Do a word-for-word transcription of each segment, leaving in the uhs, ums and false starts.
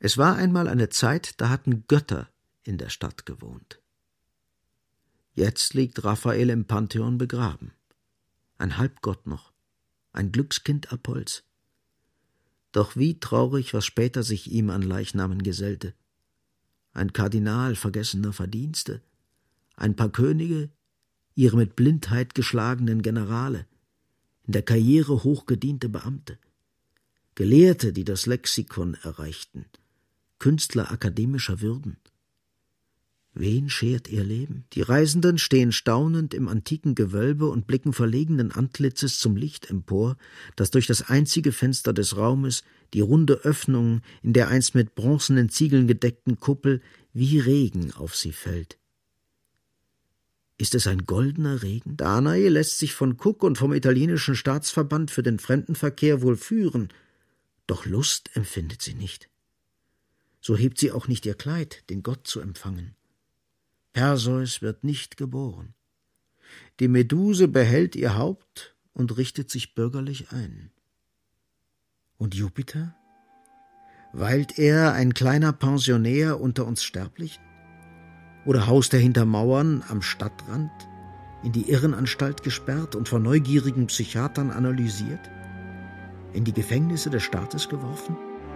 Es war einmal eine Zeit, da hatten Götter in der Stadt gewohnt. Jetzt liegt Raphael im Pantheon begraben. Ein Halbgott noch, ein Glückskind Apolls. Doch wie traurig, was später sich ihm an Leichnamen gesellte. Ein Kardinal vergessener Verdienste, ein paar Könige, ihre mit Blindheit geschlagenen Generale, in der Karriere hochgediente Beamte, Gelehrte, die das Lexikon erreichten, Künstler akademischer Würden. Wen schert ihr Leben? Die Reisenden stehen staunend im antiken Gewölbe und blicken verlegenen Antlitzes zum Licht empor, das durch das einzige Fenster des Raumes, die runde Öffnung in der einst mit bronzenen Ziegeln gedeckten Kuppel, wie Regen auf sie fällt. Ist es ein goldener Regen? Danae lässt sich von Cook und vom italienischen Staatsverband für den Fremdenverkehr wohl führen, doch Lust empfindet sie nicht. So hebt sie auch nicht ihr Kleid, den Gott zu empfangen. Perseus wird nicht geboren. Die Meduse behält ihr Haupt und richtet sich bürgerlich ein. Und Jupiter? Weilt er, ein kleiner Pensionär, unter uns Sterblichen? Oder haust er hinter Mauern am Stadtrand, in die Irrenanstalt gesperrt und von neugierigen Psychiatern analysiert? In die Gefängnisse des Staates geworfen?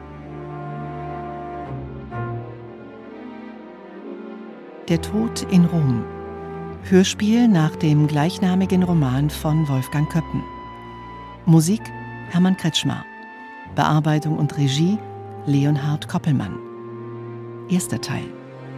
Der Tod in Rom. Hörspiel nach dem gleichnamigen Roman von Wolfgang Köppen. Musik Hermann Kretschmar. Bearbeitung und Regie Leonhard Koppelmann. Erster Teil.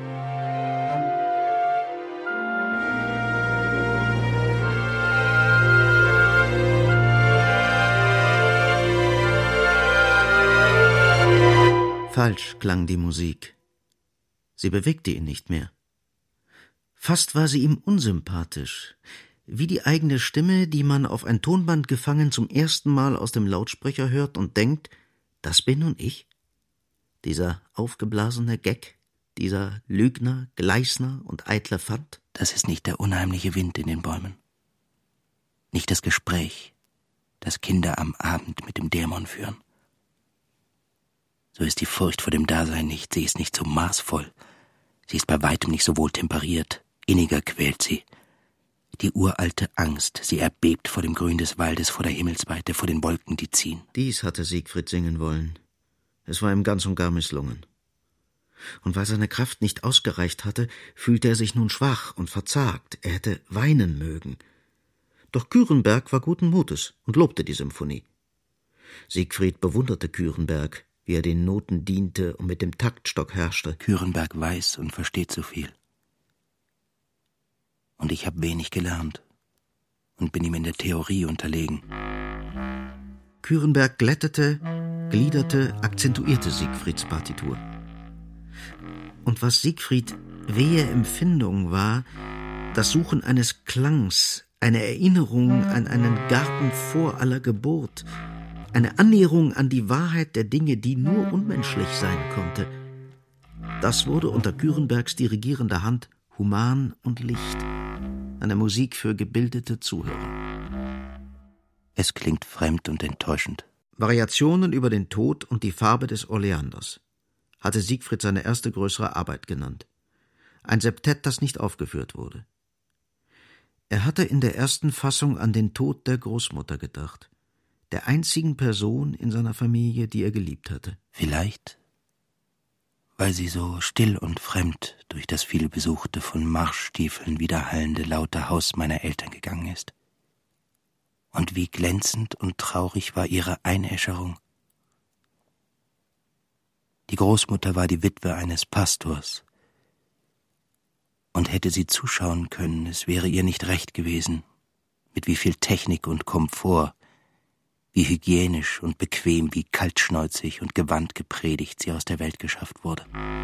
Falsch klang die Musik. Sie bewegte ihn nicht mehr. Fast war sie ihm unsympathisch, wie die eigene Stimme, die man auf ein Tonband gefangen zum ersten Mal aus dem Lautsprecher hört und denkt, das bin nun ich? Dieser aufgeblasene Geck, dieser Lügner, Gleißner und eitle Fant? Das ist nicht der unheimliche Wind in den Bäumen. Nicht das Gespräch, das Kinder am Abend mit dem Dämon führen. So ist die Furcht vor dem Dasein nicht, sie ist nicht so maßvoll. Sie ist bei weitem nicht so wohl temperiert, inniger quält sie. Die uralte Angst, sie erbebt vor dem Grün des Waldes, vor der Himmelsweite, vor den Wolken, die ziehen. Dies hatte Siegfried singen wollen. Es war ihm ganz und gar misslungen. Und weil seine Kraft nicht ausgereicht hatte, fühlte er sich nun schwach und verzagt. Er hätte weinen mögen. Doch Kürenberg war guten Mutes und lobte die Symphonie. Siegfried bewunderte Kürenberg, wie er den Noten diente und mit dem Taktstock herrschte. Kürenberg weiß und versteht so viel. Und ich habe wenig gelernt und bin ihm in der Theorie unterlegen. Kürenberg glättete, gliederte, akzentuierte Siegfrieds Partitur. Und was Siegfried wehe Empfindung war, das Suchen eines Klangs, eine Erinnerung an einen Garten vor aller Geburt, eine Annäherung an die Wahrheit der Dinge, die nur unmenschlich sein konnte. Das wurde unter Kürenbergs dirigierender Hand human und licht, eine Musik für gebildete Zuhörer. Es klingt fremd und enttäuschend. Variationen über den Tod und die Farbe des Oleanders hatte Siegfried seine erste größere Arbeit genannt. Ein Septett, das nicht aufgeführt wurde. Er hatte in der ersten Fassung an den Tod der Großmutter gedacht, der einzigen Person in seiner Familie, die er geliebt hatte. Vielleicht, weil sie so still und fremd durch das vielbesuchte, von Marschstiefeln widerhallende laute Haus meiner Eltern gegangen ist. Und wie glänzend und traurig war ihre Einäscherung. Die Großmutter war die Witwe eines Pastors. Und hätte sie zuschauen können, es wäre ihr nicht recht gewesen, mit wie viel Technik und Komfort, wie hygienisch und bequem, wie kaltschnäuzig und gewandt gepredigt sie aus der Welt geschafft wurde.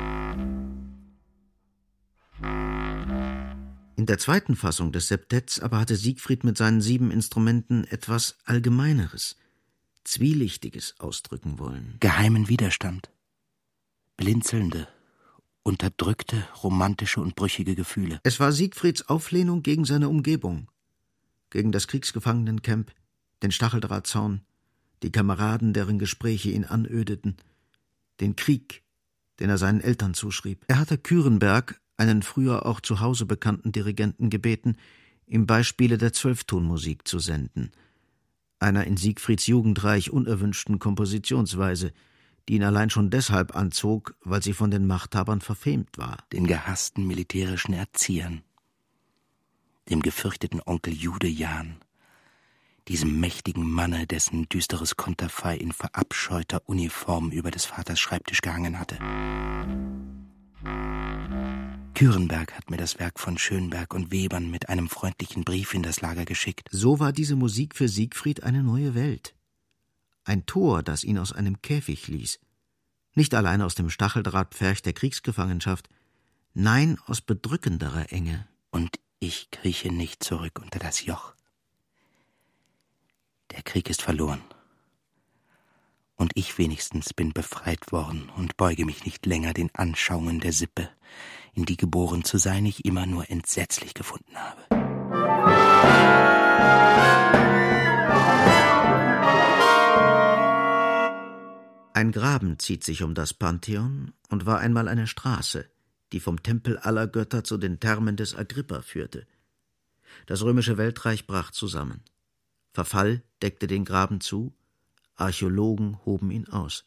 In der zweiten Fassung des Septetts aber hatte Siegfried mit seinen sieben Instrumenten etwas Allgemeineres, Zwielichtiges ausdrücken wollen. Geheimen Widerstand, blinzelnde, unterdrückte, romantische und brüchige Gefühle. Es war Siegfrieds Auflehnung gegen seine Umgebung, gegen das Kriegsgefangenencamp, den Stacheldrahtzaun, die Kameraden, deren Gespräche ihn anödeten, den Krieg, den er seinen Eltern zuschrieb. Er hatte Kürenberg, einen früher auch zu Hause bekannten Dirigenten, gebeten, ihm Beispiele der Zwölftonmusik zu senden, einer in Siegfrieds Jugendreich unerwünschten Kompositionsweise, die ihn allein schon deshalb anzog, weil sie von den Machthabern verfemt war. Den gehassten militärischen Erziehern, dem gefürchteten Onkel Jude Jahn, diesem mächtigen Manne, dessen düsteres Konterfei in verabscheuter Uniform über des Vaters Schreibtisch gehangen hatte. Kürenberg hat mir das Werk von Schönberg und Webern mit einem freundlichen Brief in das Lager geschickt. So war diese Musik für Siegfried eine neue Welt. Ein Tor, das ihn aus einem Käfig ließ. Nicht allein aus dem Stacheldrahtpferch der Kriegsgefangenschaft, nein, aus bedrückenderer Enge. Und ich krieche nicht zurück unter das Joch. Der Krieg ist verloren. Und ich wenigstens bin befreit worden und beuge mich nicht länger den Anschauungen der Sippe, in die geboren zu sein ich immer nur entsetzlich gefunden habe. Ein Graben zieht sich um das Pantheon und war einmal eine Straße, die vom Tempel aller Götter zu den Thermen des Agrippa führte. Das römische Weltreich brach zusammen. Verfall deckte den Graben zu, Archäologen hoben ihn aus.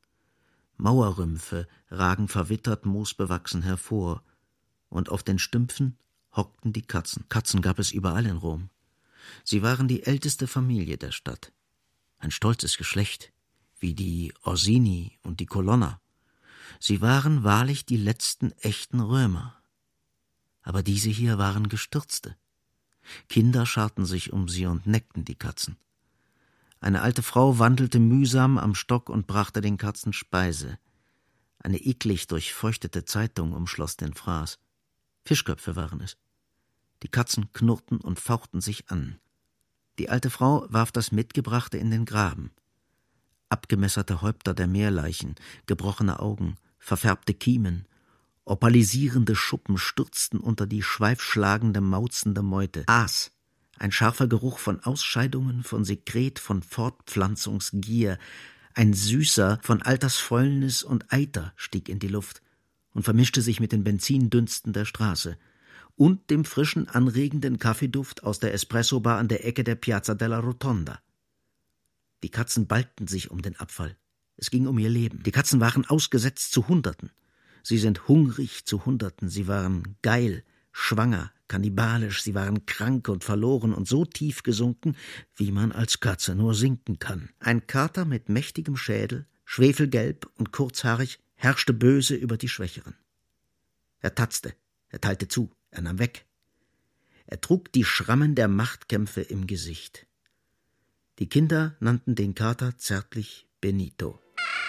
Mauerrümpfe ragen verwittert moosbewachsen hervor, und auf den Stümpfen hockten die Katzen. Katzen gab es überall in Rom. Sie waren die älteste Familie der Stadt. Ein stolzes Geschlecht, wie die Orsini und die Colonna. Sie waren wahrlich die letzten echten Römer. Aber diese hier waren Gestürzte. Kinder scharten sich um sie und neckten die Katzen. Eine alte Frau wandelte mühsam am Stock und brachte den Katzen Speise. Eine eklig durchfeuchtete Zeitung umschloss den Fraß. Fischköpfe waren es. Die Katzen knurrten und fauchten sich an. Die alte Frau warf das Mitgebrachte in den Graben. Abgemesserte Häupter der Meerleichen, gebrochene Augen, verfärbte Kiemen, opalisierende Schuppen stürzten unter die schweifschlagende, mauzende Meute. Aas, ein scharfer Geruch von Ausscheidungen, von Sekret, von Fortpflanzungsgier, ein süßer von Altersfäulnis und Eiter stieg in die Luft und vermischte sich mit den Benzindünsten der Straße und dem frischen, anregenden Kaffeeduft aus der Espressobar an der Ecke der Piazza della Rotonda. Die Katzen balgten sich um den Abfall. Es ging um ihr Leben. Die Katzen waren ausgesetzt zu Hunderten. Sie sind hungrig zu Hunderten. Sie waren geil, schwanger, kannibalisch. Sie waren krank und verloren und so tief gesunken, wie man als Katze nur sinken kann. Ein Kater mit mächtigem Schädel, schwefelgelb und kurzhaarig, herrschte böse über die Schwächeren. Er tatzte, er teilte zu, er nahm weg. Er trug die Schrammen der Machtkämpfe im Gesicht. Die Kinder nannten den Kater zärtlich Benito.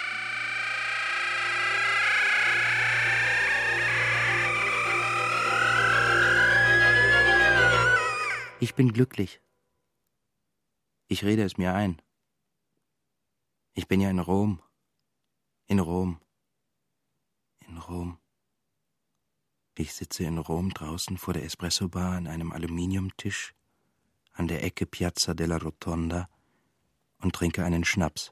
Ich bin glücklich. Ich rede es mir ein. Ich bin ja in Rom. In Rom. In Rom. Ich sitze in Rom draußen vor der Espressobar an einem Aluminiumtisch an der Ecke Piazza della Rotonda und trinke einen Schnaps.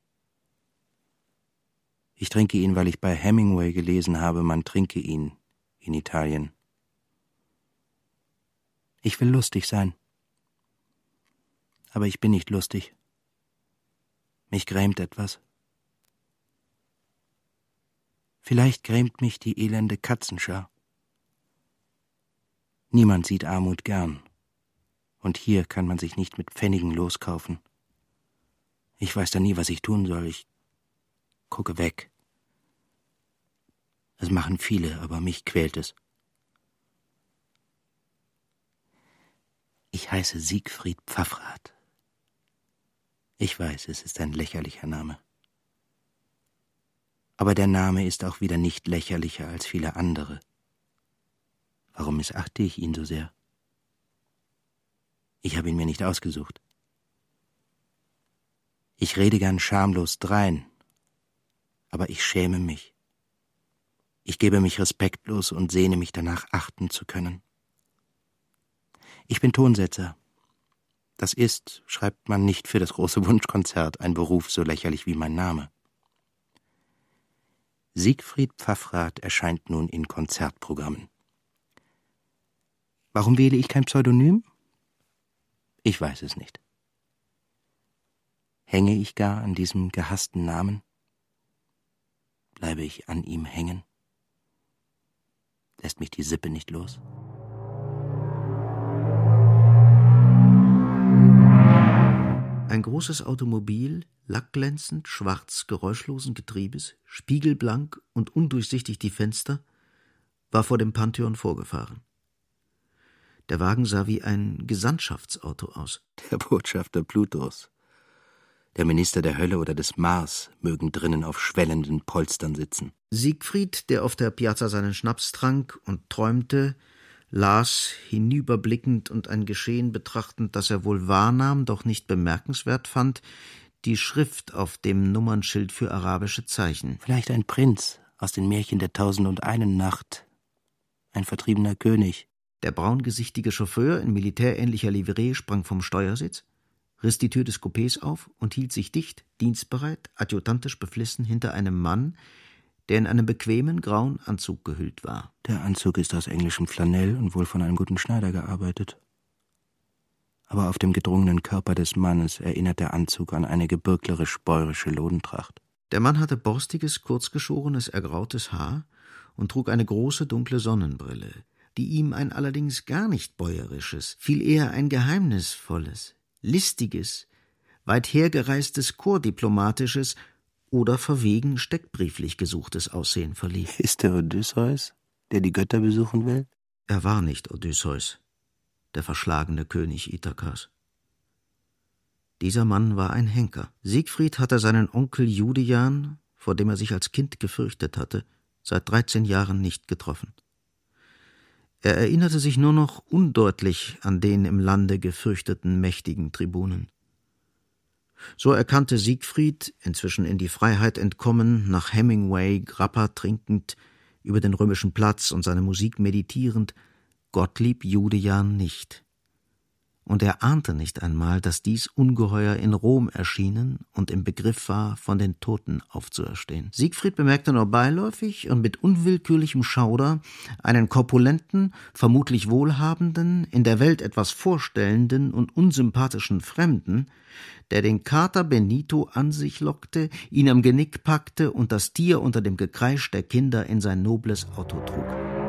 Ich trinke ihn, weil ich bei Hemingway gelesen habe, man trinke ihn in Italien. Ich will lustig sein. Aber ich bin nicht lustig. Mich grämt etwas. Vielleicht grämt mich die elende Katzenschar. Niemand sieht Armut gern. Und hier kann man sich nicht mit Pfennigen loskaufen. Ich weiß da nie, was ich tun soll. Ich gucke weg. Es machen viele, aber mich quält es. Ich heiße Siegfried Pfaffrath. Ich weiß, es ist ein lächerlicher Name. Aber der Name ist auch wieder nicht lächerlicher als viele andere. Warum missachte ich ihn so sehr? Ich habe ihn mir nicht ausgesucht. Ich rede gern schamlos drein, aber ich schäme mich. Ich gebe mich respektlos und sehne mich danach, achten zu können. Ich bin Tonsetzer. Das ist, schreibt man nicht für das große Wunschkonzert, ein Beruf so lächerlich wie mein Name. Siegfried Pfaffrath erscheint nun in Konzertprogrammen. Warum wähle ich kein Pseudonym? Ich weiß es nicht. Hänge ich gar an diesem gehassten Namen? Bleibe ich an ihm hängen? Lässt mich die Sippe nicht los? Ein großes Automobil, lackglänzend, schwarz, geräuschlosen Getriebes, spiegelblank und undurchsichtig die Fenster, war vor dem Pantheon vorgefahren. Der Wagen sah wie ein Gesandtschaftsauto aus. Der Botschafter Plutos, der Minister der Hölle oder des Mars mögen drinnen auf schwellenden Polstern sitzen. Siegfried, der auf der Piazza seinen Schnaps trank und träumte, las, hinüberblickend und ein Geschehen betrachtend, das er wohl wahrnahm, doch nicht bemerkenswert fand, die Schrift auf dem Nummernschild für arabische Zeichen. Vielleicht ein Prinz aus den Märchen der Tausend und einen Nacht, ein vertriebener König. Der braungesichtige Chauffeur in militärähnlicher Livree sprang vom Steuersitz, riss die Tür des Coupés auf und hielt sich dicht, dienstbereit, adjutantisch beflissen hinter einem Mann, der in einem bequemen grauen Anzug gehüllt war. Der Anzug ist aus englischem Flanell und wohl von einem guten Schneider gearbeitet. Aber auf dem gedrungenen Körper des Mannes erinnert der Anzug an eine gebürglerisch-bäuerische Lodentracht. Der Mann hatte borstiges, kurzgeschorenes, ergrautes Haar und trug eine große, dunkle Sonnenbrille, die ihm ein allerdings gar nicht bäuerisches, viel eher ein geheimnisvolles, listiges, weit hergereistes, chordiplomatisches oder verwegen steckbrieflich gesuchtes Aussehen verlieh. Ist der Odysseus, der die Götter besuchen will? Er war nicht Odysseus, der verschlagene König Ithakas. Dieser Mann war ein Henker. Siegfried hatte seinen Onkel Judejan, vor dem er sich als Kind gefürchtet hatte, seit dreizehn Jahren nicht getroffen. Er erinnerte sich nur noch undeutlich an den im Lande gefürchteten mächtigen Tribunen. So erkannte Siegfried, inzwischen in die Freiheit entkommen, nach Hemingway Grappa trinkend, über den römischen Platz und seine Musik meditierend, Gottlieb Judejan nicht. Und er ahnte nicht einmal, dass dies Ungeheuer in Rom erschienen und im Begriff war, von den Toten aufzuerstehen. Siegfried bemerkte nur beiläufig und mit unwillkürlichem Schauder einen korpulenten, vermutlich wohlhabenden, in der Welt etwas vorstellenden und unsympathischen Fremden, der den Kater Benito an sich lockte, ihn am Genick packte und das Tier unter dem Gekreisch der Kinder in sein nobles Auto trug.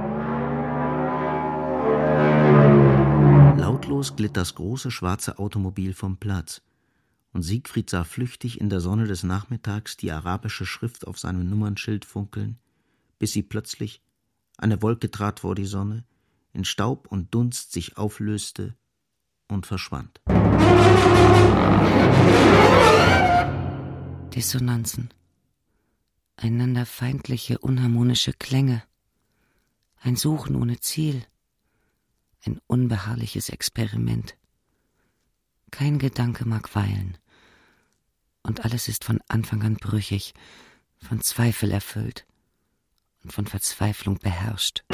Lautlos glitt das große schwarze Automobil vom Platz, und Siegfried sah flüchtig in der Sonne des Nachmittags die arabische Schrift auf seinem Nummernschild funkeln, bis sie plötzlich, eine Wolke trat vor die Sonne, in Staub und Dunst sich auflöste und verschwand. Dissonanzen, einander feindliche, unharmonische Klänge, ein Suchen ohne Ziel, ein unbeharrliches Experiment. Kein Gedanke mag weilen, und alles ist von Anfang an brüchig, von Zweifel erfüllt und von Verzweiflung beherrscht.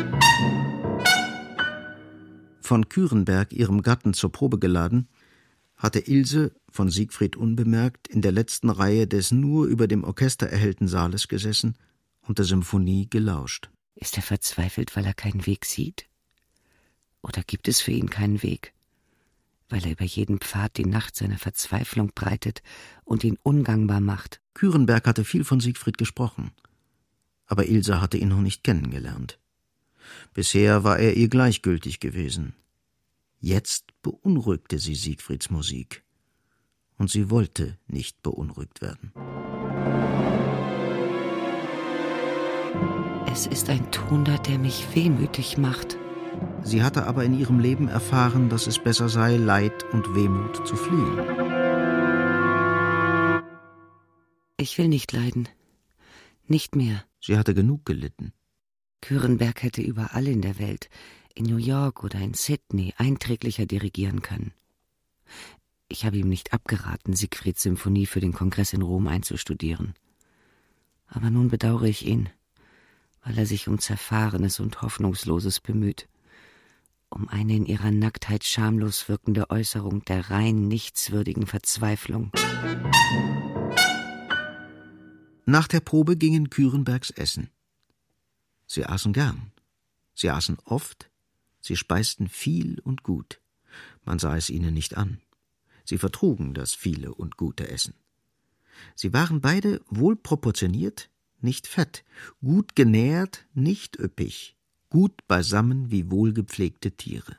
Von Kürenberg, ihrem Gatten, zur Probe geladen, hatte Ilse, von Siegfried unbemerkt, in der letzten Reihe des nur über dem Orchester erhellten Saales gesessen und der Symphonie gelauscht. Ist er verzweifelt, weil er keinen Weg sieht? Oder gibt es für ihn keinen Weg, weil er über jeden Pfad die Nacht seiner Verzweiflung breitet und ihn ungangbar macht? Kürenberg hatte viel von Siegfried gesprochen, aber Ilse hatte ihn noch nicht kennengelernt. Bisher war er ihr gleichgültig gewesen. Jetzt beunruhigte sie Siegfrieds Musik, und sie wollte nicht beunruhigt werden. Es ist ein Tunder, der mich wehmütig macht. Sie hatte aber in ihrem Leben erfahren, dass es besser sei, Leid und Wehmut zu fliehen. Ich will nicht leiden. Nicht mehr. Sie hatte genug gelitten. Kürenberg hätte überall in der Welt, in New York oder in Sydney, einträglicher dirigieren können. Ich habe ihm nicht abgeraten, Siegfrieds Symphonie für den Kongress in Rom einzustudieren. Aber nun bedauere ich ihn, weil er sich um Zerfahrenes und Hoffnungsloses bemüht, um eine in ihrer Nacktheit schamlos wirkende Äußerung der rein nichtswürdigen Verzweiflung. Nach der Probe gingen Kürenbergs essen. Sie aßen gern, sie aßen oft, sie speisten viel und gut. Man sah es ihnen nicht an. Sie vertrugen das viele und gute Essen. Sie waren beide wohl proportioniert, nicht fett, gut genährt, nicht üppig, gut beisammen wie wohlgepflegte Tiere.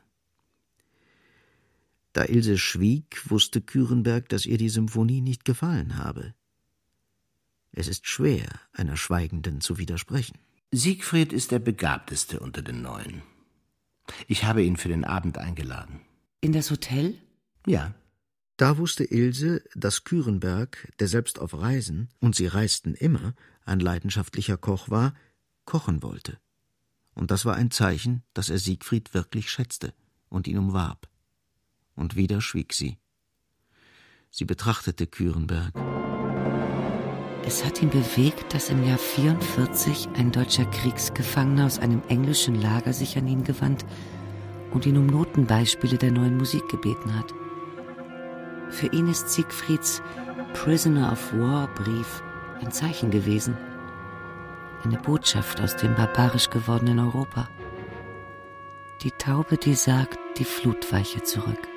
Da Ilse schwieg, wusste Kürenberg, dass ihr die Symphonie nicht gefallen habe. Es ist schwer, einer Schweigenden zu widersprechen. Siegfried ist der Begabteste unter den Neuen. Ich habe ihn für den Abend eingeladen. In das Hotel? Ja. Da wusste Ilse, dass Kürenberg, der selbst auf Reisen, und sie reisten immer, ein leidenschaftlicher Koch war, kochen wollte. Und das war ein Zeichen, dass er Siegfried wirklich schätzte und ihn umwarb. Und wieder schwieg sie. Sie betrachtete Kürenberg. Es hat ihn bewegt, dass im Jahr vierundvierzig ein deutscher Kriegsgefangener aus einem englischen Lager sich an ihn gewandt und ihn um Notenbeispiele der neuen Musik gebeten hat. Für ihn ist Siegfrieds Prisoner of War Brief ein Zeichen gewesen. Eine Botschaft aus dem barbarisch gewordenen Europa. Die Taube, die sagt, die Flut weiche zurück.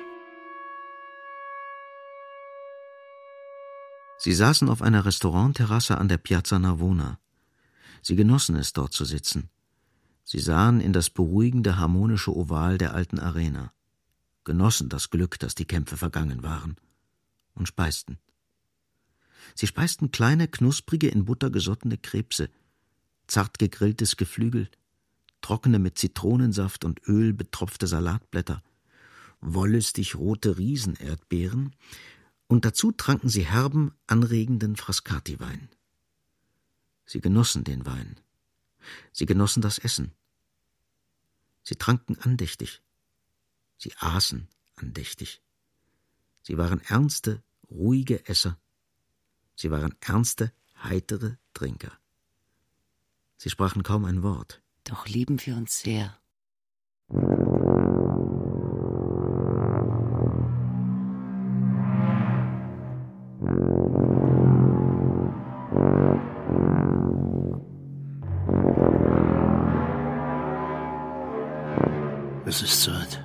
Sie saßen auf einer Restaurantterrasse an der Piazza Navona. Sie genossen es, dort zu sitzen. Sie sahen in das beruhigende, harmonische Oval der alten Arena, genossen das Glück, dass die Kämpfe vergangen waren, und speisten. Sie speisten kleine, knusprige, in Butter gesottene Krebse, zart gegrilltes Geflügel, trockene mit Zitronensaft und Öl betropfte Salatblätter, wollüstig rote Riesenerdbeeren, und dazu tranken sie herben, anregenden Frascati-Wein. Sie genossen den Wein. Sie genossen das Essen. Sie tranken andächtig. Sie aßen andächtig. Sie waren ernste, ruhige Esser. Sie waren ernste, heitere Trinker. Sie sprachen kaum ein Wort. Doch lieben wir uns sehr. Es ist Zeit.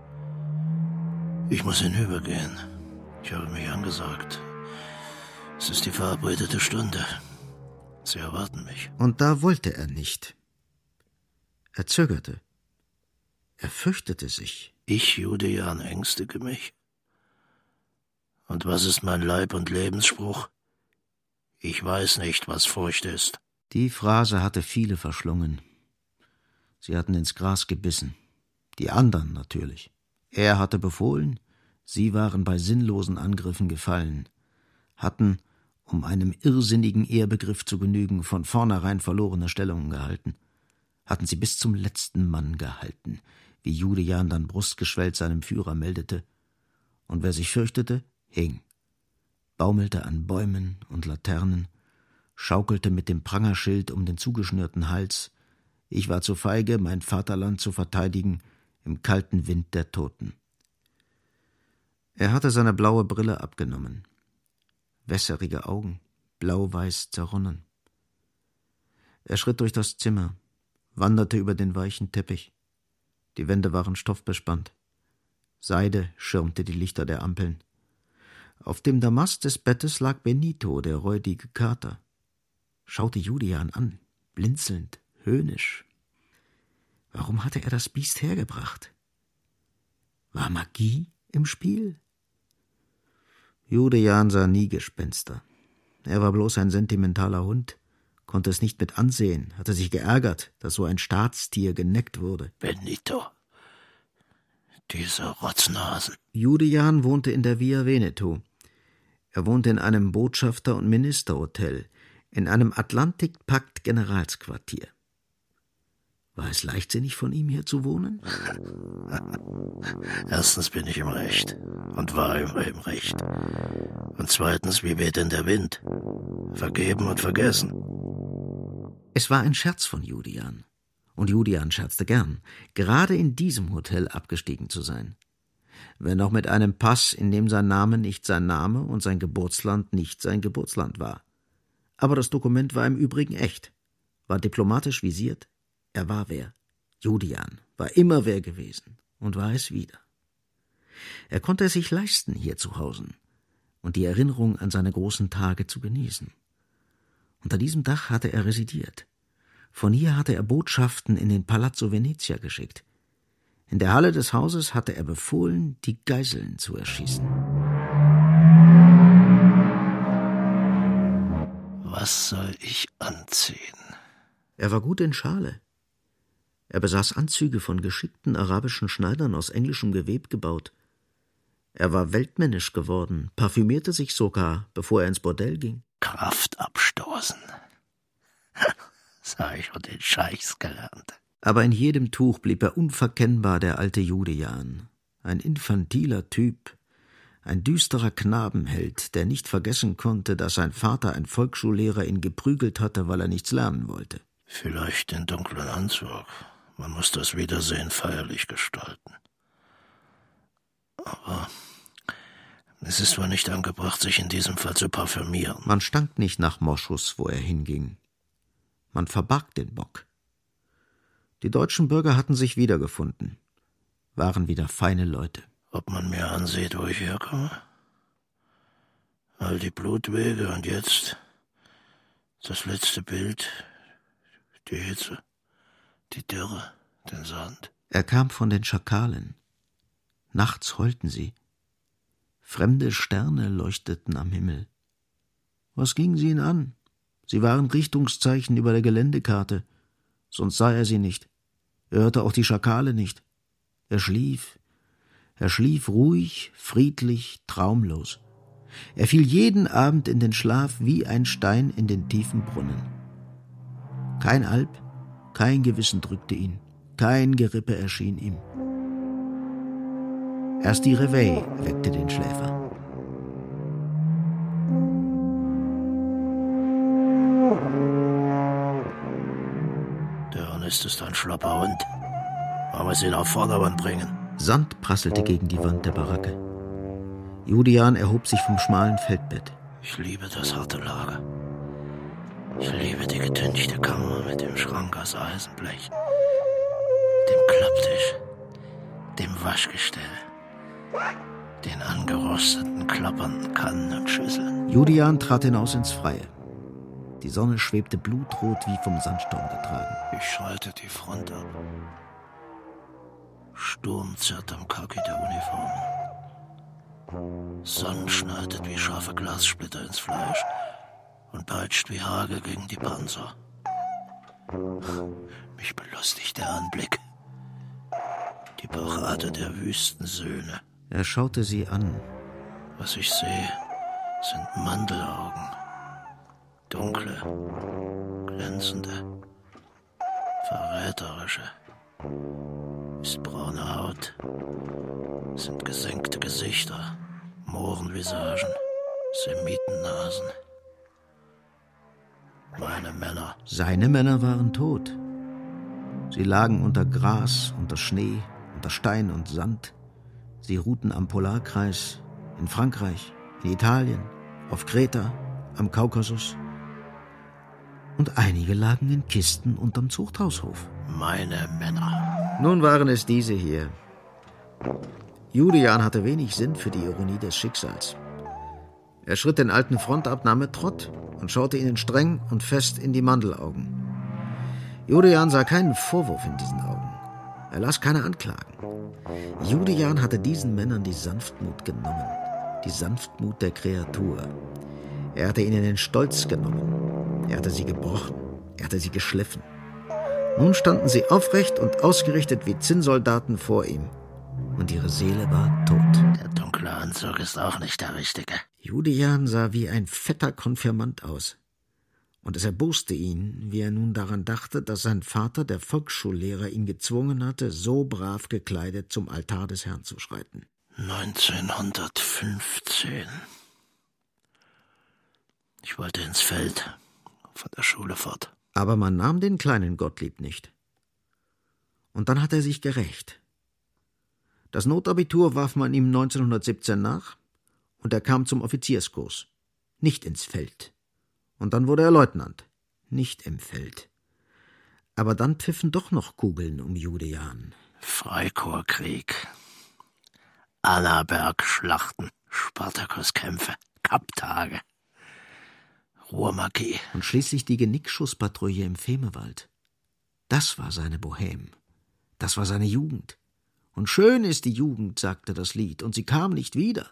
Ich muss hinübergehen. Ich habe mich angesagt. Es ist die verabredete Stunde. Sie erwarten mich. Und da wollte er nicht. Er zögerte. Er fürchtete sich. Ich, Judejan, ängstige mich. Und was ist mein Leib- und Lebensspruch? Ich weiß nicht, was Furcht ist. Die Phrase hatte viele verschlungen. Sie hatten ins Gras gebissen. Die anderen natürlich. Er hatte befohlen, sie waren bei sinnlosen Angriffen gefallen, hatten, um einem irrsinnigen Ehrbegriff zu genügen, von vornherein verlorene Stellungen gehalten, hatten sie bis zum letzten Mann gehalten, wie Judejan dann brustgeschwellt seinem Führer meldete, und wer sich fürchtete, hing, baumelte an Bäumen und Laternen, schaukelte mit dem Prangerschild um den zugeschnürten Hals. Ich war zu feige, mein Vaterland zu verteidigen, im kalten Wind der Toten. Er hatte seine blaue Brille abgenommen. Wässerige Augen, blau-weiß zerronnen. Er schritt durch das Zimmer, wanderte über den weichen Teppich. Die Wände waren stoffbespannt. Seide schirmte die Lichter der Ampeln. Auf dem Damast des Bettes lag Benito, der räudige Kater. Schaute Julian an, blinzelnd, höhnisch. Warum hatte er das Biest hergebracht? War Magie im Spiel? Julian sah nie Gespenster. Er war bloß ein sentimentaler Hund, konnte es nicht mit ansehen, hatte sich geärgert, dass so ein Staatstier geneckt wurde. Benito, diese Rotznasen. Julian wohnte in der Via Veneto. Er wohnte in einem Botschafter- und Ministerhotel, in einem Atlantikpakt-Generalsquartier. War es leichtsinnig von ihm, hier zu wohnen? Erstens bin ich im Recht und war immer im Recht. Und zweitens, wie weht denn der Wind? Vergeben und vergessen. Es war ein Scherz von Julian. Und Julian scherzte gern, gerade in diesem Hotel abgestiegen zu sein. Wenn auch mit einem Pass, in dem sein Name nicht sein Name und sein Geburtsland nicht sein Geburtsland war. Aber das Dokument war im Übrigen echt, war diplomatisch visiert. Er war wer. Judian war immer wer gewesen und war es wieder. Er konnte es sich leisten, hier zu hausen und die Erinnerung an seine großen Tage zu genießen. Unter diesem Dach hatte er residiert. Von hier hatte er Botschaften in den Palazzo Venezia geschickt. In der Halle des Hauses hatte er befohlen, die Geiseln zu erschießen. Was soll ich anziehen? Er war gut in Schale. Er besaß Anzüge von geschickten arabischen Schneidern aus englischem Geweb gebaut. Er war weltmännisch geworden, parfümierte sich sogar, bevor er ins Bordell ging. Kraft abstoßen. Das habe ich von den Scheichs gelernt. Aber in jedem Tuch blieb er unverkennbar der alte Judian. Ein infantiler Typ, ein düsterer Knabenheld, der nicht vergessen konnte, dass sein Vater, ein Volksschullehrer, ihn geprügelt hatte, weil er nichts lernen wollte. Vielleicht den dunklen Anzug. Man muss das Wiedersehen feierlich gestalten. Aber es ist wohl nicht angebracht, sich in diesem Fall zu parfümieren. Man stank nicht nach Moschus, wo er hinging. Man verbarg den Bock. Die deutschen Bürger hatten sich wiedergefunden, waren wieder feine Leute. Ob man mir ansieht, wo ich herkomme? All die Blutwege und jetzt das letzte Bild, die Hitze, die Dürre, den Sand. Er kam von den Schakalen. Nachts heulten sie. Fremde Sterne leuchteten am Himmel. Was gingen sie ihn an? Sie waren Richtungszeichen über der Geländekarte. Sonst sah er sie nicht. Er hörte auch die Schakale nicht. Er schlief. Er schlief ruhig, friedlich, traumlos. Er fiel jeden Abend in den Schlaf wie ein Stein in den tiefen Brunnen. Kein Alp, kein Gewissen drückte ihn, kein Gerippe erschien ihm. Erst die Reveille weckte den Schläfer. Der Ernest ist ein schlapper Hund. Man muss ihn auf Vordermann bringen. Sand prasselte gegen die Wand der Baracke. Judian erhob sich vom schmalen Feldbett. Ich liebe das harte Lager. Ich liebe die getünchte Kammer mit dem Schrank aus Eisenblech, dem Klapptisch, dem Waschgestell, den angerosteten, klappernden Kannen und Schüsseln. Judian trat hinaus ins Freie. Die Sonne schwebte blutrot wie vom Sandsturm getragen. Ich schalte die Front ab. Sturm zerrt am Khaki der Uniformen. Sonne schneidet wie scharfe Glassplitter ins Fleisch und peitscht wie Hagel gegen die Panzer. Mich belustigt der Anblick. Die Parade der Wüstensöhne. Er schaute sie an. Was ich sehe, sind Mandelaugen. Dunkle, glänzende, verräterische. Ist braune Haut, sind gesenkte Gesichter, Mohrenvisagen, Semitennasen. Meine Männer. Seine Männer waren tot. Sie lagen unter Gras, unter Schnee, unter Stein und Sand. Sie ruhten am Polarkreis, in Frankreich, in Italien, auf Kreta, am Kaukasus. Und einige lagen in Kisten unterm Zuchthaushof. Meine Männer. Nun waren es diese hier. Julian hatte wenig Sinn für die Ironie des Schicksals. Er schritt den alten Frontab, nahm mit Trott und schaute ihnen streng und fest in die Mandelaugen. Julian sah keinen Vorwurf in diesen Augen. Er las keine Anklagen. Julian hatte diesen Männern die Sanftmut genommen, die Sanftmut der Kreatur. Er hatte ihnen den Stolz genommen. Er hatte sie gebrochen. Er hatte sie geschliffen. Nun standen sie aufrecht und ausgerichtet wie Zinnsoldaten vor ihm. Und ihre Seele war tot. Der dunkle Anzug ist auch nicht der richtige. Julian sah wie ein fetter Konfirmand aus. Und es erboste ihn, wie er nun daran dachte, dass sein Vater, der Volksschullehrer, ihn gezwungen hatte, so brav gekleidet zum Altar des Herrn zu schreiten. neunzehnhundertfünfzehn. Ich wollte ins Feld, von der Schule fort. Aber man nahm den kleinen Gottlieb nicht. Und dann hat er sich gerächt. Das Notabitur warf man ihm neunzehnhundertsiebzehn nach und er kam zum Offizierskurs, nicht ins Feld. Und dann wurde er Leutnant, nicht im Feld. Aber dann pfiffen doch noch Kugeln um Judejan. Freikorpskrieg, Annaberg-Schlachten, Spartakuskämpfe, Kapptage, Ruhrmarquis. Und schließlich die Genickschusspatrouille im Femewald. Das war seine Bohème. Das war seine Jugend. Und schön ist die Jugend, sagte das Lied, und sie kam nicht wieder.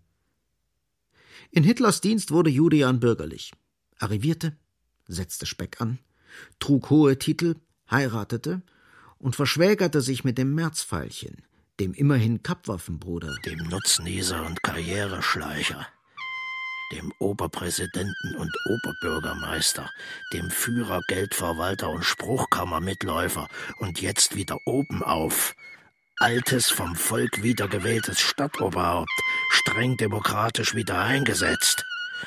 In Hitlers Dienst wurde Judejan bürgerlich, arrivierte, setzte Speck an, trug hohe Titel, heiratete und verschwägerte sich mit dem Märzfeilchen, dem immerhin Kappwaffenbruder, dem Nutznießer und Karriereschleicher, dem Oberpräsidenten und Oberbürgermeister, dem Führer, Geldverwalter und Spruchkammermitläufer und jetzt wieder obenauf. Altes, vom Volk wiedergewähltes Stadtoberhaupt, streng demokratisch wieder eingesetzt.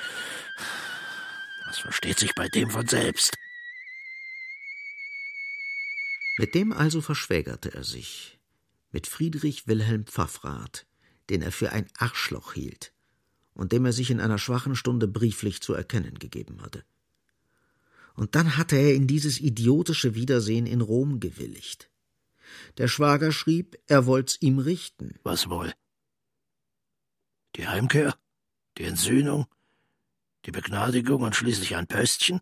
Das versteht sich bei dem von selbst. Mit dem also verschwägerte er sich, mit Friedrich Wilhelm Pfaffrath, den er für ein Arschloch hielt und dem er sich in einer schwachen Stunde brieflich zu erkennen gegeben hatte. Und dann hatte er in dieses idiotische Wiedersehen in Rom gewilligt. Der Schwager schrieb, er wollt's ihm richten. Was wohl? Die Heimkehr? Die Entsühnung? Die Begnadigung und schließlich ein Pöstchen?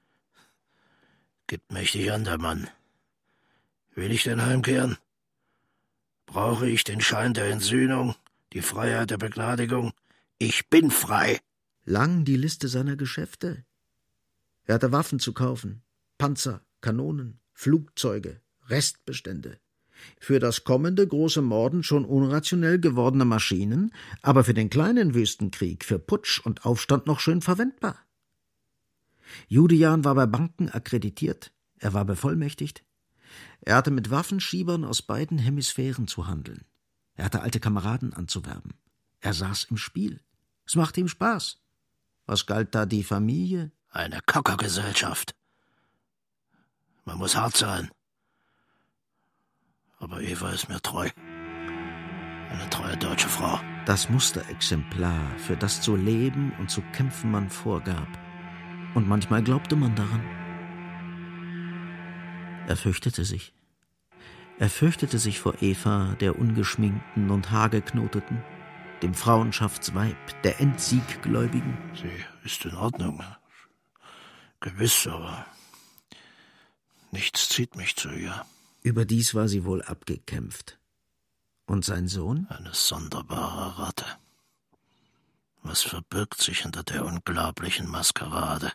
Gibt mächtig an, der Mann. Will ich denn heimkehren? Brauche ich den Schein der Entsühnung, die Freiheit der Begnadigung? Ich bin frei. Lang die Liste seiner Geschäfte. Er hatte Waffen zu kaufen, Panzer, Kanonen, Flugzeuge, Restbestände. Für das kommende große Morden schon unrationell gewordene Maschinen, aber für den kleinen Wüstenkrieg, für Putsch und Aufstand noch schön verwendbar. Judejan war bei Banken akkreditiert, er war bevollmächtigt. Er hatte mit Waffenschiebern aus beiden Hemisphären zu handeln. Er hatte alte Kameraden anzuwerben. Er saß im Spiel. Es machte ihm Spaß. Was galt da die Familie? Eine Kackergesellschaft. Man muss hart sein. Aber Eva ist mir treu. Eine treue deutsche Frau. Das Musterexemplar, für das zu leben und zu kämpfen man vorgab. Und manchmal glaubte man daran. Er fürchtete sich. Er fürchtete sich vor Eva, der ungeschminkten und haargeknoteten, dem Frauenschaftsweib, der Endsieg-Gläubigen. Sie ist in Ordnung. Gewiss, aber nichts zieht mich zu ihr. Überdies war sie wohl abgekämpft. Und sein Sohn? Eine sonderbare Ratte. Was verbirgt sich hinter der unglaublichen Maskerade?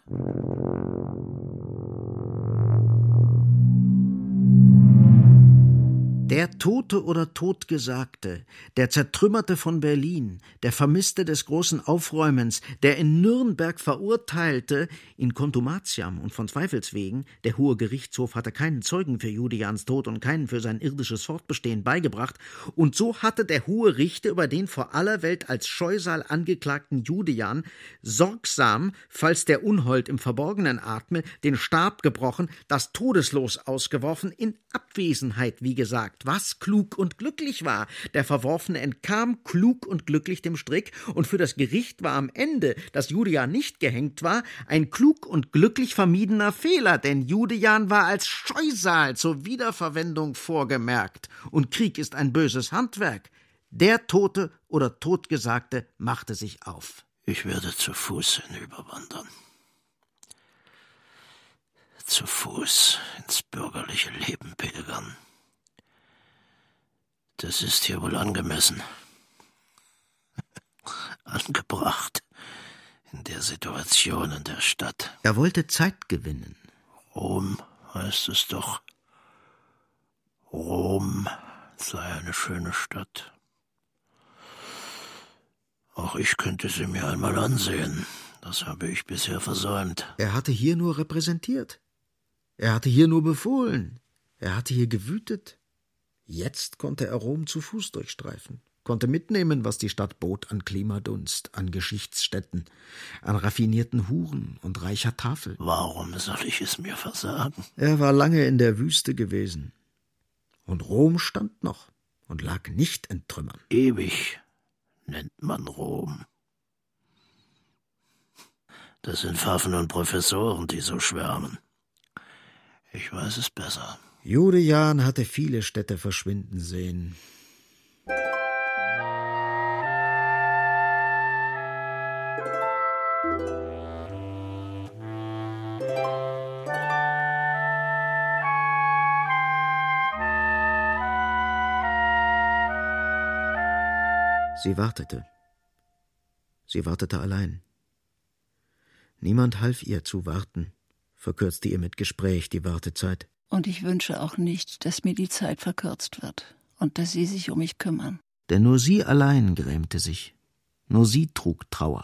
Der Tote oder Totgesagte, der Zertrümmerte von Berlin, der Vermisste des großen Aufräumens, der in Nürnberg Verurteilte, in contumatiam und von Zweifels wegen, der Hohe Gerichtshof hatte keinen Zeugen für Judejans Tod und keinen für sein irdisches Fortbestehen beigebracht, und so hatte der Hohe Richter über den vor aller Welt als Scheusal angeklagten Judejan sorgsam, falls der Unhold im Verborgenen atme, den Stab gebrochen, das Todeslos ausgeworfen, in Abwesenheit, wie gesagt, was klug und glücklich war. Der Verworfene entkam klug und glücklich dem Strick, und für das Gericht war am Ende, dass Judejan nicht gehängt war, ein klug und glücklich vermiedener Fehler, denn Judejan war als Scheusal zur Wiederverwendung vorgemerkt, und Krieg ist ein böses Handwerk. Der Tote oder Totgesagte machte sich auf. Ich werde zu Fuß hinüberwandern. Zu Fuß ins bürgerliche Leben pilgern. Das ist hier wohl angemessen. Angebracht in der Situation in der Stadt. Er wollte Zeit gewinnen. Rom heißt es doch. Rom sei eine schöne Stadt. Auch ich könnte sie mir einmal ansehen. Das habe ich bisher versäumt. Er hatte hier nur repräsentiert. Er hatte hier nur befohlen. Er hatte hier gewütet. Jetzt konnte er Rom zu Fuß durchstreifen, konnte mitnehmen, was die Stadt bot an Klimadunst, an Geschichtsstätten, an raffinierten Huren und reicher Tafel. Warum soll ich es mir versagen? Er war lange in der Wüste gewesen. Und Rom stand noch und lag nicht in Trümmern. Ewig nennt man Rom. Das sind Pfaffen und Professoren, die so schwärmen. Ich weiß es besser. Judejan hatte viele Städte verschwinden sehen. Sie wartete. Sie wartete allein. Niemand half ihr zu warten, verkürzte ihr mit Gespräch die Wartezeit. Und ich wünsche auch nicht, dass mir die Zeit verkürzt wird und dass Sie sich um mich kümmern. Denn nur sie allein grämte sich. Nur sie trug Trauer.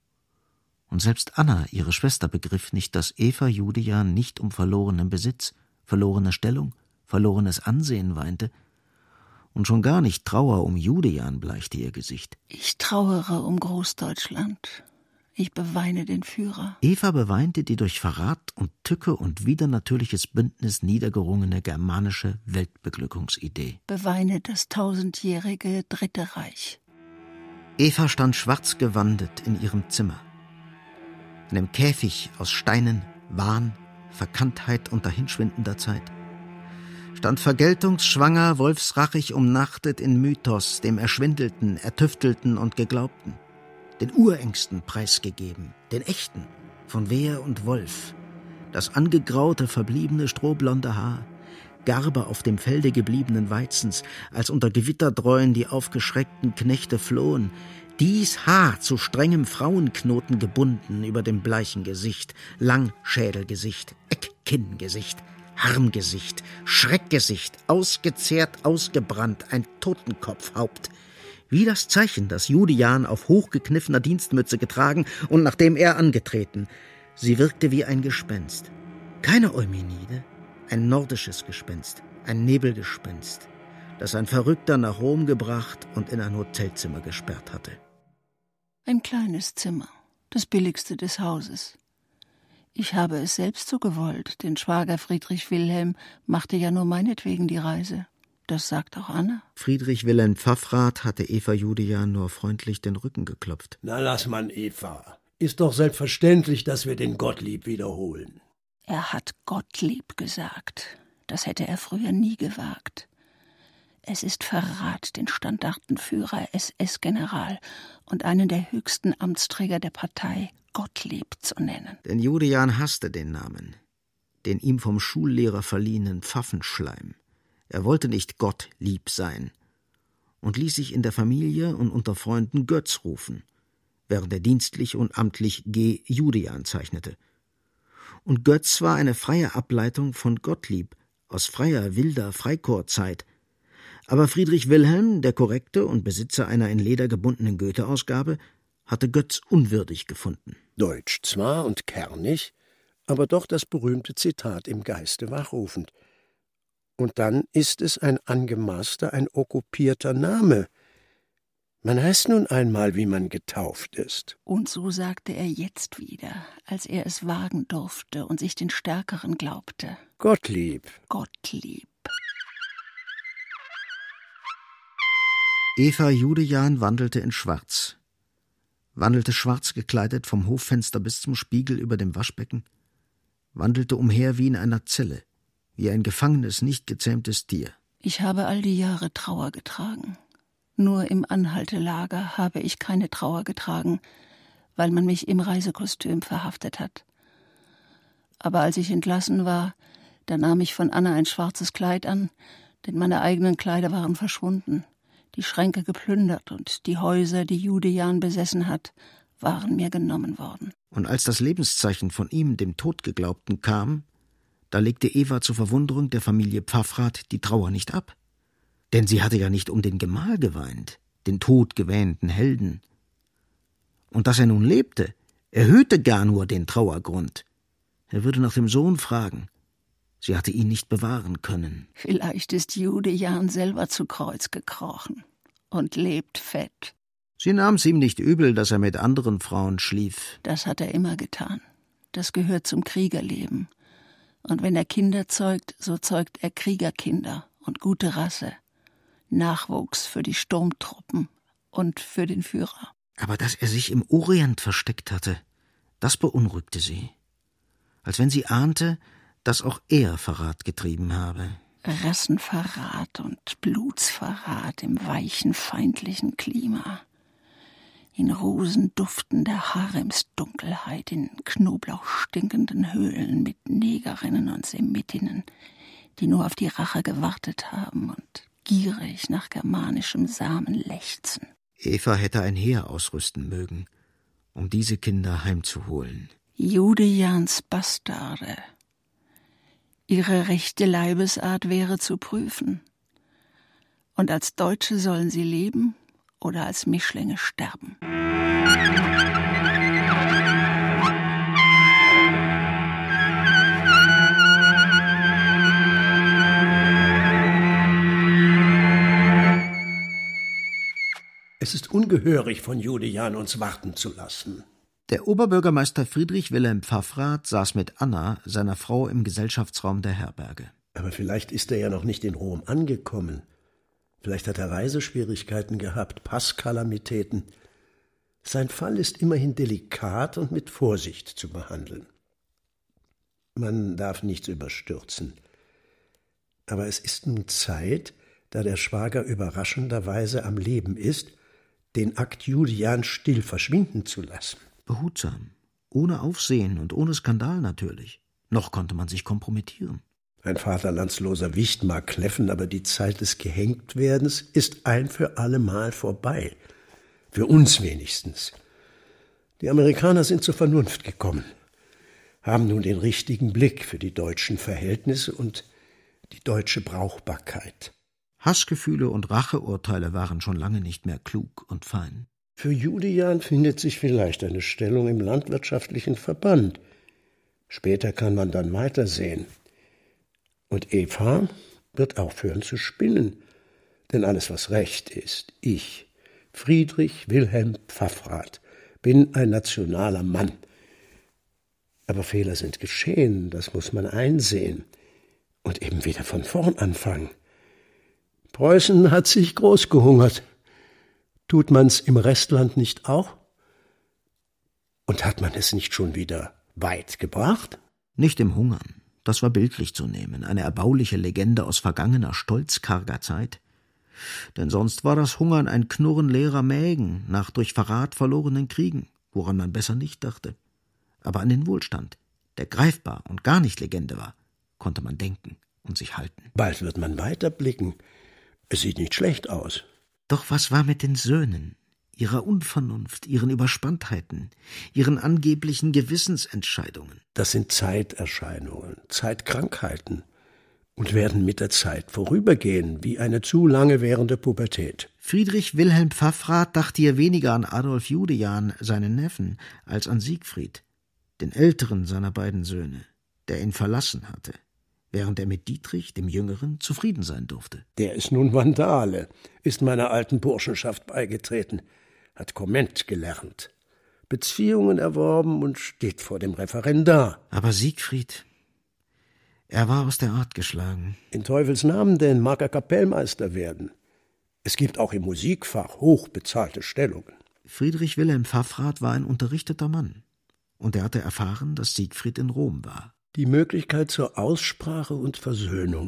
Und selbst Anna, ihre Schwester, begriff nicht, dass Eva Judejan nicht um verlorenen Besitz, verlorene Stellung, verlorenes Ansehen weinte, und schon gar nicht Trauer um Judejan bleichte ihr Gesicht. Ich trauere um Großdeutschland. Ich beweine den Führer. Eva beweinte die durch Verrat und Tücke und widernatürliches Bündnis niedergerungene germanische Weltbeglückungsidee. Beweine das tausendjährige Dritte Reich. Eva stand schwarz gewandet in ihrem Zimmer. In einem Käfig aus Steinen, Wahn, Verkanntheit und dahinschwindender Zeit. Stand vergeltungsschwanger, wolfsrachig umnachtet in Mythos, dem Erschwindelten, Ertüftelten und Geglaubten. Den Urängsten preisgegeben, den echten, von Wehr und Wolf. Das angegraute, verbliebene, strohblonde Haar, Garbe auf dem Felde gebliebenen Weizens, als unter Gewitterdräuen die aufgeschreckten Knechte flohen. Dies Haar zu strengem Frauenknoten gebunden über dem bleichen Gesicht, Langschädelgesicht, Eckkinngesicht, Harmgesicht, Schreckgesicht, ausgezehrt, ausgebrannt, ein Totenkopfhaupt. Wie das Zeichen, das Judejan auf hochgekniffener Dienstmütze getragen und nachdem er angetreten. Sie wirkte wie ein Gespenst. Keine Eumenide, ein nordisches Gespenst, ein Nebelgespenst, das ein Verrückter nach Rom gebracht und in ein Hotelzimmer gesperrt hatte. Ein kleines Zimmer, das billigste des Hauses. Ich habe es selbst so gewollt, denn Schwager Friedrich Wilhelm machte ja nur meinetwegen die Reise. Das sagt auch Anna. Friedrich Wilhelm Pfaffrath hatte Eva Judejan nur freundlich den Rücken geklopft. Na lass man, Eva. Ist doch selbstverständlich, dass wir den Gottlieb wiederholen. Er hat Gottlieb gesagt. Das hätte er früher nie gewagt. Es ist Verrat, den Standartenführer, S S-General und einen der höchsten Amtsträger der Partei Gottlieb zu nennen. Denn Judejan hasste den Namen, den ihm vom Schullehrer verliehenen Pfaffenschleim. Er wollte nicht Gottlieb sein und ließ sich in der Familie und unter Freunden Götz rufen, während er dienstlich und amtlich G. Judejan zeichnete. Und Götz war eine freie Ableitung von Gottlieb, aus freier, wilder Freikorpszeit. Aber Friedrich Wilhelm, der Korrekte und Besitzer einer in Leder gebundenen Goethe-Ausgabe, hatte Götz unwürdig gefunden. Deutsch zwar und kernig, aber doch das berühmte Zitat im Geiste wachrufend. Und dann ist es ein angemaßter, ein okkupierter Name. Man heißt nun einmal, wie man getauft ist. Und so sagte er jetzt wieder, als er es wagen durfte und sich den Stärkeren glaubte. Gottlieb. Gottlieb. Eva Judejan wandelte in Schwarz. Wandelte schwarz gekleidet vom Hoffenster bis zum Spiegel über dem Waschbecken. Wandelte umher wie in einer Zelle, wie ein gefangenes, nicht gezähmtes Tier. Ich habe all die Jahre Trauer getragen. Nur im Anhaltelager habe ich keine Trauer getragen, weil man mich im Reisekostüm verhaftet hat. Aber als ich entlassen war, da nahm ich von Anna ein schwarzes Kleid an, denn meine eigenen Kleider waren verschwunden. Die Schränke geplündert und die Häuser, die Judejan besessen hat, waren mir genommen worden. Und als das Lebenszeichen von ihm, dem Todgeglaubten, kam, da legte Eva zur Verwunderung der Familie Pfaffrath die Trauer nicht ab. Denn sie hatte ja nicht um den Gemahl geweint, den todgewähnten Helden. Und dass er nun lebte, erhöhte gar nur den Trauergrund. Er würde nach dem Sohn fragen. Sie hatte ihn nicht bewahren können. Vielleicht ist Judejan selber zu Kreuz gekrochen und lebt fett. Sie nahm's ihm nicht übel, dass er mit anderen Frauen schlief. Das hat er immer getan. Das gehört zum Kriegerleben. Und wenn er Kinder zeugt, so zeugt er Kriegerkinder und gute Rasse. Nachwuchs für die Sturmtruppen und für den Führer. Aber dass er sich im Orient versteckt hatte, Das beunruhigte sie, als wenn sie ahnte, dass auch er Verrat getrieben habe. Rassenverrat und Blutsverrat im weichen, feindlichen Klima. In rosenduftender Haremsdunkelheit, in knoblauchstinkenden Höhlen mit Negerinnen und Semitinnen, die nur auf die Rache gewartet haben und gierig nach germanischem Samen lechzen. Eva hätte ein Heer ausrüsten mögen, um diese Kinder heimzuholen. Judejans Bastarde. Ihre rechte Leibesart wäre zu prüfen. Und als Deutsche sollen sie leben oder als Mischlinge sterben. Es ist ungehörig von Judejan, uns warten zu lassen. Der Oberbürgermeister Friedrich Wilhelm Pfaffrath saß mit Anna, seiner Frau, im Gesellschaftsraum der Herberge. Aber vielleicht ist er ja noch nicht in Rom angekommen. Vielleicht hat er Reiseschwierigkeiten gehabt, Passkalamitäten. Sein Fall ist immerhin delikat und mit Vorsicht zu behandeln. Man darf nichts überstürzen. Aber es ist nun Zeit, da der Schwager überraschenderweise am Leben ist, den Akt Judejan still verschwinden zu lassen. Behutsam, ohne Aufsehen und ohne Skandal natürlich. Noch konnte man sich kompromittieren. Ein vaterlandsloser Wicht mag kläffen, aber die Zeit des Gehängtwerdens ist ein für allemal vorbei. Für uns wenigstens. Die Amerikaner sind zur Vernunft gekommen, haben nun den richtigen Blick für die deutschen Verhältnisse und die deutsche Brauchbarkeit. Hassgefühle und Racheurteile waren schon lange nicht mehr klug und fein. Für Judejan findet sich vielleicht eine Stellung im landwirtschaftlichen Verband. Später kann man dann weitersehen. Und Eva wird aufhören zu spinnen. Denn alles, was recht ist, ich, Friedrich Wilhelm Pfaffrath, bin ein nationaler Mann. Aber Fehler sind geschehen, das muss man einsehen. Und eben wieder von vorn anfangen. Preußen hat sich groß gehungert. Tut man's im Restland nicht auch? Und hat man es nicht schon wieder weit gebracht? Nicht im Hungern. Das war bildlich zu nehmen, eine erbauliche Legende aus vergangener, stolzkarger Zeit. Denn sonst war das Hungern ein Knurren leerer Mägen nach durch Verrat verlorenen Kriegen, woran man besser nicht dachte. Aber an den Wohlstand, der greifbar und gar nicht Legende war, konnte man denken und sich halten. Bald wird man weiterblicken. Es sieht nicht schlecht aus. Doch was war mit den Söhnen, ihrer Unvernunft, ihren Überspanntheiten, ihren angeblichen Gewissensentscheidungen? Das sind Zeiterscheinungen, Zeitkrankheiten und werden mit der Zeit vorübergehen, wie eine zu lange währende Pubertät. Friedrich Wilhelm Pfaffrath dachte hier weniger an Adolf Judejan, seinen Neffen, als an Siegfried, den älteren seiner beiden Söhne, der ihn verlassen hatte, während er mit Dietrich, dem Jüngeren, zufrieden sein durfte. Der ist nun Vandale, ist meiner alten Burschenschaft beigetreten, hat Komment gelernt, Beziehungen erworben und steht vor dem Referendar. Aber Siegfried, er war aus der Art geschlagen. In Teufels Namen denn mag er Kapellmeister werden. Es gibt auch im Musikfach hochbezahlte Stellungen. Friedrich Wilhelm Pfaffrath war ein unterrichteter Mann. Und er hatte erfahren, dass Siegfried in Rom war. Die Möglichkeit zur Aussprache und Versöhnung.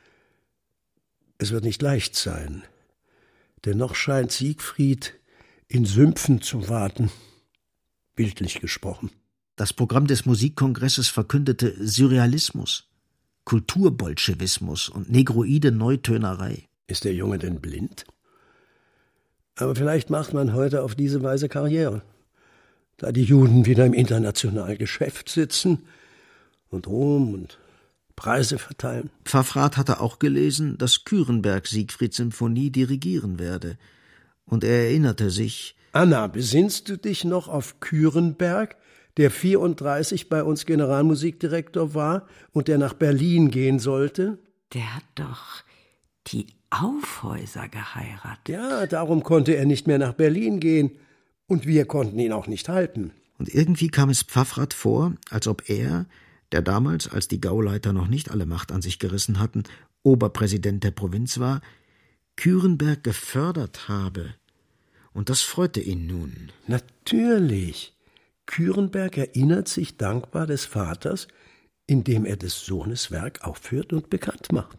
Es wird nicht leicht sein, denn noch scheint Siegfried in Sümpfen zu warten, bildlich gesprochen. Das Programm des Musikkongresses verkündete Surrealismus, Kulturbolschewismus und negroide Neutönerei. Ist der Junge denn blind? Aber vielleicht macht man heute auf diese Weise Karriere, da die Juden wieder im internationalen Geschäft sitzen und Ruhm und Preise verteilen. Pfaffrath hatte auch gelesen, dass Kürenberg Siegfrieds Symphonie dirigieren werde. Und er erinnerte sich: Anna, besinnst du dich noch auf Kürenberg, der vierunddreißig bei uns Generalmusikdirektor war und der nach Berlin gehen sollte? Der hat doch die Aufhäuser geheiratet. Ja, darum konnte er nicht mehr nach Berlin gehen. Und wir konnten ihn auch nicht halten. Und irgendwie kam es Pfaffrath vor, als ob er, der damals, als die Gauleiter noch nicht alle Macht an sich gerissen hatten, Oberpräsident der Provinz war, Kürenberg gefördert habe. Und das freute ihn nun. Natürlich. Kürenberg erinnert sich dankbar des Vaters, indem er des Sohnes Werk aufführt und bekannt macht.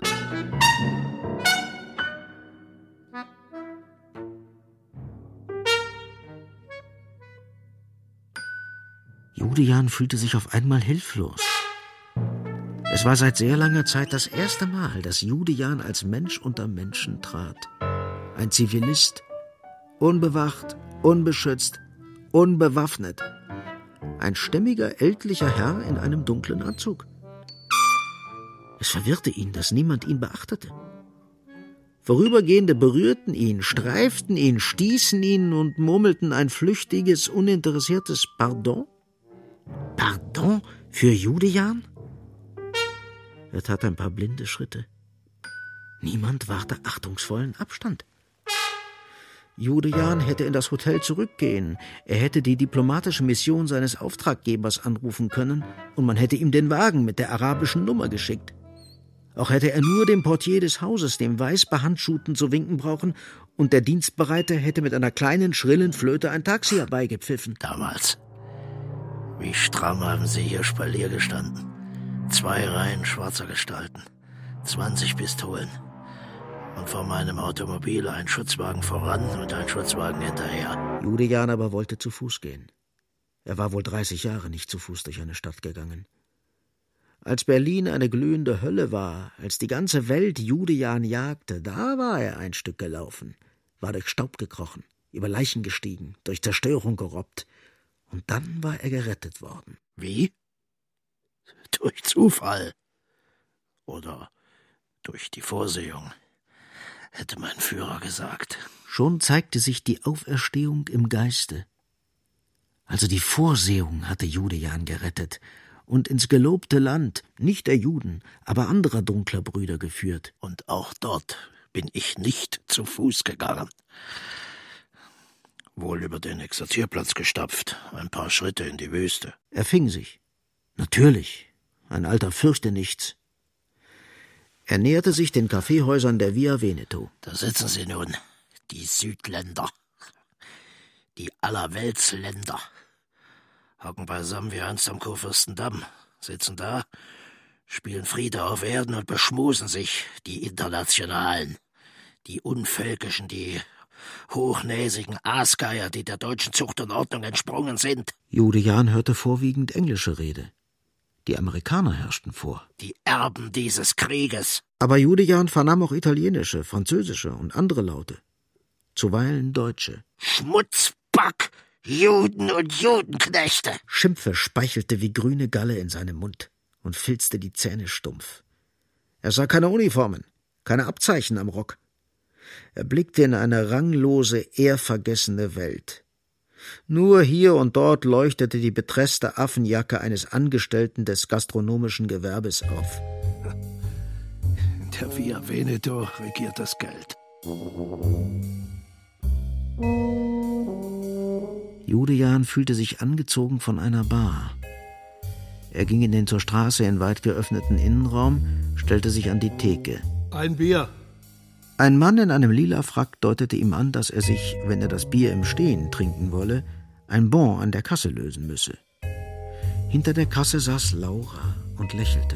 Judejan fühlte sich auf einmal hilflos. Es war seit sehr langer Zeit das erste Mal, dass Judejan als Mensch unter Menschen trat. Ein Zivilist, unbewacht, unbeschützt, unbewaffnet. Ein stämmiger, ältlicher Herr in einem dunklen Anzug. Es verwirrte ihn, dass niemand ihn beachtete. Vorübergehende berührten ihn, streiften ihn, stießen ihn und murmelten ein flüchtiges, uninteressiertes Pardon. Pardon für Judejan? Er tat ein paar blinde Schritte. Niemand wahrte achtungsvollen Abstand. Judejan hätte in das Hotel zurückgehen. Er hätte die diplomatische Mission seines Auftraggebers anrufen können und man hätte ihm den Wagen mit der arabischen Nummer geschickt. Auch hätte er nur dem Portier des Hauses, dem Weißbehandschuhten, zu winken brauchen und der Dienstbereite hätte mit einer kleinen, schrillen Flöte ein Taxi herbeigepfiffen. Damals. Wie stramm haben Sie hier Spalier gestanden. Zwei Reihen schwarzer Gestalten, zwanzig Pistolen. Und vor meinem Automobil ein Schutzwagen voran und ein Schutzwagen hinterher. Judejan aber wollte zu Fuß gehen. Er war wohl dreißig Jahre nicht zu Fuß durch eine Stadt gegangen. Als Berlin eine glühende Hölle war, als die ganze Welt Judejan jagte, da war er ein Stück gelaufen, war durch Staub gekrochen, über Leichen gestiegen, durch Zerstörung gerobbt. Und dann war er gerettet worden. Wie? Durch Zufall? Oder durch die Vorsehung, hätte mein Führer gesagt. Schon zeigte sich die Auferstehung im Geiste. Also die Vorsehung hatte Judejan gerettet und ins gelobte Land, nicht der Juden, aber anderer dunkler Brüder geführt. Und auch dort bin ich nicht zu Fuß gegangen. Wohl über den Exerzierplatz gestapft, ein paar Schritte in die Wüste. Er fing sich. Natürlich, ein Alter fürchte nichts. Er näherte sich den Kaffeehäusern der Via Veneto. Da sitzen sie nun, die Südländer, die Allerweltsländer. Hocken beisammen wie einst am Kurfürstendamm, sitzen da, spielen Friede auf Erden und beschmusen sich, die Internationalen, die Unvölkischen, die hochnäsigen Aasgeier, die der deutschen Zucht und Ordnung entsprungen sind. Judejan hörte vorwiegend englische Rede. Die Amerikaner herrschten vor. Die Erben dieses Krieges. Aber Judejan vernahm auch italienische, französische und andere Laute. Zuweilen deutsche. Schmutzback, Juden und Judenknechte. Schimpfe speichelte wie grüne Galle in seinem Mund und filzte die Zähne stumpf. Er sah keine Uniformen, keine Abzeichen am Rock. Er blickte in eine ranglose, ehrvergessene Welt. Nur hier und dort leuchtete die betreßte Affenjacke eines Angestellten des gastronomischen Gewerbes auf. In der Via Veneto regiert das Geld. Judejan fühlte sich angezogen von einer Bar. Er ging in den zur Straße in weit geöffneten Innenraum, stellte sich an die Theke. Ein Bier. Ein Mann in einem lila Frack deutete ihm an, dass er sich, wenn er das Bier im Stehen trinken wolle, ein Bon an der Kasse lösen müsse. Hinter der Kasse saß Laura und lächelte.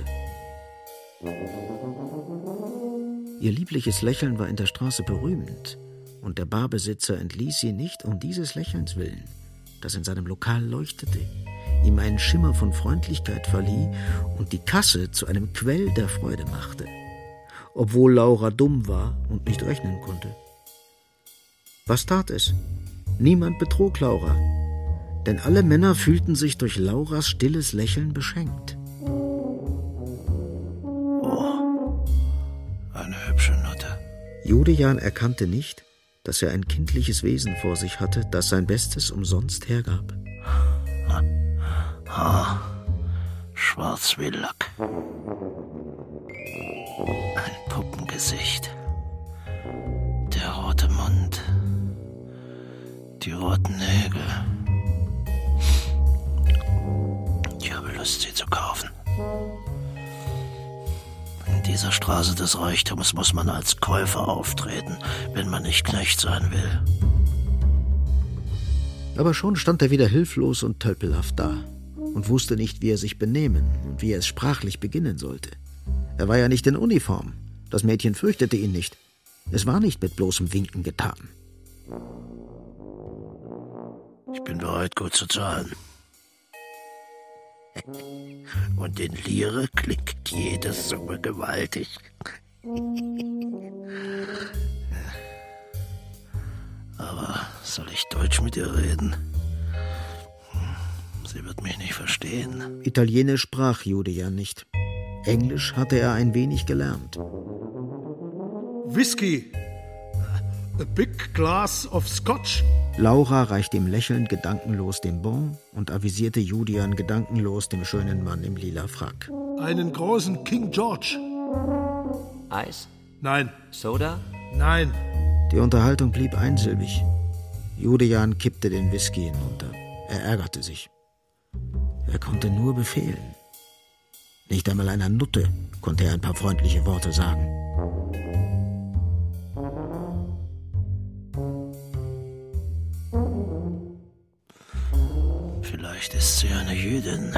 Ihr liebliches Lächeln war in der Straße berühmt, und der Barbesitzer entließ sie nicht um dieses Lächelns willen, das in seinem Lokal leuchtete, ihm einen Schimmer von Freundlichkeit verlieh und die Kasse zu einem Quell der Freude machte, obwohl Laura dumm war und nicht rechnen konnte. Was tat es? Niemand betrog Laura, denn alle Männer fühlten sich durch Lauras stilles Lächeln beschenkt. Oh, eine hübsche Nutte. Judejan erkannte nicht, dass er ein kindliches Wesen vor sich hatte, das sein Bestes umsonst hergab. Haar, schwarz wie Lack. Ein Puppengesicht. Der rote Mund. Die roten Nägel. Ich habe Lust, sie zu kaufen. In dieser Straße des Reichtums muss man als Käufer auftreten, wenn man nicht Knecht sein will. Aber schon stand er wieder hilflos und tölpelhaft da und wusste nicht, wie er sich benehmen und wie er es sprachlich beginnen sollte. Er war ja nicht in Uniform. Das Mädchen fürchtete ihn nicht. Es war nicht mit bloßem Winken getan. Ich bin bereit, gut zu zahlen. Und in Lire klingt jede Summe gewaltig. Aber soll ich Deutsch mit ihr reden? Sie wird mich nicht verstehen. Italienisch sprach Judejan nicht. Englisch hatte er ein wenig gelernt. Whisky. A big glass of Scotch. Laura reichte ihm lächelnd gedankenlos den Bon und avisierte Judejan gedankenlos dem schönen Mann im lila Frack. Einen großen King George. Eis? Nein. Soda? Nein. Die Unterhaltung blieb einsilbig. Judejan kippte den Whisky hinunter. Er ärgerte sich. Er konnte nur befehlen. Nicht einmal einer Nutte konnte er ein paar freundliche Worte sagen. Vielleicht ist sie eine Jüdin.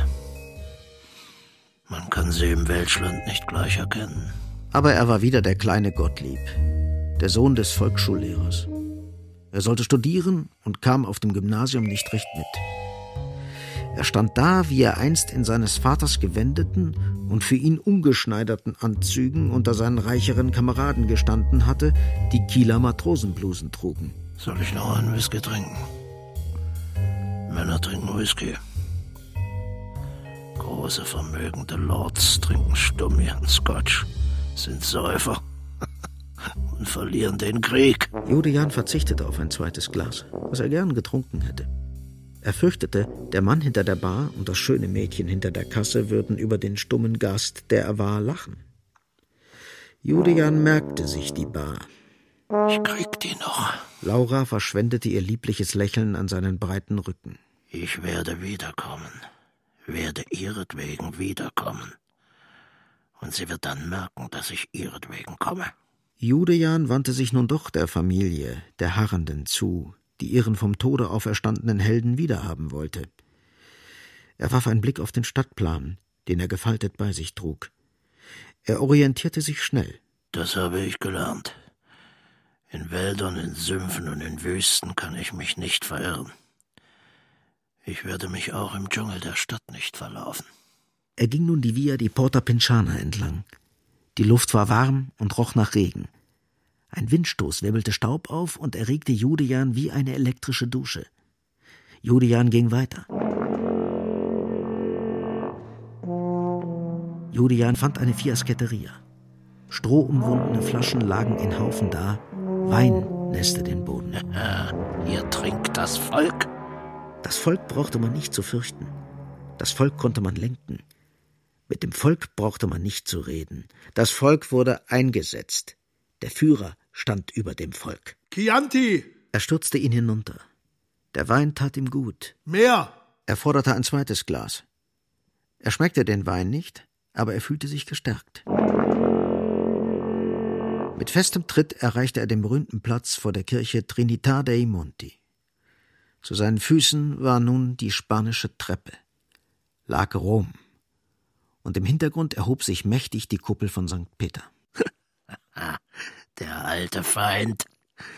Man kann sie im Welschland nicht gleich erkennen. Aber er war wieder der kleine Gottlieb, der Sohn des Volksschullehrers. Er sollte studieren und kam auf dem Gymnasium nicht recht mit. Er stand da, wie er einst in seines Vaters gewendeten und für ihn umgeschneiderten Anzügen unter seinen reicheren Kameraden gestanden hatte, die Kieler Matrosenblusen trugen. Soll ich noch einen Whisky trinken? Männer trinken Whisky. Große, vermögende Lords trinken stumm ihren Scotch, sind Säufer und verlieren den Krieg. Judejan verzichtete auf ein zweites Glas, was er gern getrunken hätte. Er fürchtete, der Mann hinter der Bar und das schöne Mädchen hinter der Kasse würden über den stummen Gast, der er war, lachen. Judejan merkte sich die Bar. Ich krieg die noch. Laura verschwendete ihr liebliches Lächeln an seinen breiten Rücken. Ich werde wiederkommen, werde ihretwegen wiederkommen. Und sie wird dann merken, dass ich ihretwegen komme. Judejan wandte sich nun doch der Familie, der Harrenden zu, die ihren vom Tode auferstandenen Helden wiederhaben wollte. Er warf einen Blick auf den Stadtplan, den er gefaltet bei sich trug. Er orientierte sich schnell. Das habe ich gelernt. In Wäldern, in Sümpfen und in Wüsten kann ich mich nicht verirren. Ich werde mich auch im Dschungel der Stadt nicht verlaufen. Er ging nun die Via di Porta Pinciana entlang. Die Luft war warm und roch nach Regen. Ein Windstoß wirbelte Staub auf und erregte Judejan wie eine elektrische Dusche. Judejan ging weiter. Judejan fand eine Fiasketteria. Strohumwundene Flaschen lagen in Haufen da. Wein nässte den Boden. Hier trinkt das Volk. Das Volk brauchte man nicht zu fürchten. Das Volk konnte man lenken. Mit dem Volk brauchte man nicht zu reden. Das Volk wurde eingesetzt. Der Führer stand über dem Volk. Chianti! Er stürzte ihn hinunter. Der Wein tat ihm gut. Mehr! Er forderte ein zweites Glas. Er schmeckte den Wein nicht, aber er fühlte sich gestärkt. Mit festem Tritt erreichte er den berühmten Platz vor der Kirche Trinità dei Monti. Zu seinen Füßen war nun die spanische Treppe, lag Rom, und im Hintergrund erhob sich mächtig die Kuppel von Sankt Peter. Der alte Feind.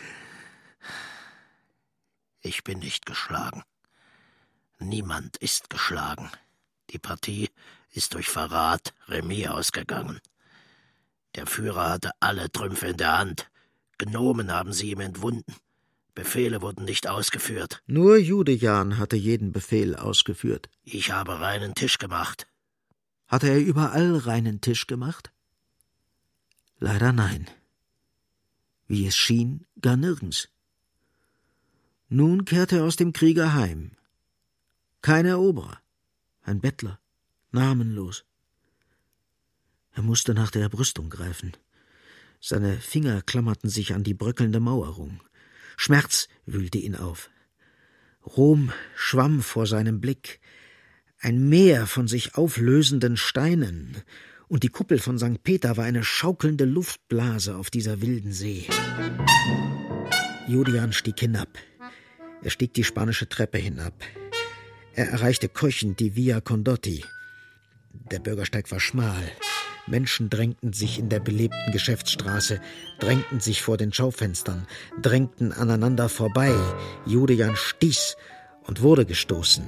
Ich bin nicht geschlagen. Niemand ist geschlagen. Die Partie ist durch Verrat Remis ausgegangen. Der Führer hatte alle Trümpfe in der Hand. Gnomen haben sie ihm entwunden. Befehle wurden nicht ausgeführt. Nur Judejan hatte jeden Befehl ausgeführt. Ich habe reinen Tisch gemacht. Hatte er überall reinen Tisch gemacht? Leider nein. Wie es schien, gar nirgends. Nun kehrte er aus dem Kriege heim. Kein Eroberer, ein Bettler, namenlos. Er musste nach der Brüstung greifen. Seine Finger klammerten sich an die bröckelnde Mauerung. Schmerz wühlte ihn auf. Rom schwamm vor seinem Blick. Ein Meer von sich auflösenden Steinen. Und die Kuppel von Sankt Peter war eine schaukelnde Luftblase auf dieser wilden See. Judejan stieg hinab. Er stieg die spanische Treppe hinab. Er erreichte keuchend die Via Condotti. Der Bürgersteig war schmal. Menschen drängten sich in der belebten Geschäftsstraße, drängten sich vor den Schaufenstern, drängten aneinander vorbei. Judejan stieß und wurde gestoßen.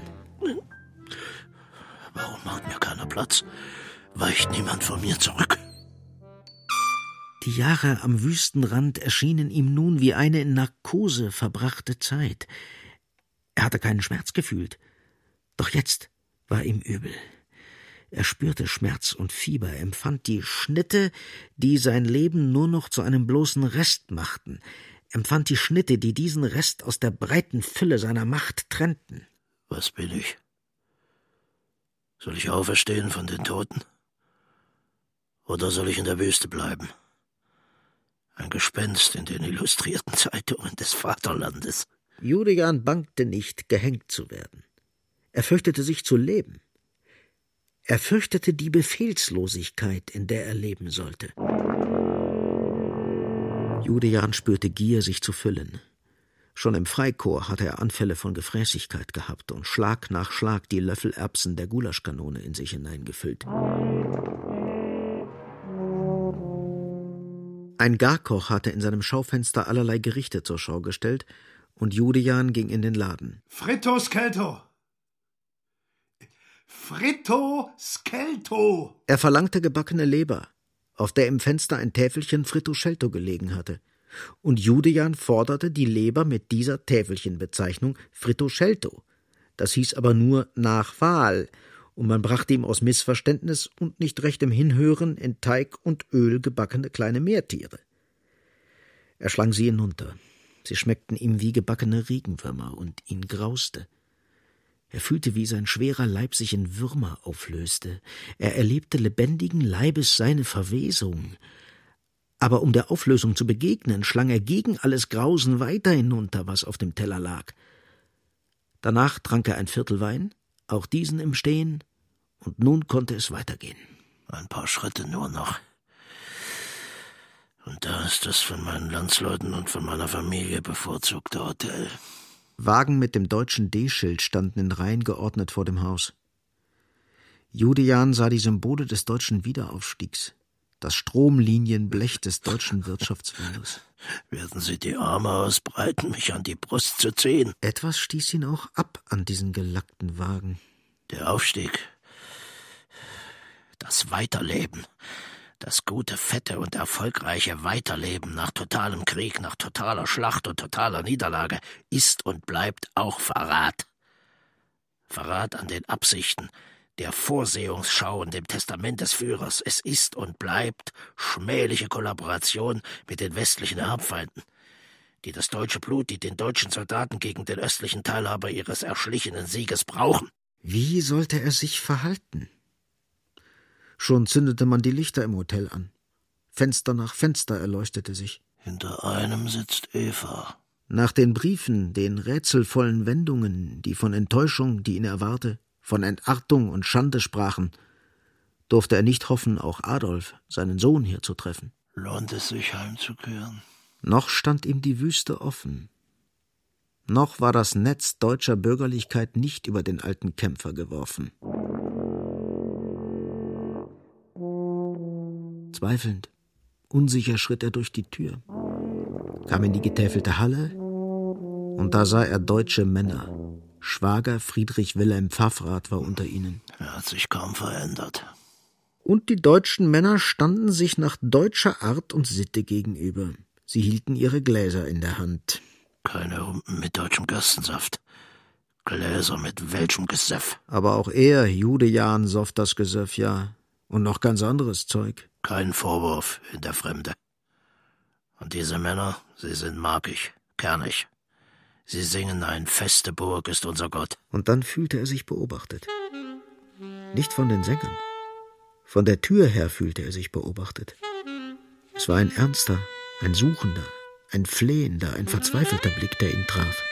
Warum macht mir keiner Platz? Weicht niemand von mir zurück? Die Jahre am Wüstenrand erschienen ihm nun wie eine in Narkose verbrachte Zeit. Er hatte keinen Schmerz gefühlt. Doch jetzt war ihm übel. Er spürte Schmerz und Fieber, empfand die Schnitte, die sein Leben nur noch zu einem bloßen Rest machten, empfand die Schnitte, die diesen Rest aus der breiten Fülle seiner Macht trennten. Was bin ich? Soll ich auferstehen von den Toten? Oder soll ich in der Wüste bleiben? Ein Gespenst in den illustrierten Zeitungen des Vaterlandes. Judejan bangte nicht, gehängt zu werden. Er fürchtete sich zu leben. Er fürchtete die Befehlslosigkeit, in der er leben sollte. Judejan spürte Gier, sich zu füllen. Schon im Freikorps hatte er Anfälle von Gefräßigkeit gehabt und Schlag nach Schlag die Löffelerbsen der Gulaschkanone in sich hineingefüllt. Ein Garkoch hatte in seinem Schaufenster allerlei Gerichte zur Schau gestellt, und Judejan ging in den Laden. Fritto Skelto! Fritto Skelto! Er verlangte gebackene Leber, auf der im Fenster ein Täfelchen Fritto Scelto gelegen hatte. Und Judejan forderte die Leber mit dieser Täfelchenbezeichnung Fritto Scelto. Das hieß aber nur nach Wahl, und man brachte ihm aus Missverständnis und nicht rechtem Hinhören in Teig und Öl gebackene kleine Meertiere. Er schlang sie hinunter. Sie schmeckten ihm wie gebackene Regenwürmer, und ihn grauste. Er fühlte, wie sein schwerer Leib sich in Würmer auflöste. Er erlebte lebendigen Leibes seine Verwesung. Aber um der Auflösung zu begegnen, schlang er gegen alles Grausen weiter hinunter, was auf dem Teller lag. Danach trank er ein Viertel Wein, auch diesen im Stehen, und nun konnte es weitergehen. Ein paar Schritte nur noch. Und da ist das von meinen Landsleuten und von meiner Familie bevorzugte Hotel. Wagen mit dem deutschen D-Schild standen in Reihen geordnet vor dem Haus. Judejan sah die Symbole des deutschen Wiederaufstiegs, das Stromlinienblech des deutschen Wirtschaftswunders. Werden Sie die Arme ausbreiten, mich an die Brust zu ziehen? Etwas stieß ihn auch ab an diesen gelackten Wagen. Der Aufstieg, das Weiterleben, das gute, fette und erfolgreiche Weiterleben nach totalem Krieg, nach totaler Schlacht und totaler Niederlage ist und bleibt auch Verrat. Verrat an den Absichten, der Vorsehungsschau und dem Testament des Führers. Es ist und bleibt schmähliche Kollaboration mit den westlichen Erbfeinden, die das deutsche Blut, die den deutschen Soldaten gegen den östlichen Teilhaber ihres erschlichenen Sieges brauchen. Wie sollte er sich verhalten? Schon zündete man die Lichter im Hotel an. Fenster nach Fenster erleuchtete sich. Hinter einem sitzt Eva. Nach den Briefen, den rätselvollen Wendungen, die von Enttäuschung, die ihn erwarte, von Entartung und Schande sprachen, durfte er nicht hoffen, auch Adolf, seinen Sohn, hier zu treffen. Lohnt es sich, heimzukehren? Noch stand ihm die Wüste offen. Noch war das Netz deutscher Bürgerlichkeit nicht über den alten Kämpfer geworfen. Zweifelnd, unsicher schritt er durch die Tür, kam in die getäfelte Halle, und da sah er deutsche Männer. Schwager Friedrich Wilhelm Pfaffrath war unter ihnen. Er hat sich kaum verändert. Und die deutschen Männer standen sich nach deutscher Art und Sitte gegenüber. Sie hielten ihre Gläser in der Hand. Keine Humpen mit deutschem Gerstensaft. Gläser mit welchem Gesöff. Aber auch er, Judejan, soff das Gesöff, ja. Und noch ganz anderes Zeug. Kein Vorwurf in der Fremde. Und diese Männer, sie sind markig, kernig. Sie singen, ein feste Burg ist unser Gott. Und dann fühlte er sich beobachtet. Nicht von den Sängern. Von der Tür her fühlte er sich beobachtet. Es war ein ernster, ein suchender, ein flehender, ein verzweifelter Blick, der ihn traf.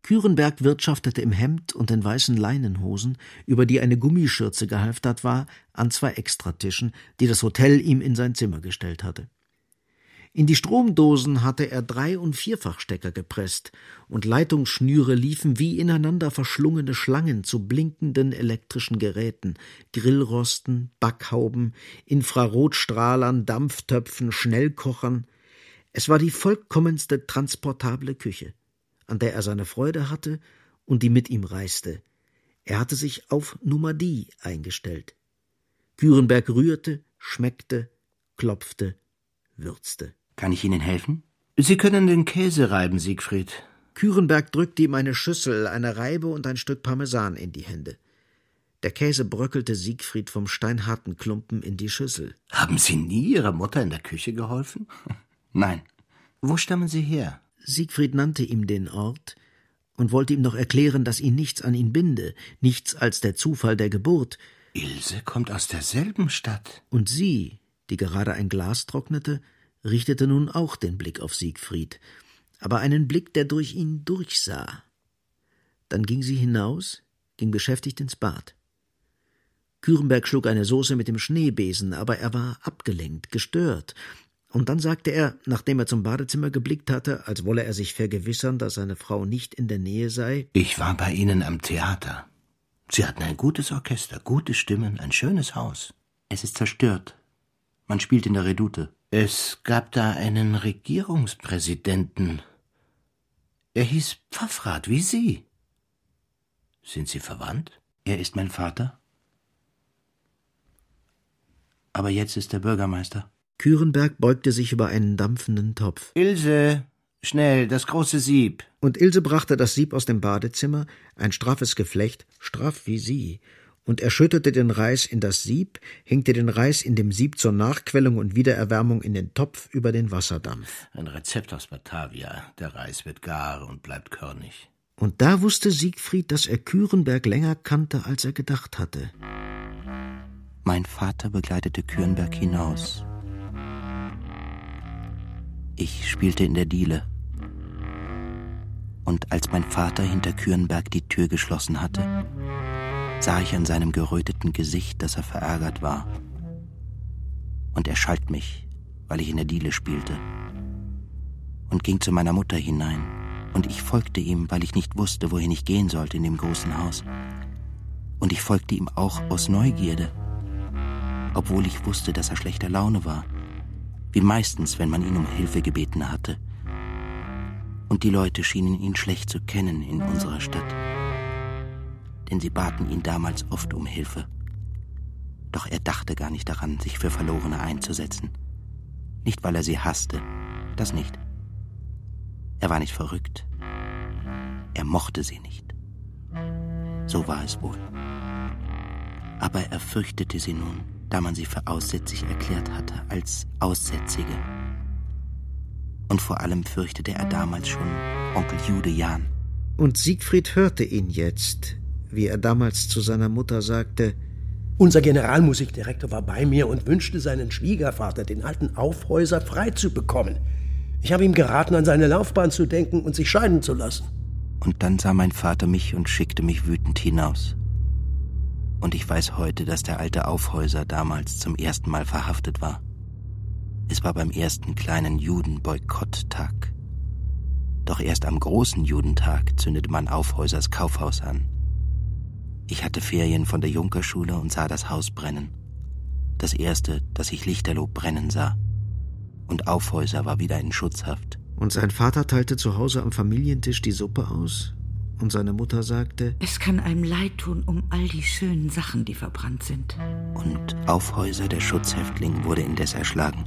Kürenberg wirtschaftete im Hemd und den weißen Leinenhosen, über die eine Gummischürze gehalftert war, an zwei Extratischen, die das Hotel ihm in sein Zimmer gestellt hatte. In die Stromdosen hatte er Drei- und Vierfachstecker gepresst, und Leitungsschnüre liefen wie ineinander verschlungene Schlangen zu blinkenden elektrischen Geräten, Grillrosten, Backhauben, Infrarotstrahlern, Dampftöpfen, Schnellkochern. Es war die vollkommenste transportable Küche, an der er seine Freude hatte und die mit ihm reiste. Er hatte sich auf Nummer-Die eingestellt. Kürenberg rührte, schmeckte, klopfte, würzte. Kann ich Ihnen helfen? Sie können den Käse reiben, Siegfried. Kürenberg drückte ihm eine Schüssel, eine Reibe und ein Stück Parmesan in die Hände. Der Käse bröckelte Siegfried vom steinharten Klumpen in die Schüssel. Haben Sie nie Ihrer Mutter in der Küche geholfen? Nein. Wo stammen Sie her? Siegfried nannte ihm den Ort und wollte ihm noch erklären, dass ihn nichts an ihn binde, nichts als der Zufall der Geburt. Ilse kommt aus derselben Stadt. Und sie, die gerade ein Glas trocknete, richtete nun auch den Blick auf Siegfried, aber einen Blick, der durch ihn durchsah. Dann ging sie hinaus, ging beschäftigt ins Bad. Kürenberg schlug eine Sauce mit dem Schneebesen, aber er war abgelenkt, gestört. Und dann sagte er, nachdem er zum Badezimmer geblickt hatte, als wolle er sich vergewissern, dass seine Frau nicht in der Nähe sei: Ich war bei Ihnen am Theater. Sie hatten ein gutes Orchester, gute Stimmen, ein schönes Haus. Es ist zerstört. Man spielt in der Redoute. Es gab da einen Regierungspräsidenten. Er hieß Pfaffrath, wie Sie. Sind Sie verwandt? Er ist mein Vater. Aber jetzt ist er Bürgermeister. Kürenberg beugte sich über einen dampfenden Topf. Ilse, schnell, das große Sieb. Und Ilse brachte das Sieb aus dem Badezimmer, ein straffes Geflecht, straff wie sie, und er schüttete den Reis in das Sieb, hängte den Reis in dem Sieb zur Nachquellung und Wiedererwärmung in den Topf über den Wasserdampf. Ein Rezept aus Batavia. Der Reis wird gar und bleibt körnig. Und da wusste Siegfried, dass er Kürenberg länger kannte, als er gedacht hatte. Mein Vater begleitete Kürenberg hinaus. Ich spielte in der Diele. Und als mein Vater hinter Kürenberg die Tür geschlossen hatte, sah ich an seinem geröteten Gesicht, dass er verärgert war. Und er schalt mich, weil ich in der Diele spielte, und ging zu meiner Mutter hinein. Und ich folgte ihm, weil ich nicht wusste, wohin ich gehen sollte in dem großen Haus. Und ich folgte ihm auch aus Neugierde, obwohl ich wusste, dass er schlechter Laune war, wie meistens, wenn man ihn um Hilfe gebeten hatte. Und die Leute schienen ihn schlecht zu kennen in unserer Stadt, denn sie baten ihn damals oft um Hilfe. Doch er dachte gar nicht daran, sich für Verlorene einzusetzen. Nicht, weil er sie hasste, das nicht. Er war nicht verrückt. Er mochte sie nicht. So war es wohl. Aber er fürchtete sie nun, da man sie für aussätzig erklärt hatte, als Aussätzige. Und vor allem fürchtete er damals schon Onkel Jude Jan. Und Siegfried hörte ihn jetzt, wie er damals zu seiner Mutter sagte: Unser Generalmusikdirektor war bei mir und wünschte seinen Schwiegervater, den alten Aufhäuser, frei zu bekommen. Ich habe ihm geraten, an seine Laufbahn zu denken und sich scheiden zu lassen. Und dann sah mein Vater mich und schickte mich wütend hinaus. Und ich weiß heute, dass der alte Aufhäuser damals zum ersten Mal verhaftet war. Es war beim ersten kleinen Judenboykott-Tag. Doch erst am großen Judentag zündete man Aufhäusers Kaufhaus an. Ich hatte Ferien von der Junkerschule und sah das Haus brennen. Das erste, das ich lichterloh brennen sah. Und Aufhäuser war wieder in Schutzhaft. Und sein Vater teilte zu Hause am Familientisch die Suppe aus. Und seine Mutter sagte: Es kann einem leid tun um all die schönen Sachen, die verbrannt sind. Und Aufhäuser, der Schutzhäftling, wurde indes erschlagen.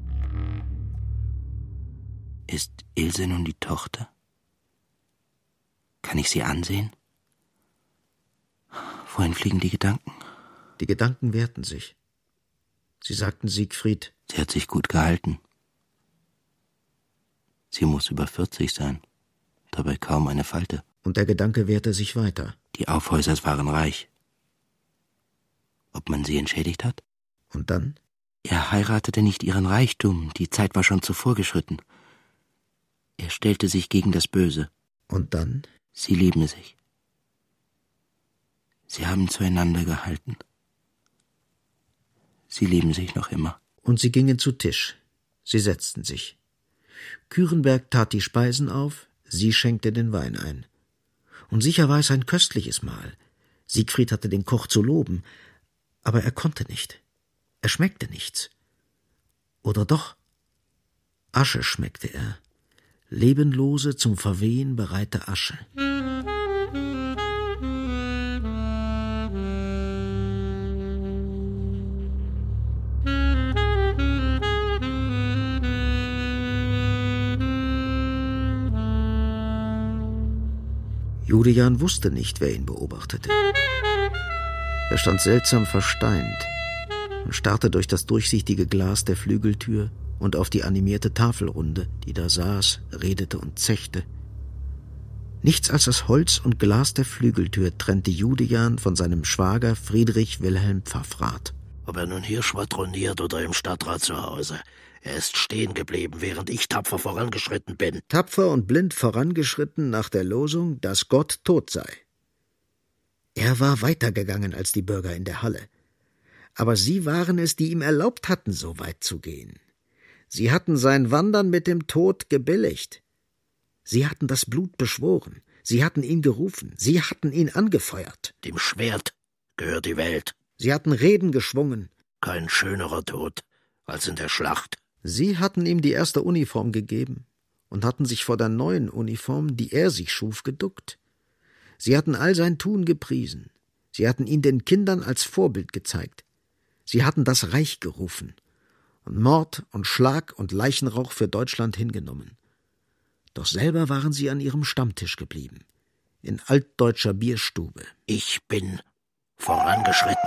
Ist Ilse nun die Tochter? Kann ich sie ansehen? Wohin fliegen die Gedanken? Die Gedanken wehrten sich. Sie sagten Siegfried: Sie hat sich gut gehalten. Sie muss über vierzig sein, dabei kaum eine Falte. Und der Gedanke wehrte sich weiter. Die Aufhäusers waren reich. Ob man sie entschädigt hat? Und dann? Er heiratete nicht ihren Reichtum, die Zeit war schon zuvor geschritten. Er stellte sich gegen das Böse. Und dann? Sie lieben sich. Sie haben zueinander gehalten. Sie lieben sich noch immer. Und sie gingen zu Tisch. Sie setzten sich. Kürenberg tat die Speisen auf, sie schenkte den Wein ein. Und sicher war es ein köstliches Mahl. Siegfried hatte den Koch zu loben, aber er konnte nicht. Er schmeckte nichts. Oder doch? Asche schmeckte er. Lebenlose, zum Verwehen bereite Asche. Judejan wusste nicht, wer ihn beobachtete. Er stand seltsam versteint und starrte durch das durchsichtige Glas der Flügeltür und auf die animierte Tafelrunde, die da saß, redete und zechte. Nichts als das Holz und Glas der Flügeltür trennte Judejan von seinem Schwager Friedrich Wilhelm Pfaffrath. Ob er nun hier schwadroniert oder im Stadtrat zu Hause, er ist stehen geblieben, während ich tapfer vorangeschritten bin. Tapfer und blind vorangeschritten nach der Losung, dass Gott tot sei. Er war weitergegangen als die Bürger in der Halle. Aber sie waren es, die ihm erlaubt hatten, so weit zu gehen. Sie hatten sein Wandern mit dem Tod gebilligt. Sie hatten das Blut beschworen. Sie hatten ihn gerufen. Sie hatten ihn angefeuert. Dem Schwert gehört die Welt. Sie hatten Reden geschwungen. Kein schönerer Tod als in der Schlacht. Sie hatten ihm die erste Uniform gegeben und hatten sich vor der neuen Uniform, die er sich schuf, geduckt. Sie hatten all sein Tun gepriesen. Sie hatten ihn den Kindern als Vorbild gezeigt. Sie hatten das Reich gerufen und Mord und Schlag und Leichenrauch für Deutschland hingenommen. Doch selber waren sie an ihrem Stammtisch geblieben, in altdeutscher Bierstube. Ich bin vorangeschritten.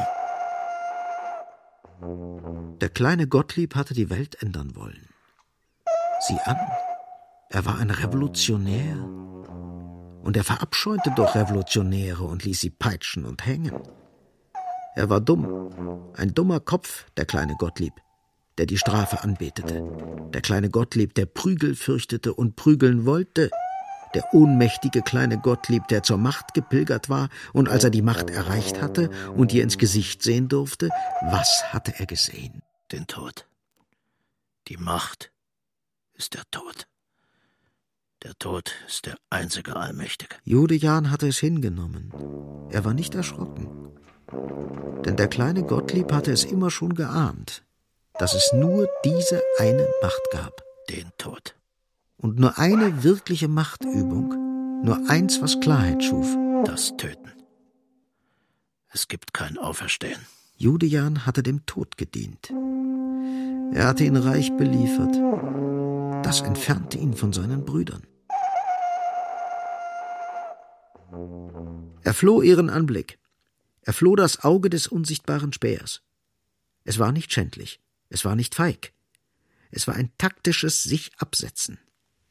Der kleine Gottlieb hatte die Welt ändern wollen. Sieh an, er war ein Revolutionär. Und er verabscheute doch Revolutionäre und ließ sie peitschen und hängen. Er war dumm, ein dummer Kopf, der kleine Gottlieb, der die Strafe anbetete. Der kleine Gottlieb, der Prügel fürchtete und prügeln wollte. Der ohnmächtige kleine Gottlieb, der zur Macht gepilgert war, und als er die Macht erreicht hatte und ihr ins Gesicht sehen durfte, was hatte er gesehen? Den Tod. Die Macht ist der Tod. Der Tod ist der einzige Allmächtige. Judejan hatte es hingenommen. Er war nicht erschrocken. Denn der kleine Gottlieb hatte es immer schon geahnt, dass es nur diese eine Macht gab. Den Tod. Und nur eine wirkliche Machtübung, nur eins, was Klarheit schuf. Das Töten. Es gibt kein Auferstehen. Judejan hatte dem Tod gedient. Er hatte ihn reich beliefert. Das entfernte ihn von seinen Brüdern. Er floh ihren Anblick. Er floh das Auge des unsichtbaren Spähers. Es war nicht schändlich. Es war nicht feig. Es war ein taktisches Sich-Absetzen.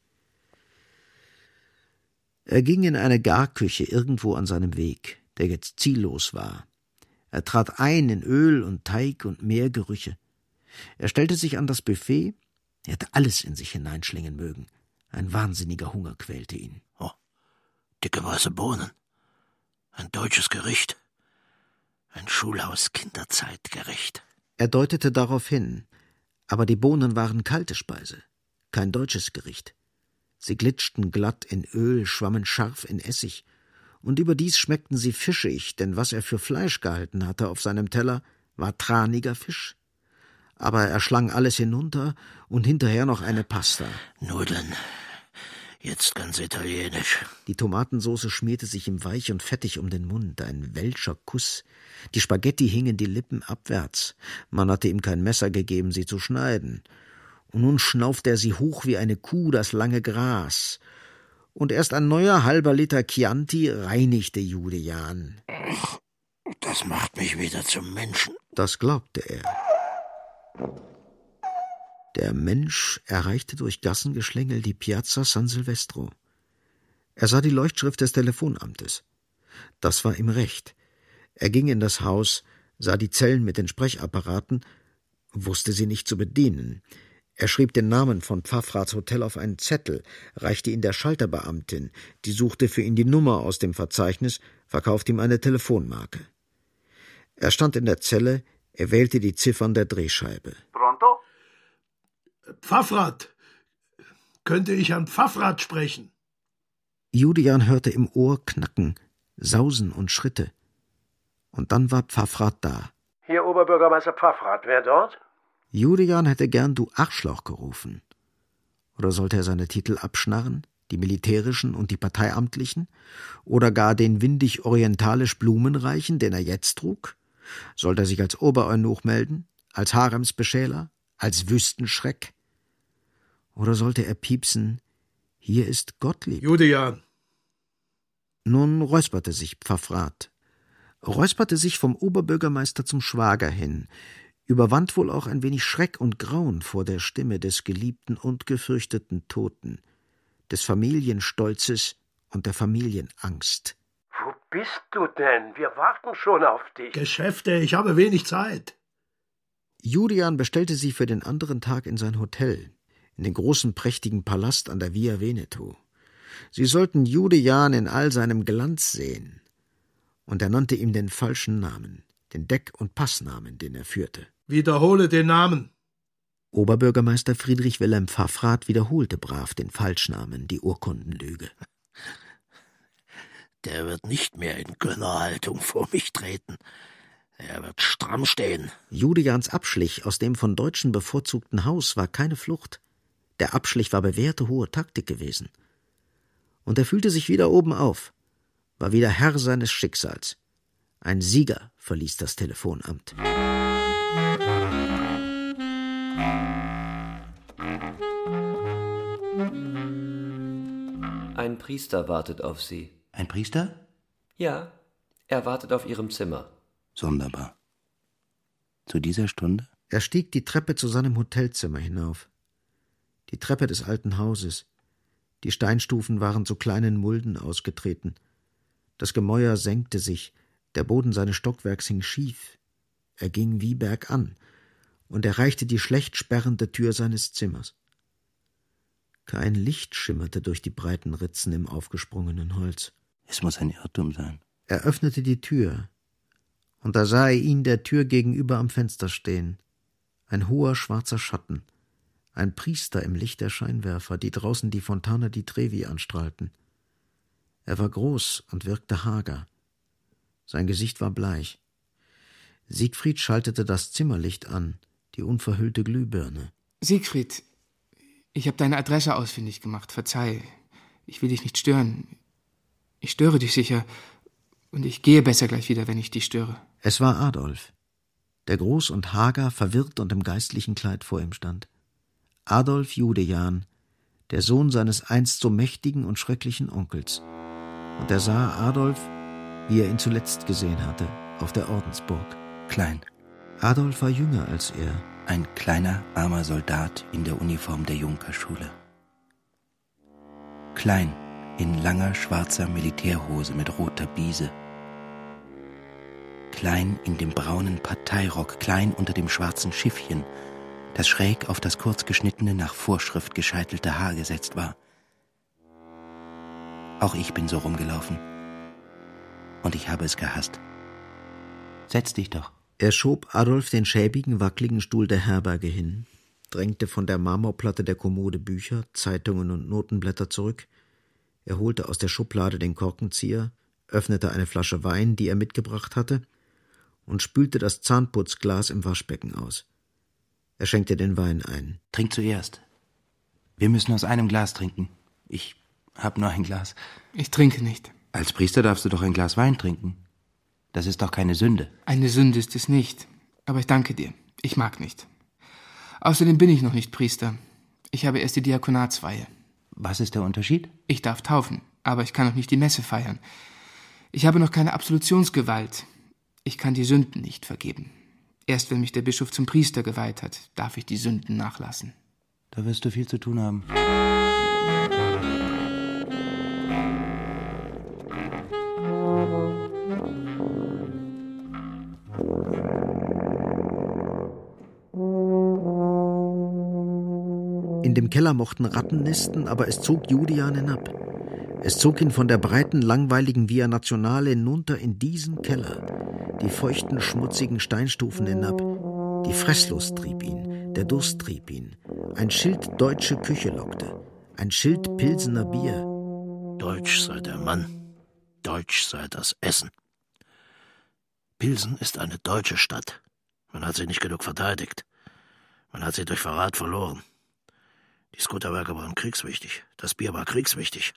Er ging in eine Garküche irgendwo an seinem Weg, der jetzt ziellos war. Er trat ein in Öl und Teig und Meergerüche. Er stellte sich an das Buffet. Er hätte alles in sich hineinschlingen mögen. Ein wahnsinniger Hunger quälte ihn. Oh, dicke weiße Bohnen. Ein deutsches Gericht. Ein Schulhaus-Kinderzeitgericht. Er deutete darauf hin, aber die Bohnen waren kalte Speise, kein deutsches Gericht. Sie glitschten glatt in Öl, schwammen scharf in Essig, und überdies schmeckten sie fischig, denn was er für Fleisch gehalten hatte auf seinem Teller, war traniger Fisch. Aber er schlang alles hinunter und hinterher noch eine Pasta. Nudeln, jetzt ganz italienisch. Die Tomatensauce schmierte sich ihm weich und fettig um den Mund, ein welscher Kuss. Die Spaghetti hingen die Lippen abwärts. Man hatte ihm kein Messer gegeben, sie zu schneiden. Und nun schnaufte er sie hoch wie eine Kuh das lange Gras. Und erst ein neuer halber Liter Chianti reinigte Judejan. Das macht mich wieder zum Menschen. Das glaubte er. Der Mensch erreichte durch Gassengeschlängel die Piazza San Silvestro. Er sah die Leuchtschrift des Telefonamtes. Das war ihm recht. Er ging in das Haus, sah die Zellen mit den Sprechapparaten, wusste sie nicht zu bedienen. Er schrieb den Namen von Pfaffraths Hotel auf einen Zettel, reichte ihn der Schalterbeamtin, die suchte für ihn die Nummer aus dem Verzeichnis, verkaufte ihm eine Telefonmarke. Er stand in der Zelle, er wählte die Ziffern der Drehscheibe. Pronto? Pfaffrath. Könnte ich Herrn Pfaffrath sprechen? Julian hörte im Ohr Knacken, Sausen und Schritte. Und dann war Pfaffrath da. Hier Oberbürgermeister Pfaffrath, wer dort? Julian hätte gern du Arschloch gerufen. Oder sollte er seine Titel abschnarren, die militärischen und die parteiamtlichen? Oder gar den windig-orientalisch Blumenreichen, den er jetzt trug? Sollte er sich als Obereunuch melden, als Haremsbeschäler, als Wüstenschreck? Oder sollte er piepsen, hier ist Gottlieb? Julian. Nun räusperte sich Pfaffrath. Räusperte sich vom Oberbürgermeister zum Schwager hin, überwand wohl auch ein wenig Schreck und Grauen vor der Stimme des geliebten und gefürchteten Toten, des Familienstolzes und der Familienangst. Wo bist du denn? Wir warten schon auf dich. Geschäfte, ich habe wenig Zeit. Julian bestellte sie für den anderen Tag in sein Hotel, in den großen prächtigen Palast an der Via Veneto. Sie sollten Julian in all seinem Glanz sehen. Und er nannte ihm den falschen Namen, den Deck- und Passnamen, den er führte. Wiederhole den Namen. Oberbürgermeister Friedrich Wilhelm Pfaffrath wiederholte brav den Falschnamen, die Urkundenlüge. Der wird nicht mehr in Gönnerhaltung vor mich treten. Er wird stramm stehen. Julians Abschlich aus dem von Deutschen bevorzugten Haus war keine Flucht. Der Abschlich war bewährte hohe Taktik gewesen. Und er fühlte sich wieder oben auf, war wieder Herr seines Schicksals. Ein Sieger verließ das Telefonamt. Ein Priester wartet auf Sie. Ein Priester? Ja, er wartet auf Ihrem Zimmer. Sonderbar. Zu dieser Stunde? Er stieg die Treppe zu seinem Hotelzimmer hinauf. Die Treppe des alten Hauses. Die Steinstufen waren zu kleinen Mulden ausgetreten. Das Gemäuer senkte sich, der Boden seines Stockwerks hing schief. Er ging wie bergan und erreichte die schlecht sperrende Tür seines Zimmers. Kein Licht schimmerte durch die breiten Ritzen im aufgesprungenen Holz. Es muss ein Irrtum sein. Er öffnete die Tür, und da sah er ihn der Tür gegenüber am Fenster stehen. Ein hoher schwarzer Schatten, ein Priester im Licht der Scheinwerfer, die draußen die Fontana di Trevi anstrahlten. Er war groß und wirkte hager. Sein Gesicht war bleich. Siegfried schaltete das Zimmerlicht an, die unverhüllte Glühbirne. Siegfried, ich habe deine Adresse ausfindig gemacht. Verzeih, ich will dich nicht stören. Ich störe dich sicher, und ich gehe besser gleich wieder, wenn ich dich störe. Es war Adolf, der groß und hager, verwirrt und im geistlichen Kleid vor ihm stand. Adolf Judejan, der Sohn seines einst so mächtigen und schrecklichen Onkels. Und er sah Adolf, wie er ihn zuletzt gesehen hatte, auf der Ordensburg. Klein. Adolf war jünger als er. Ein kleiner, armer Soldat in der Uniform der Junkerschule. Klein, in langer, schwarzer Militärhose mit roter Biese. Klein in dem braunen Parteirock, klein unter dem schwarzen Schiffchen, das schräg auf das kurzgeschnittene, nach Vorschrift gescheitelte Haar gesetzt war. Auch ich bin so rumgelaufen. Und ich habe es gehasst. Setz dich doch. Er schob Adolf den schäbigen, wackligen Stuhl der Herberge hin, drängte von der Marmorplatte der Kommode Bücher, Zeitungen und Notenblätter zurück. Er holte aus der Schublade den Korkenzieher, öffnete eine Flasche Wein, die er mitgebracht hatte, und spülte das Zahnputzglas im Waschbecken aus. Er schenkte den Wein ein. Trink zuerst. Wir müssen aus einem Glas trinken. Ich hab nur ein Glas. Ich trinke nicht. Als Priester darfst du doch ein Glas Wein trinken. Das ist doch keine Sünde. Eine Sünde ist es nicht. Aber ich danke dir. Ich mag nicht. Außerdem bin ich noch nicht Priester. Ich habe erst die Diakonatsweihe. Was ist der Unterschied? Ich darf taufen, aber ich kann noch nicht die Messe feiern. Ich habe noch keine Absolutionsgewalt. Ich kann die Sünden nicht vergeben. Erst wenn mich der Bischof zum Priester geweiht hat, darf ich die Sünden nachlassen. Da wirst du viel zu tun haben. dem Keller mochten Ratten nisten, aber es zog Julian hinab. Es zog ihn von der breiten, langweiligen Via Nazionale hinunter in diesen Keller. Die feuchten, schmutzigen Steinstufen hinab. Die Fresslust trieb ihn, der Durst trieb ihn. Ein Schild deutsche Küche lockte, ein Schild Pilsener Bier. Deutsch sei der Mann, deutsch sei das Essen. Pilsen ist eine deutsche Stadt. Man hat sie nicht genug verteidigt. Man hat sie durch Verrat verloren. Die Skutterwerke waren kriegswichtig, das Bier war kriegswichtig.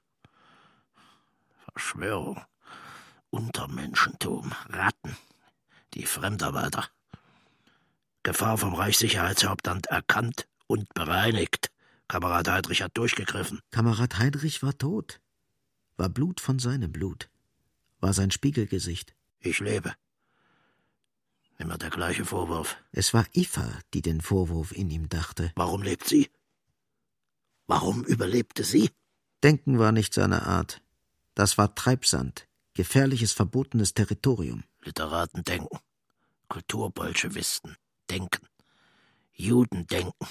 Verschwörung, Untermenschentum, Ratten, die Fremdarbeiter. Gefahr vom Reichssicherheitshauptamt erkannt und bereinigt. Kamerad Heydrich hat durchgegriffen. Kamerad Heydrich war tot. War Blut von seinem Blut. War sein Spiegelgesicht. Ich lebe. Immer der gleiche Vorwurf. Es war Eva, die den Vorwurf in ihm dachte. Warum lebt sie? Warum überlebte sie? Denken war nicht seine Art. Das war Treibsand, gefährliches, verbotenes Territorium. Literaten denken, Kulturbolschewisten denken, Juden denken.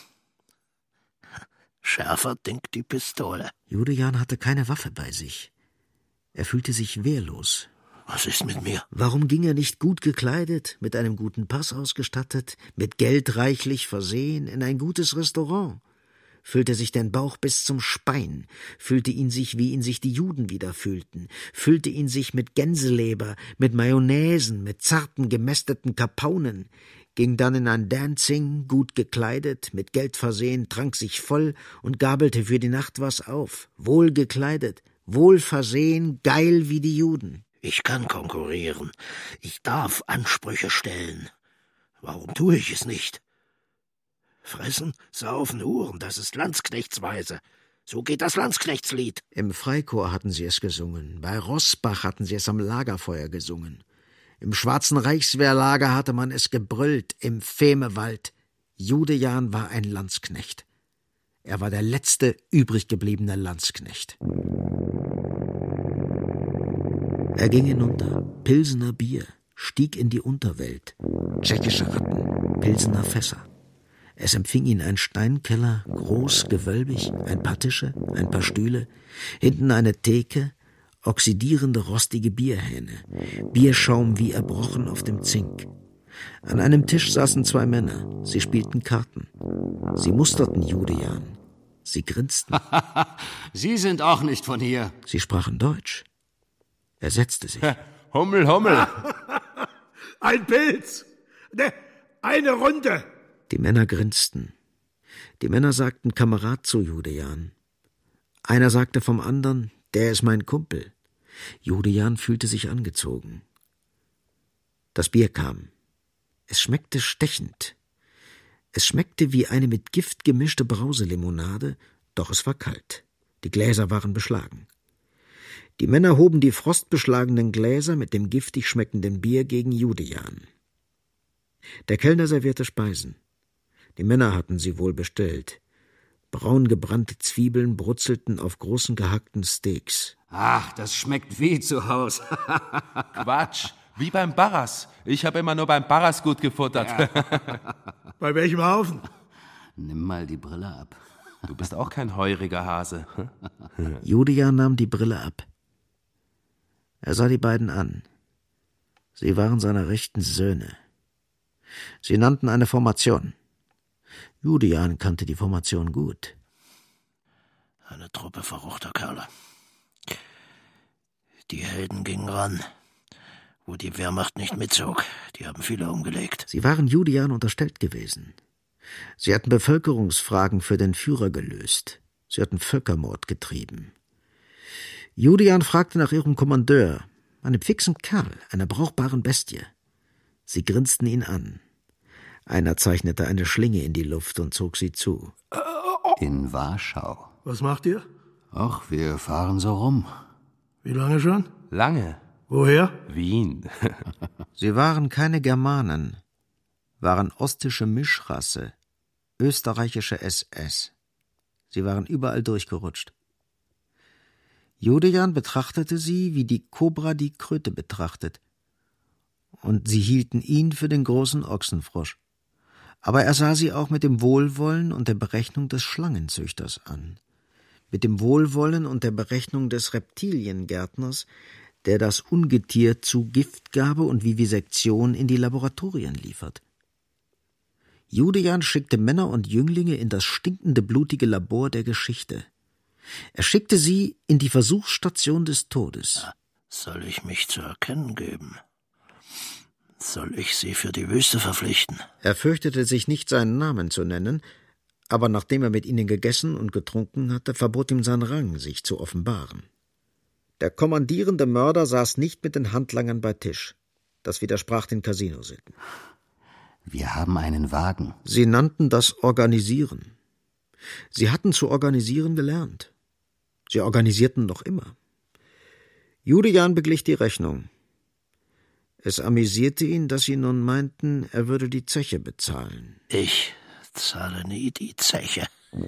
Schärfer denkt die Pistole. Julian hatte keine Waffe bei sich. Er fühlte sich wehrlos. Was ist mit mir? Warum ging er nicht gut gekleidet, mit einem guten Pass ausgestattet, mit Geld reichlich versehen, in ein gutes Restaurant? Füllte sich den Bauch bis zum Spein, füllte ihn sich, wie ihn sich die Juden wieder fühlten, füllte ihn sich mit Gänseleber, mit Mayonnaisen, mit zarten, gemästeten Kapaunen, ging dann in ein Dancing, gut gekleidet, mit Geld versehen, trank sich voll und gabelte für die Nacht was auf, wohl gekleidet, wohl versehen, geil wie die Juden. Ich kann konkurrieren, ich darf Ansprüche stellen. Warum tue ich es nicht? Fressen, saufen, huren, das ist Landsknechtsweise. So geht das Landsknechtslied. Im Freikorps hatten sie es gesungen, bei Rossbach hatten sie es am Lagerfeuer gesungen. Im Schwarzen Reichswehrlager hatte man es gebrüllt, im Femewald. Julian war ein Landsknecht. Er war der letzte übrig gebliebene Landsknecht. Er ging hinunter, Pilsener Bier, stieg in die Unterwelt, tschechische Ratten, Pilsener Fässer. Es empfing ihn ein Steinkeller, groß, gewölbig, ein paar Tische, ein paar Stühle, hinten eine Theke, oxidierende, rostige Bierhähne, Bierschaum wie erbrochen auf dem Zink. An einem Tisch saßen zwei Männer, sie spielten Karten. Sie musterten Julian, sie grinsten. Sie sind auch nicht von hier. Sie sprachen Deutsch. Er setzte sich. Hummel, Hummel. Ein Pilz. Ne, eine Runde. Die Männer grinsten. Die Männer sagten Kamerad zu Julian. Einer sagte vom anderen, der ist mein Kumpel. Julian fühlte sich angezogen. Das Bier kam. Es schmeckte stechend. Es schmeckte wie eine mit Gift gemischte Brauselimonade, doch es war kalt. Die Gläser waren beschlagen. Die Männer hoben die frostbeschlagenen Gläser mit dem giftig schmeckenden Bier gegen Julian. Der Kellner servierte Speisen. Die Männer hatten sie wohl bestellt. Braun gebrannte Zwiebeln brutzelten auf großen gehackten Steaks. Ach, das schmeckt wie zu Hause. Quatsch, wie beim Barras. Ich habe immer nur beim Barras gut gefuttert. Ja. Bei welchem Haufen? Nimm mal die Brille ab. Du bist auch kein heuriger Hase. Julian nahm die Brille ab. Er sah die beiden an. Sie waren seine rechten Söhne. Sie nannten eine Formation. Julian kannte die Formation gut. Eine Truppe verruchter Kerle. Die Helden gingen ran, wo die Wehrmacht nicht mitzog. Die haben viele umgelegt. Sie waren Julian unterstellt gewesen. Sie hatten Bevölkerungsfragen für den Führer gelöst. Sie hatten Völkermord getrieben. Julian fragte nach ihrem Kommandeur, einem fixen Kerl, einer brauchbaren Bestie. Sie grinsten ihn an. Einer zeichnete eine Schlinge in die Luft und zog sie zu. In Warschau. Was macht ihr? Ach, wir fahren so rum. Wie lange schon? Lange. Woher? Wien. Sie waren keine Germanen, waren ostische Mischrasse, österreichische S S. Sie waren überall durchgerutscht. Julian betrachtete sie, wie die Kobra die Kröte betrachtet. Und sie hielten ihn für den großen Ochsenfrosch. Aber er sah sie auch mit dem Wohlwollen und der Berechnung des Schlangenzüchters an, mit dem Wohlwollen und der Berechnung des Reptiliengärtners, der das Ungetier zu Giftgabe und Vivisektion in die Laboratorien liefert. Judejan schickte Männer und Jünglinge in das stinkende, blutige Labor der Geschichte. Er schickte sie in die Versuchsstation des Todes. Soll ich mich zu erkennen geben? Soll ich sie für die Wüste verpflichten? Er fürchtete sich nicht, seinen Namen zu nennen, aber nachdem er mit ihnen gegessen und getrunken hatte, verbot ihm sein Rang, sich zu offenbaren. Der kommandierende Mörder saß nicht mit den Handlangern bei Tisch. Das widersprach den Casinositten. Wir haben einen Wagen. Sie nannten das Organisieren. Sie hatten zu organisieren gelernt. Sie organisierten noch immer. Judejan beglich die Rechnung. Es amüsierte ihn, dass sie nun meinten, er würde die Zeche bezahlen. Ich zahle nie die Zeche.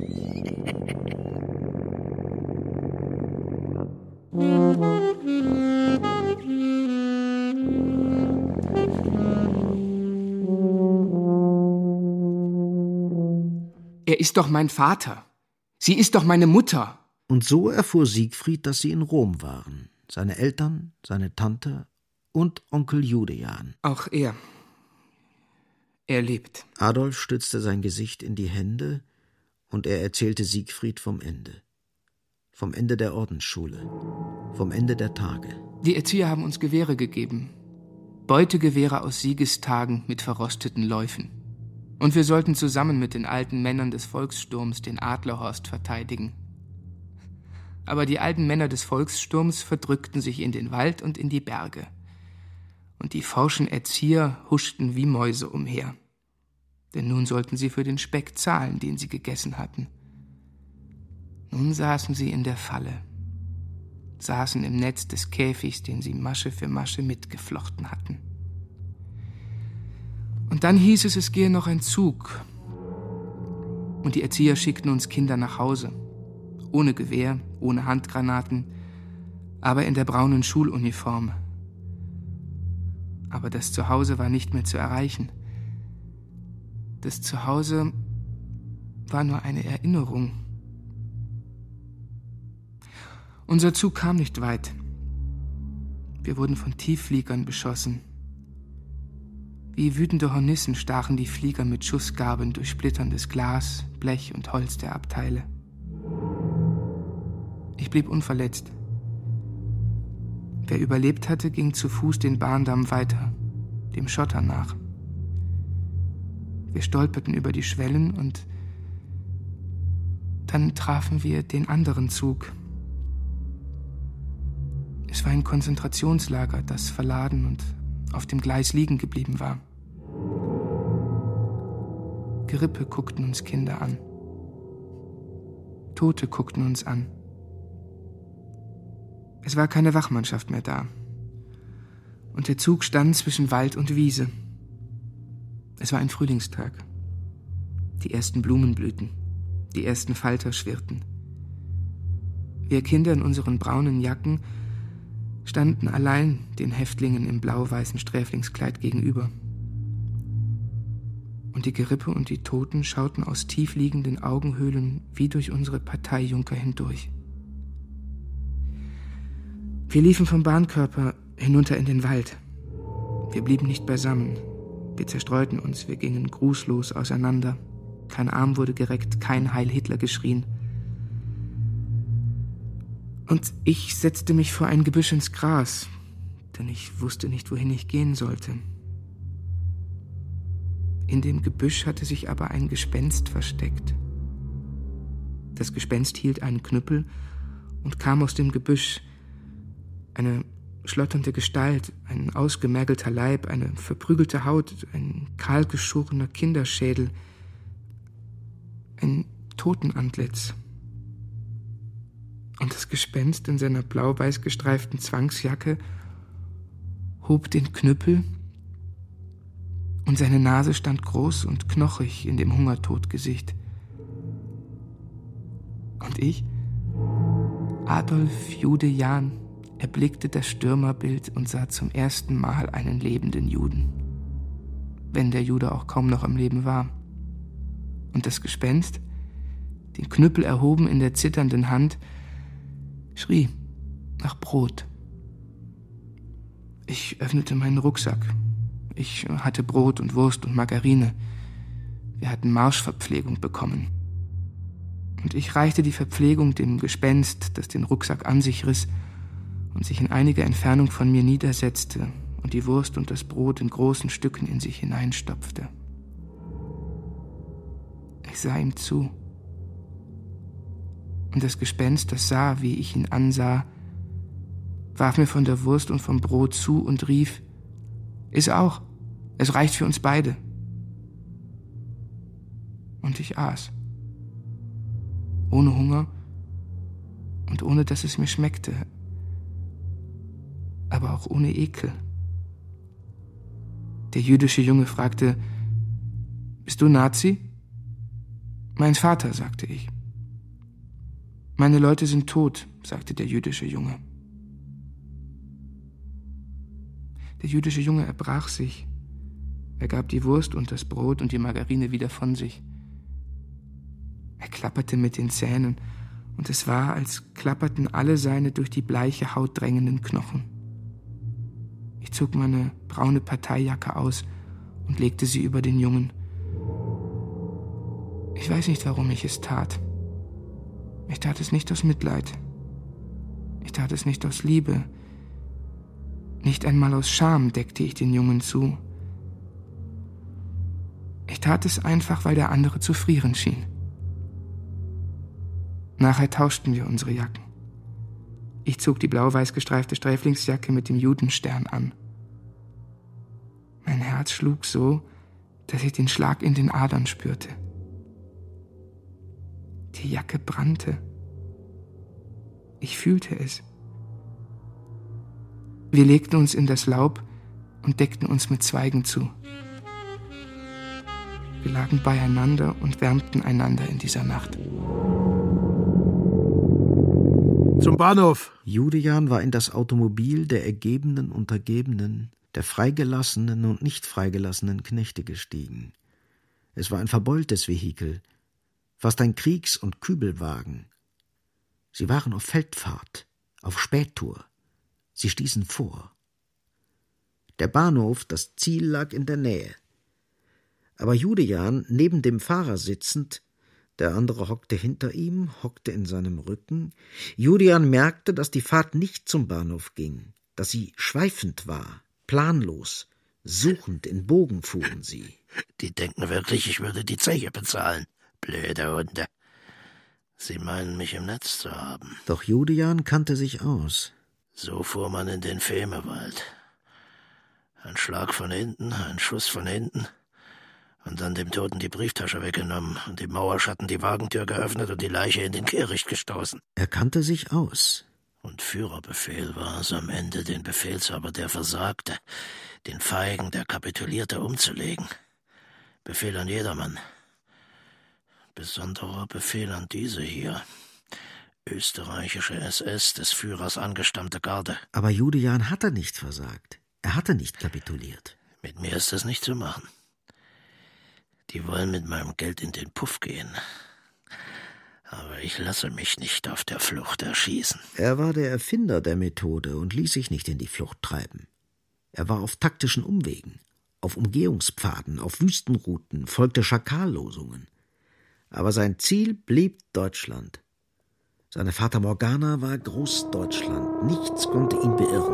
Er ist doch mein Vater. Sie ist doch meine Mutter. Und so erfuhr Siegfried, dass sie in Rom waren. Seine Eltern, seine Tante und Onkel Judejan. Auch er. Er lebt. Adolf stützte sein Gesicht in die Hände und er erzählte Siegfried vom Ende. Vom Ende der Ordensschule. Vom Ende der Tage. Die Erzieher haben uns Gewehre gegeben. Beutegewehre aus Siegestagen mit verrosteten Läufen. Und wir sollten zusammen mit den alten Männern des Volkssturms den Adlerhorst verteidigen. Aber die alten Männer des Volkssturms verdrückten sich in den Wald und in die Berge. Und die forschen Erzieher huschten wie Mäuse umher. Denn nun sollten sie für den Speck zahlen, den sie gegessen hatten. Nun saßen sie in der Falle, saßen im Netz des Käfigs, den sie Masche für Masche mitgeflochten hatten. Und dann hieß es, es gehe noch ein Zug. Und die Erzieher schickten uns Kinder nach Hause. Ohne Gewehr, ohne Handgranaten, aber in der braunen Schuluniform. Aber das Zuhause war nicht mehr zu erreichen. Das Zuhause war nur eine Erinnerung. Unser Zug kam nicht weit. Wir wurden von Tieffliegern beschossen. Wie wütende Hornissen stachen die Flieger mit Schussgabeln durch splitterndes Glas, Blech und Holz der Abteile. Ich blieb unverletzt. Wer überlebt hatte, ging zu Fuß den Bahndamm weiter, dem Schotter nach. Wir stolperten über die Schwellen und dann trafen wir den anderen Zug. Es war ein Konzentrationslager, das verladen und auf dem Gleis liegen geblieben war. Gerippe guckten uns Kinder an. Tote guckten uns an. Es war keine Wachmannschaft mehr da. Und der Zug stand zwischen Wald und Wiese. Es war ein Frühlingstag. Die ersten Blumen blühten. Die ersten Falter schwirrten. Wir Kinder in unseren braunen Jacken standen allein den Häftlingen im blau-weißen Sträflingskleid gegenüber. Und die Gerippe und die Toten schauten aus tiefliegenden Augenhöhlen wie durch unsere Parteijunker hindurch. Wir liefen vom Bahnkörper hinunter in den Wald. Wir blieben nicht beisammen. Wir zerstreuten uns, wir gingen grußlos auseinander. Kein Arm wurde gereckt, kein Heil Hitler geschrien. Und ich setzte mich vor ein Gebüsch ins Gras, denn ich wusste nicht, wohin ich gehen sollte. In dem Gebüsch hatte sich aber ein Gespenst versteckt. Das Gespenst hielt einen Knüppel und kam aus dem Gebüsch. Eine schlotternde Gestalt, ein ausgemergelter Leib, eine verprügelte Haut, ein kahlgeschorener Kinderschädel, ein Totenantlitz. Und das Gespenst in seiner blau-weiß gestreiften Zwangsjacke hob den Knüppel und seine Nase stand groß und knochig in dem Hungertodgesicht. Und ich, Adolf Judejan, erblickte das Stürmerbild und sah zum ersten Mal einen lebenden Juden. Wenn der Jude auch kaum noch am Leben war. Und das Gespenst, den Knüppel erhoben in der zitternden Hand, schrie nach Brot. Ich öffnete meinen Rucksack. Ich hatte Brot und Wurst und Margarine. Wir hatten Marschverpflegung bekommen. Und ich reichte die Verpflegung dem Gespenst, das den Rucksack an sich riss und sich in einiger Entfernung von mir niedersetzte und die Wurst und das Brot in großen Stücken in sich hineinstopfte. Ich sah ihm zu. Und das Gespenst, das sah, wie ich ihn ansah, warf mir von der Wurst und vom Brot zu und rief: »Iss auch, es reicht für uns beide.« Und ich aß. Ohne Hunger und ohne, dass es mir schmeckte, aber auch ohne Ekel. Der jüdische Junge fragte: »Bist du Nazi?« »Mein Vater«, sagte ich. »Meine Leute sind tot«, sagte der jüdische Junge. Der jüdische Junge erbrach sich. Er gab die Wurst und das Brot und die Margarine wieder von sich. Er klapperte mit den Zähnen, und es war, als klapperten alle seine durch die bleiche Haut drängenden Knochen. Ich zog meine braune Parteijacke aus und legte sie über den Jungen. Ich weiß nicht, warum ich es tat. Ich tat es nicht aus Mitleid. Ich tat es nicht aus Liebe. Nicht einmal aus Scham deckte ich den Jungen zu. Ich tat es einfach, weil der andere zu frieren schien. Nachher tauschten wir unsere Jacken. Ich zog die blau-weiß gestreifte Sträflingsjacke mit dem Judenstern an. Mein Herz schlug so, dass ich den Schlag in den Adern spürte. Die Jacke brannte. Ich fühlte es. Wir legten uns in das Laub und deckten uns mit Zweigen zu. Wir lagen beieinander und wärmten einander in dieser Nacht. Zum Bahnhof. Judejan war in das Automobil der ergebenen Untergebenen, der freigelassenen und nicht freigelassenen Knechte gestiegen. Es war ein verbeultes Vehikel, fast ein Kriegs- und Kübelwagen. Sie waren auf Feldfahrt, auf Spättour. Sie stießen vor. Der Bahnhof, das Ziel, lag in der Nähe. Aber Judejan, neben dem Fahrer sitzend, der andere hockte hinter ihm, hockte in seinem Rücken. Judejan merkte, dass die Fahrt nicht zum Bahnhof ging, dass sie schweifend war, planlos, suchend in Bogen fuhren sie. Die denken wirklich, ich würde die Zeche bezahlen. Blöde Hunde. Sie meinen, mich im Netz zu haben. Doch Judejan kannte sich aus. So fuhr man in den Femewald. Ein Schlag von hinten, ein Schuss von hinten und dann dem Toten die Brieftasche weggenommen und im Mauerschatten die Wagentür geöffnet und die Leiche in den Kehricht gestoßen. Er kannte sich aus. Und Führerbefehl war es am Ende, den Befehlshaber, der versagte, den Feigen, der kapitulierte, umzulegen. Befehl an jedermann. Besonderer Befehl an diese hier. Österreichische S S, des Führers angestammte Garde. Aber Judejan hatte nicht versagt. Er hatte nicht kapituliert. Mit mir ist das nicht zu machen. Die wollen mit meinem Geld in den Puff gehen. Aber ich lasse mich nicht auf der Flucht erschießen. Er war der Erfinder der Methode und ließ sich nicht in die Flucht treiben. Er war auf taktischen Umwegen, auf Umgehungspfaden, auf Wüstenrouten, folgte Schakallosungen. Aber sein Ziel blieb Deutschland. Seine Fata Morgana war Großdeutschland. Nichts konnte ihn beirren.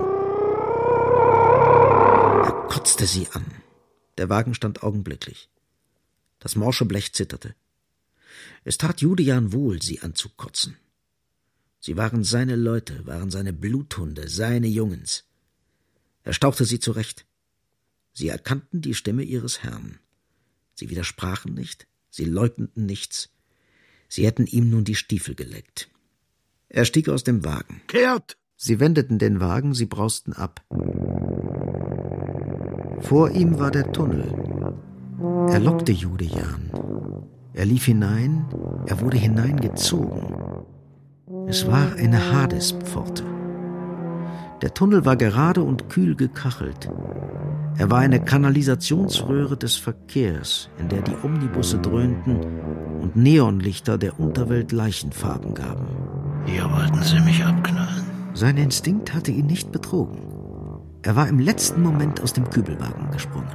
Er kotzte sie an. Der Wagen stand augenblicklich. Das morsche Blech zitterte. Es tat Judejan wohl, sie anzukotzen. Sie waren seine Leute, waren seine Bluthunde, seine Jungens. Er stauchte sie zurecht. Sie erkannten die Stimme ihres Herrn. Sie widersprachen nicht, sie leugneten nichts. Sie hätten ihm nun die Stiefel geleckt. Er stieg aus dem Wagen. Kehrt! Sie wendeten den Wagen, sie brausten ab. Vor ihm war der Tunnel. Er lockte Judejan. Er lief hinein, er wurde hineingezogen. Es war eine Hadespforte. Der Tunnel war gerade und kühl gekachelt. Er war eine Kanalisationsröhre des Verkehrs, in der die Omnibusse dröhnten und Neonlichter der Unterwelt Leichenfarben gaben. Hier wollten sie mich abknallen. Sein Instinkt hatte ihn nicht betrogen. Er war im letzten Moment aus dem Kübelwagen gesprungen.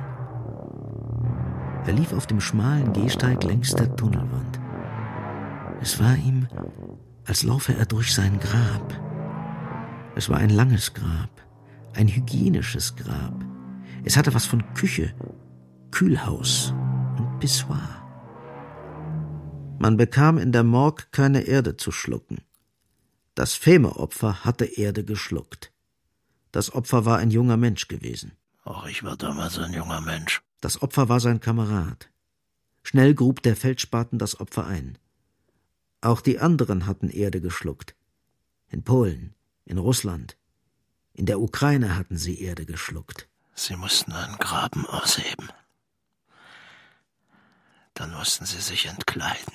Er lief auf dem schmalen Gehsteig längs der Tunnelwand. Es war ihm, als laufe er durch sein Grab. Es war ein langes Grab, ein hygienisches Grab. Es hatte was von Küche, Kühlhaus und Pissoir. Man bekam in der Morgue keine Erde zu schlucken. Das Feme-Opfer hatte Erde geschluckt. Das Opfer war ein junger Mensch gewesen. Auch ich war damals ein junger Mensch. Das Opfer war sein Kamerad. Schnell grub der Feldspaten das Opfer ein. Auch die anderen hatten Erde geschluckt. In Polen, in Russland, in der Ukraine hatten sie Erde geschluckt. Sie mussten einen Graben ausheben. Dann mussten sie sich entkleiden.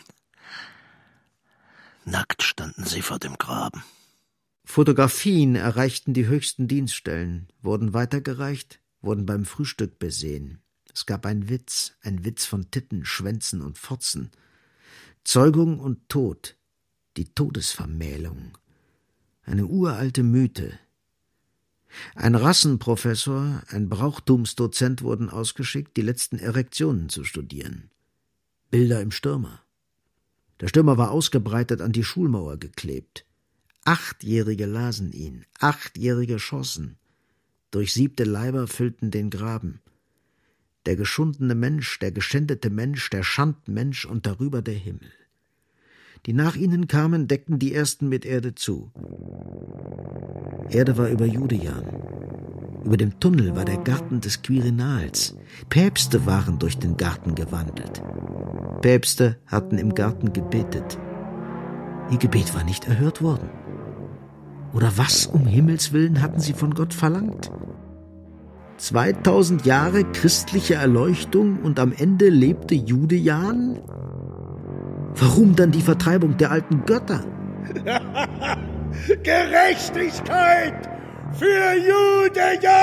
Nackt standen sie vor dem Graben. Fotografien erreichten die höchsten Dienststellen, wurden weitergereicht, wurden beim Frühstück besehen. Es gab einen Witz, ein Witz von Titten, Schwänzen und Fotzen. Zeugung und Tod, die Todesvermählung. Eine uralte Mythe. Ein Rassenprofessor, ein Brauchtumsdozent wurden ausgeschickt, die letzten Erektionen zu studieren. Bilder im Stürmer. Der Stürmer war ausgebreitet an die Schulmauer geklebt. Achtjährige lasen ihn, Achtjährige schossen. Durchsiebte Leiber füllten den Graben. Der geschundene Mensch, der geschändete Mensch, der Schandmensch und darüber der Himmel. Die nach ihnen kamen, deckten die ersten mit Erde zu. Erde war über Judean. Über dem Tunnel war der Garten des Quirinals. Päpste waren durch den Garten gewandelt. Päpste hatten im Garten gebetet. Ihr Gebet war nicht erhört worden. Oder was um Himmels Willen hatten sie von Gott verlangt? Zweitausend Jahre christliche Erleuchtung und am Ende lebte Judean? Warum dann die Vertreibung der alten Götter? Gerechtigkeit für Judean!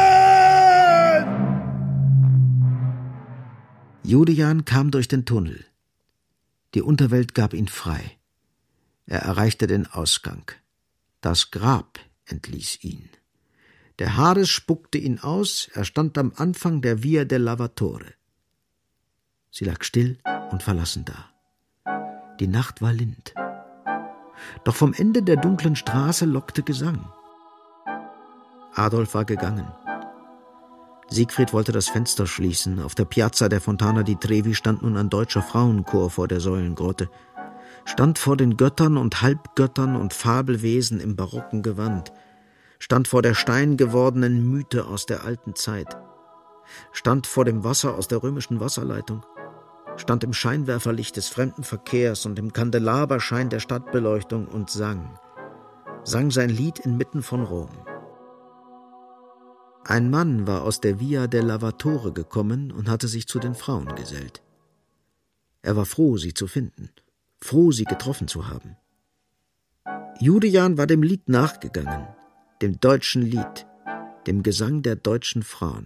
Judean kam durch den Tunnel. Die Unterwelt gab ihn frei. Er erreichte den Ausgang. Das Grab entließ ihn. Der Hades spuckte ihn aus, er stand am Anfang der Via del Lavatore. Sie lag still und verlassen da. Die Nacht war lind. Doch vom Ende der dunklen Straße lockte Gesang. Adolf war gegangen. Siegfried wollte das Fenster schließen. Auf der Piazza der Fontana di Trevi stand nun ein deutscher Frauenchor vor der Säulengrotte. Stand vor den Göttern und Halbgöttern und Fabelwesen im barocken Gewand. Stand vor der steingewordenen Mythe aus der alten Zeit. Stand vor dem Wasser aus der römischen Wasserleitung. Stand im Scheinwerferlicht des Fremdenverkehrs und im Kandelaberschein der Stadtbeleuchtung und sang. Sang sein Lied inmitten von Rom. Ein Mann war aus der Via del Lavatore gekommen und hatte sich zu den Frauen gesellt. Er war froh, sie zu finden, froh, sie getroffen zu haben. Judean war dem Lied nachgegangen, dem deutschen Lied, dem Gesang der deutschen Frauen.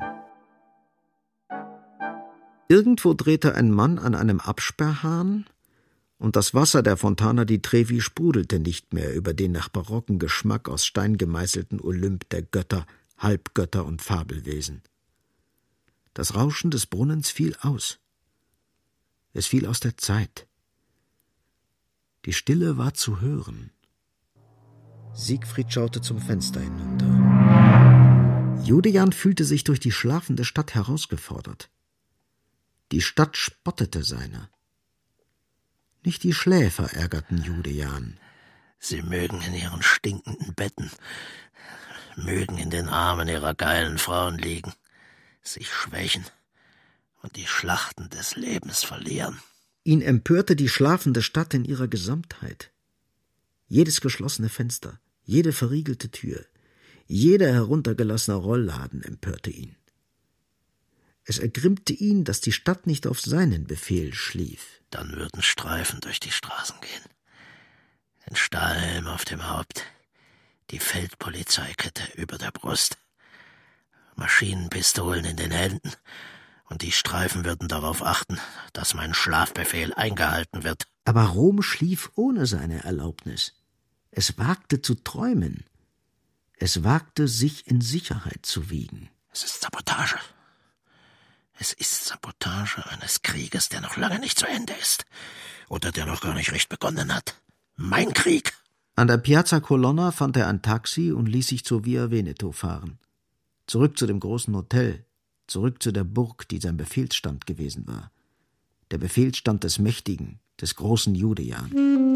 Irgendwo drehte ein Mann an einem Absperrhahn, und das Wasser der Fontana di Trevi sprudelte nicht mehr über den nach barocken Geschmack aus Stein gemeißelten Olymp der Götter, Halbgötter und Fabelwesen. Das Rauschen des Brunnens fiel aus. Es fiel aus der Zeit. Die Stille war zu hören. Siegfried schaute zum Fenster hinunter. Judean fühlte sich durch die schlafende Stadt herausgefordert. Die Stadt spottete seiner. Nicht die Schläfer ärgerten Judean. Sie mögen in ihren stinkenden Betten, mögen in den Armen ihrer geilen Frauen liegen, sich schwächen und die Schlachten des Lebens verlieren. Ihn empörte die schlafende Stadt in ihrer Gesamtheit. Jedes geschlossene Fenster, jede verriegelte Tür, jeder heruntergelassene Rollladen empörte ihn. Es ergrimmte ihn, dass die Stadt nicht auf seinen Befehl schlief. Dann würden Streifen durch die Straßen gehen, den Stahlhelm auf dem Haupt, die Feldpolizeikette über der Brust Maschinenpistolen in den Händen, und die Streifen würden darauf achten, dass mein Schlafbefehl eingehalten wird. Aber Rom schlief ohne seine Erlaubnis. Es wagte zu träumen. Es wagte, sich in Sicherheit zu wiegen. Es ist Sabotage. Es ist Sabotage eines Krieges, der noch lange nicht zu Ende ist. Oder der noch gar nicht recht begonnen hat. Mein Krieg! An der Piazza Colonna fand er ein Taxi und ließ sich zur Via Veneto fahren. Zurück zu dem großen Hotel, zurück zu der Burg, die sein Befehlsstand gewesen war. Der Befehlsstand des Mächtigen, des großen Judejan.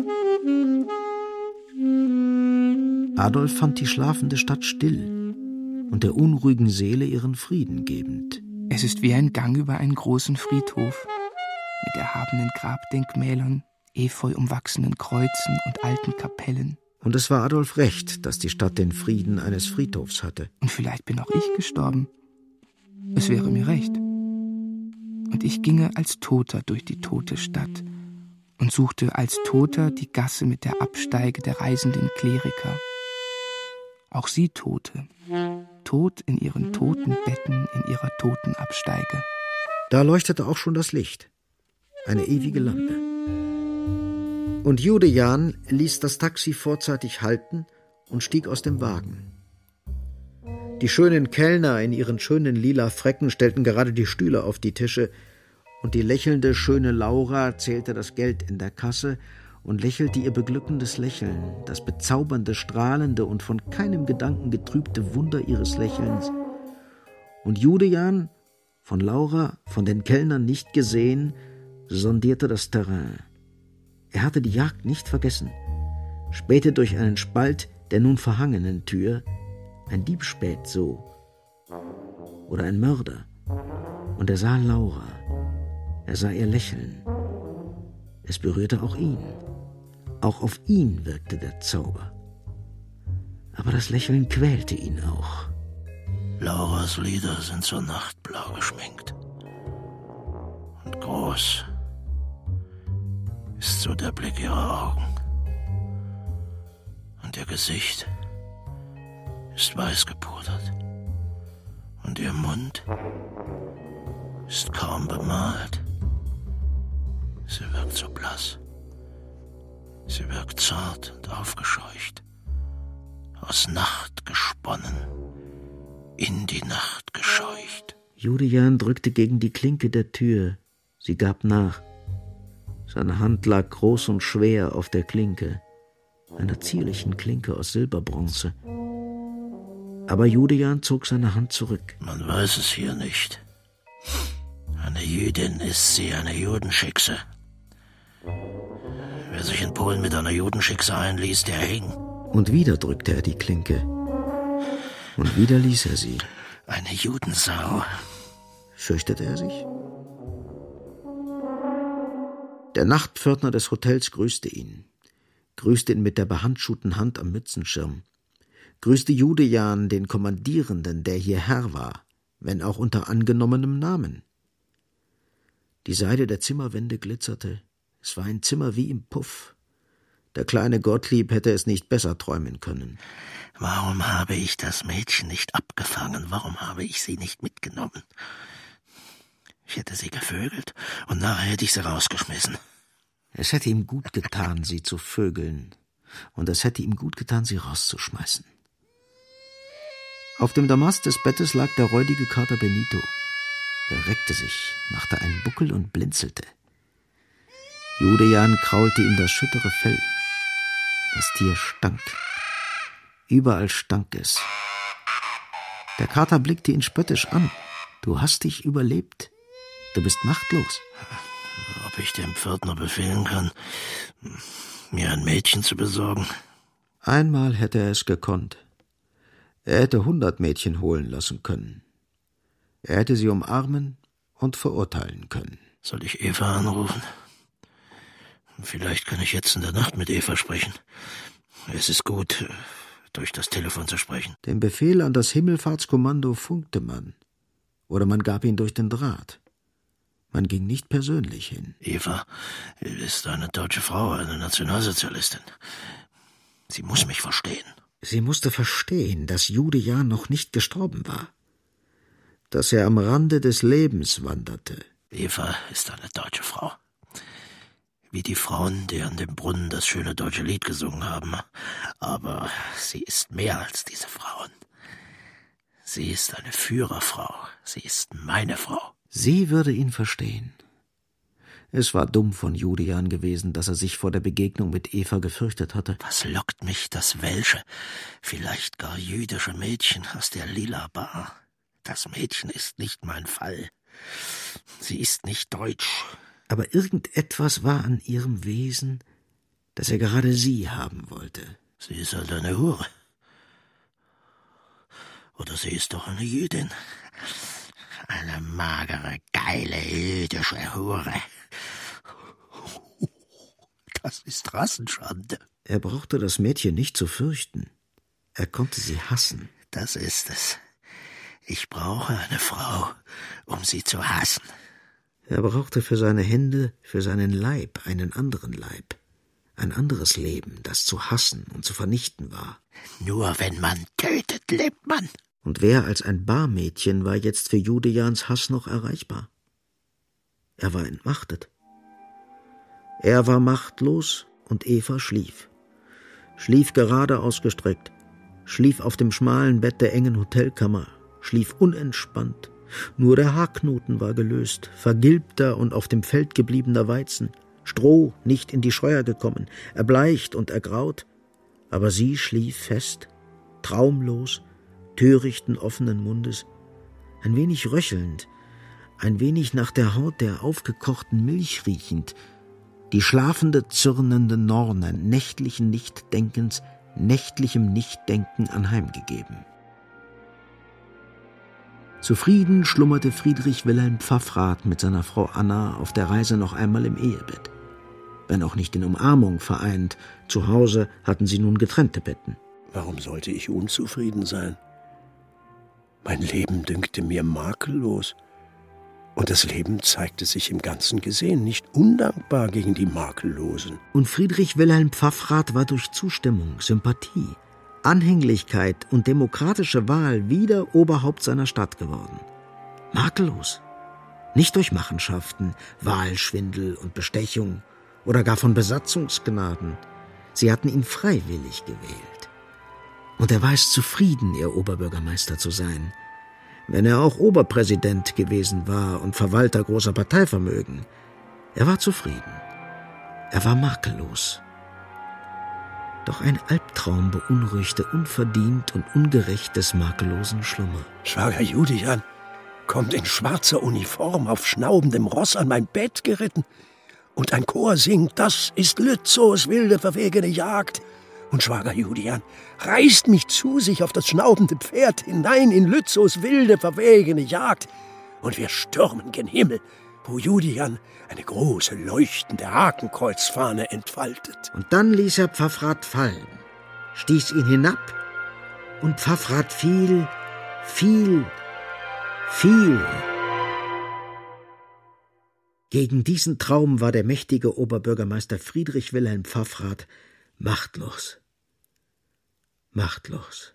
Adolf fand die schlafende Stadt still und der unruhigen Seele ihren Frieden gebend. Es ist wie ein Gang über einen großen Friedhof mit erhabenen Grabdenkmälern, efeu umwachsenen Kreuzen und alten Kapellen. Und es war Adolf recht, dass die Stadt den Frieden eines Friedhofs hatte. Und vielleicht bin auch ich gestorben. Es wäre mir recht. Und ich ginge als Toter durch die tote Stadt und suchte als Toter die Gasse mit der Absteige der reisenden Kleriker. Auch sie Tote, tot in ihren toten Betten, in ihrer toten Absteige. Da leuchtete auch schon das Licht, eine ewige Lampe. Und Judejan ließ das Taxi vorzeitig halten und stieg aus dem Wagen. Die schönen Kellner in ihren schönen lila Fräcken stellten gerade die Stühle auf die Tische, und die lächelnde, schöne Laura zählte das Geld in der Kasse und lächelte ihr beglückendes Lächeln, das bezaubernde, strahlende und von keinem Gedanken getrübte Wunder ihres Lächelns. Und Judejan, von Laura, von den Kellnern nicht gesehen, sondierte das Terrain. Er hatte die Jagd nicht vergessen, spähte durch einen Spalt der nun verhangenen Tür. Ein Dieb späht so. Oder ein Mörder. Und er sah Laura. Er sah ihr Lächeln. Es berührte auch ihn. Auch auf ihn wirkte der Zauber. Aber das Lächeln quälte ihn auch. Lauras Lider sind so nachtblau geschminkt. Und groß ist so der Blick ihrer Augen. Und ihr Gesicht ist weiß gepudert. Und ihr Mund ist kaum bemalt. Sie wirkt so blass. Sie wirkt zart und aufgescheucht. Aus Nacht gesponnen, in die Nacht gescheucht. Judejan drückte gegen die Klinke der Tür. Sie gab nach. Seine Hand lag groß und schwer auf der Klinke, einer zierlichen Klinke aus Silberbronze. Aber Judejan zog seine Hand zurück. Man weiß es hier nicht. Eine Jüdin ist sie, eine Judenschickse. Wer sich in Polen mit einer Judenschickse einließ, der hing. Und wieder drückte er die Klinke. Und wieder ließ er sie. Eine Judensau. Fürchtete er sich? Der Nachtpförtner des Hotels grüßte ihn. Grüßte ihn mit der behandschuhten Hand am Mützenschirm. Grüßte Judejan, den Kommandierenden, der hier Herr war, wenn auch unter angenommenem Namen. Die Seide der Zimmerwände glitzerte. Es war ein Zimmer wie im Puff. Der kleine Gottlieb hätte es nicht besser träumen können. Warum habe ich das Mädchen nicht abgefangen? Warum habe ich sie nicht mitgenommen? Ich hätte sie gevögelt und nachher hätte ich sie rausgeschmissen. Es hätte ihm gut getan, sie zu vögeln. Und es hätte ihm gut getan, sie rauszuschmeißen. Auf dem Damast des Bettes lag der räudige Kater Benito. Er reckte sich, machte einen Buckel und blinzelte. Judejan kraulte ihm das schüttere Fell. Das Tier stank. Überall stank es. Der Kater blickte ihn spöttisch an. Du hast dich überlebt. Du bist machtlos. Ob ich dem Pförtner befehlen kann, mir ein Mädchen zu besorgen? Einmal hätte er es gekonnt. Er hätte hundert Mädchen holen lassen können. Er hätte sie umarmen und verurteilen können. Soll ich Eva anrufen? Vielleicht kann ich jetzt in der Nacht mit Eva sprechen. Es ist gut, durch das Telefon zu sprechen. Den Befehl an das Himmelfahrtskommando funkte man. Oder man gab ihn durch den Draht. Man ging nicht persönlich hin. Eva ist eine deutsche Frau, eine Nationalsozialistin. Sie muss mich verstehen. Sie musste verstehen, dass Judejan noch nicht gestorben war. dass er am Rande des Lebens wanderte. Eva ist eine deutsche Frau. Wie die Frauen, die an dem Brunnen das schöne deutsche Lied gesungen haben. Aber sie ist mehr als diese Frauen. Sie ist eine Führerfrau. Sie ist meine Frau. Sie würde ihn verstehen. Es war dumm von Julian gewesen, dass er sich vor der Begegnung mit Eva gefürchtet hatte. Was lockt mich das welsche, vielleicht gar jüdische Mädchen aus der Lila Bar? Das Mädchen ist nicht mein Fall. Sie ist nicht deutsch. Aber irgendetwas war an ihrem Wesen, dass er gerade sie haben wollte. Sie ist halt eine Hure. Oder sie ist doch eine Jüdin. Eine magere, geile, jüdische Hure. Das ist Rassenschande. Er brauchte das Mädchen nicht zu fürchten. Er konnte sie hassen. Das ist es. Ich brauche eine Frau, um sie zu hassen. Er brauchte für seine Hände, für seinen Leib einen anderen Leib. Ein anderes Leben, das zu hassen und zu vernichten war. Nur wenn man tötet, lebt man. Und wer als ein Barmädchen war jetzt für Julians Hass noch erreichbar? Er war entmachtet. Er war machtlos und Eva schlief. Schlief gerade ausgestreckt, schlief auf dem schmalen Bett der engen Hotelkammer, schlief unentspannt. Nur der Haarknoten war gelöst, vergilbter und auf dem Feld gebliebener Weizen, Stroh nicht in die Scheuer gekommen, erbleicht und ergraut. Aber sie schlief fest, traumlos, törichten offenen Mundes, ein wenig röchelnd, ein wenig nach der Haut der aufgekochten Milch riechend, die schlafende, zürnende Norne nächtlichen Nichtdenkens, nächtlichem Nichtdenken anheimgegeben. Zufrieden schlummerte Friedrich Wilhelm Pfaffrath mit seiner Frau Anna auf der Reise noch einmal im Ehebett. Wenn auch nicht in Umarmung vereint, zu Hause hatten sie nun getrennte Betten. Warum sollte ich unzufrieden sein? Mein Leben dünkte mir makellos. Und das Leben zeigte sich im Ganzen gesehen nicht undankbar gegen die Makellosen. Und Friedrich Wilhelm Pfaffrath war durch Zustimmung, Sympathie, Anhänglichkeit und demokratische Wahl wieder Oberhaupt seiner Stadt geworden. Makellos. Nicht durch Machenschaften, Wahlschwindel und Bestechung oder gar von Besatzungsgnaden. Sie hatten ihn freiwillig gewählt. Und er war es zufrieden, ihr Oberbürgermeister zu sein. Wenn er auch Oberpräsident gewesen war und Verwalter großer Parteivermögen. Er war zufrieden. Er war makellos. Doch ein Albtraum beunruhigte unverdient und ungerecht des makellosen Schlummer. Schwager Julian kommt in schwarzer Uniform auf schnaubendem Ross an mein Bett geritten. Und ein Chor singt, das ist Lützow's wilde, verwegene Jagd. Und Schwager Julian reißt mich zu sich auf das schnaubende Pferd hinein in Lützow's wilde, verwegene Jagd. Und wir stürmen gen Himmel, wo Julian eine große, leuchtende Hakenkreuzfahne entfaltet. Und dann ließ er Pfaffrath fallen, stieß ihn hinab, und Pfaffrath fiel, fiel, fiel. Gegen diesen Traum war der mächtige Oberbürgermeister Friedrich Wilhelm Pfaffrath machtlos. Machtlos.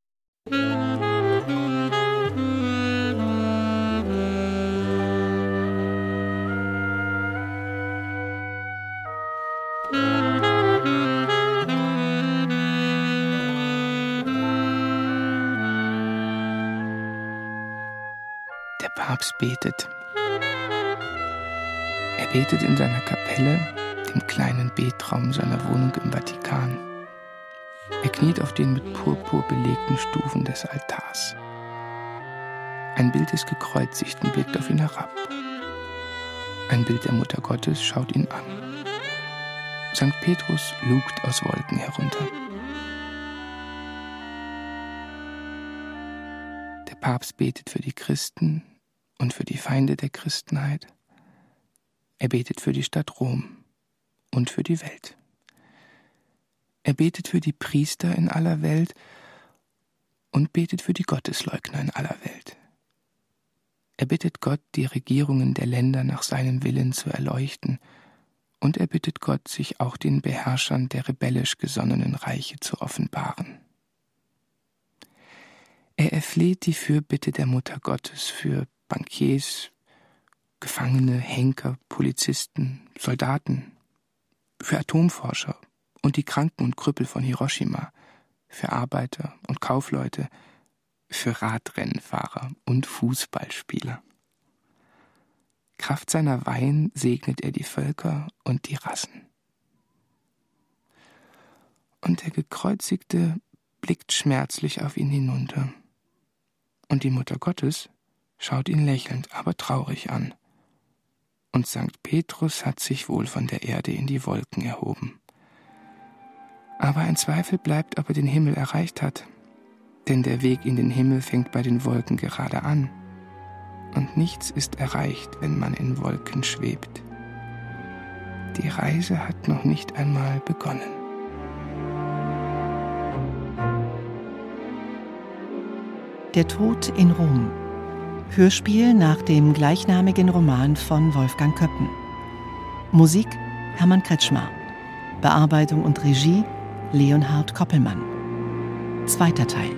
Der Papst betet. Er betet in seiner Kapelle, dem kleinen Betraum seiner Wohnung im Vatikan. Er kniet auf den mit Purpur belegten Stufen des Altars. Ein Bild des Gekreuzigten blickt auf ihn herab. Ein Bild der Mutter Gottes schaut ihn an. Sankt Petrus lugt aus Wolken herunter. Der Papst betet für die Christen und für die Feinde der Christenheit. Er betet für die Stadt Rom und für die Welt. Er betet für die Priester in aller Welt und betet für die Gottesleugner in aller Welt. Er bittet Gott, die Regierungen der Länder nach seinem Willen zu erleuchten, und er bittet Gott, sich auch den Beherrschern der rebellisch gesonnenen Reiche zu offenbaren. Er erfleht die Fürbitte der Mutter Gottes für Bankiers, Gefangene, Henker, Polizisten, Soldaten, für Atomforscher und die Kranken und Krüppel von Hiroshima, für Arbeiter und Kaufleute, für Radrennfahrer und Fußballspieler. Kraft seiner Weihen segnet er die Völker und die Rassen. Und der Gekreuzigte blickt schmerzlich auf ihn hinunter. Und die Mutter Gottes schaut ihn lächelnd, aber traurig an. Und Sankt Petrus hat sich wohl von der Erde in die Wolken erhoben. Aber ein Zweifel bleibt, ob er den Himmel erreicht hat. Denn der Weg in den Himmel fängt bei den Wolken gerade an. Und nichts ist erreicht, wenn man in Wolken schwebt. Die Reise hat noch nicht einmal begonnen. Der Tod in Rom. Hörspiel nach dem gleichnamigen Roman von Wolfgang Köppen. Musik Hermann Kretschmer. Bearbeitung und Regie Leonhard Koppelmann. Zweiter Teil.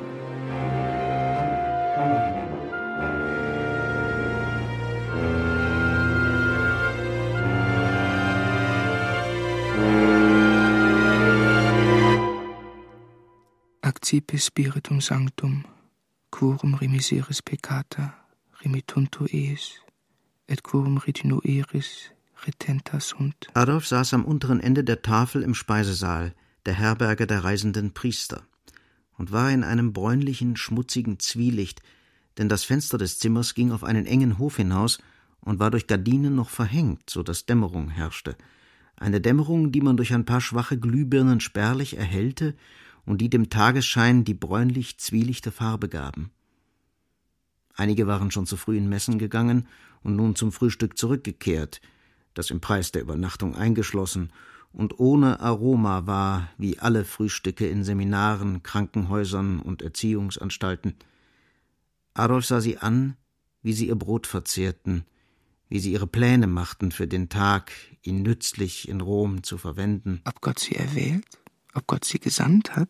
Accipe spiritum sanctum, quorum remiseris peccata, remittunto eis, et quorum retinueris retenta sunt. Adolf saß am unteren Ende der Tafel im Speisesaal, der Herberge der reisenden Priester, und war in einem bräunlichen, schmutzigen Zwielicht, denn das Fenster des Zimmers ging auf einen engen Hof hinaus und war durch Gardinen noch verhängt, so dass Dämmerung herrschte. Eine Dämmerung, die man durch ein paar schwache Glühbirnen spärlich erhellte und die dem Tagesschein die bräunlich-zwielichte Farbe gaben. Einige waren schon zu früh in Messen gegangen und nun zum Frühstück zurückgekehrt, das im Preis der Übernachtung eingeschlossen und ohne Aroma war, wie alle Frühstücke in Seminaren, Krankenhäusern und Erziehungsanstalten. Adolf sah sie an, wie sie ihr Brot verzehrten, wie sie ihre Pläne machten für den Tag, ihn nützlich in Rom zu verwenden. Ob Gott sie erwählt? Ob Gott sie gesandt hat?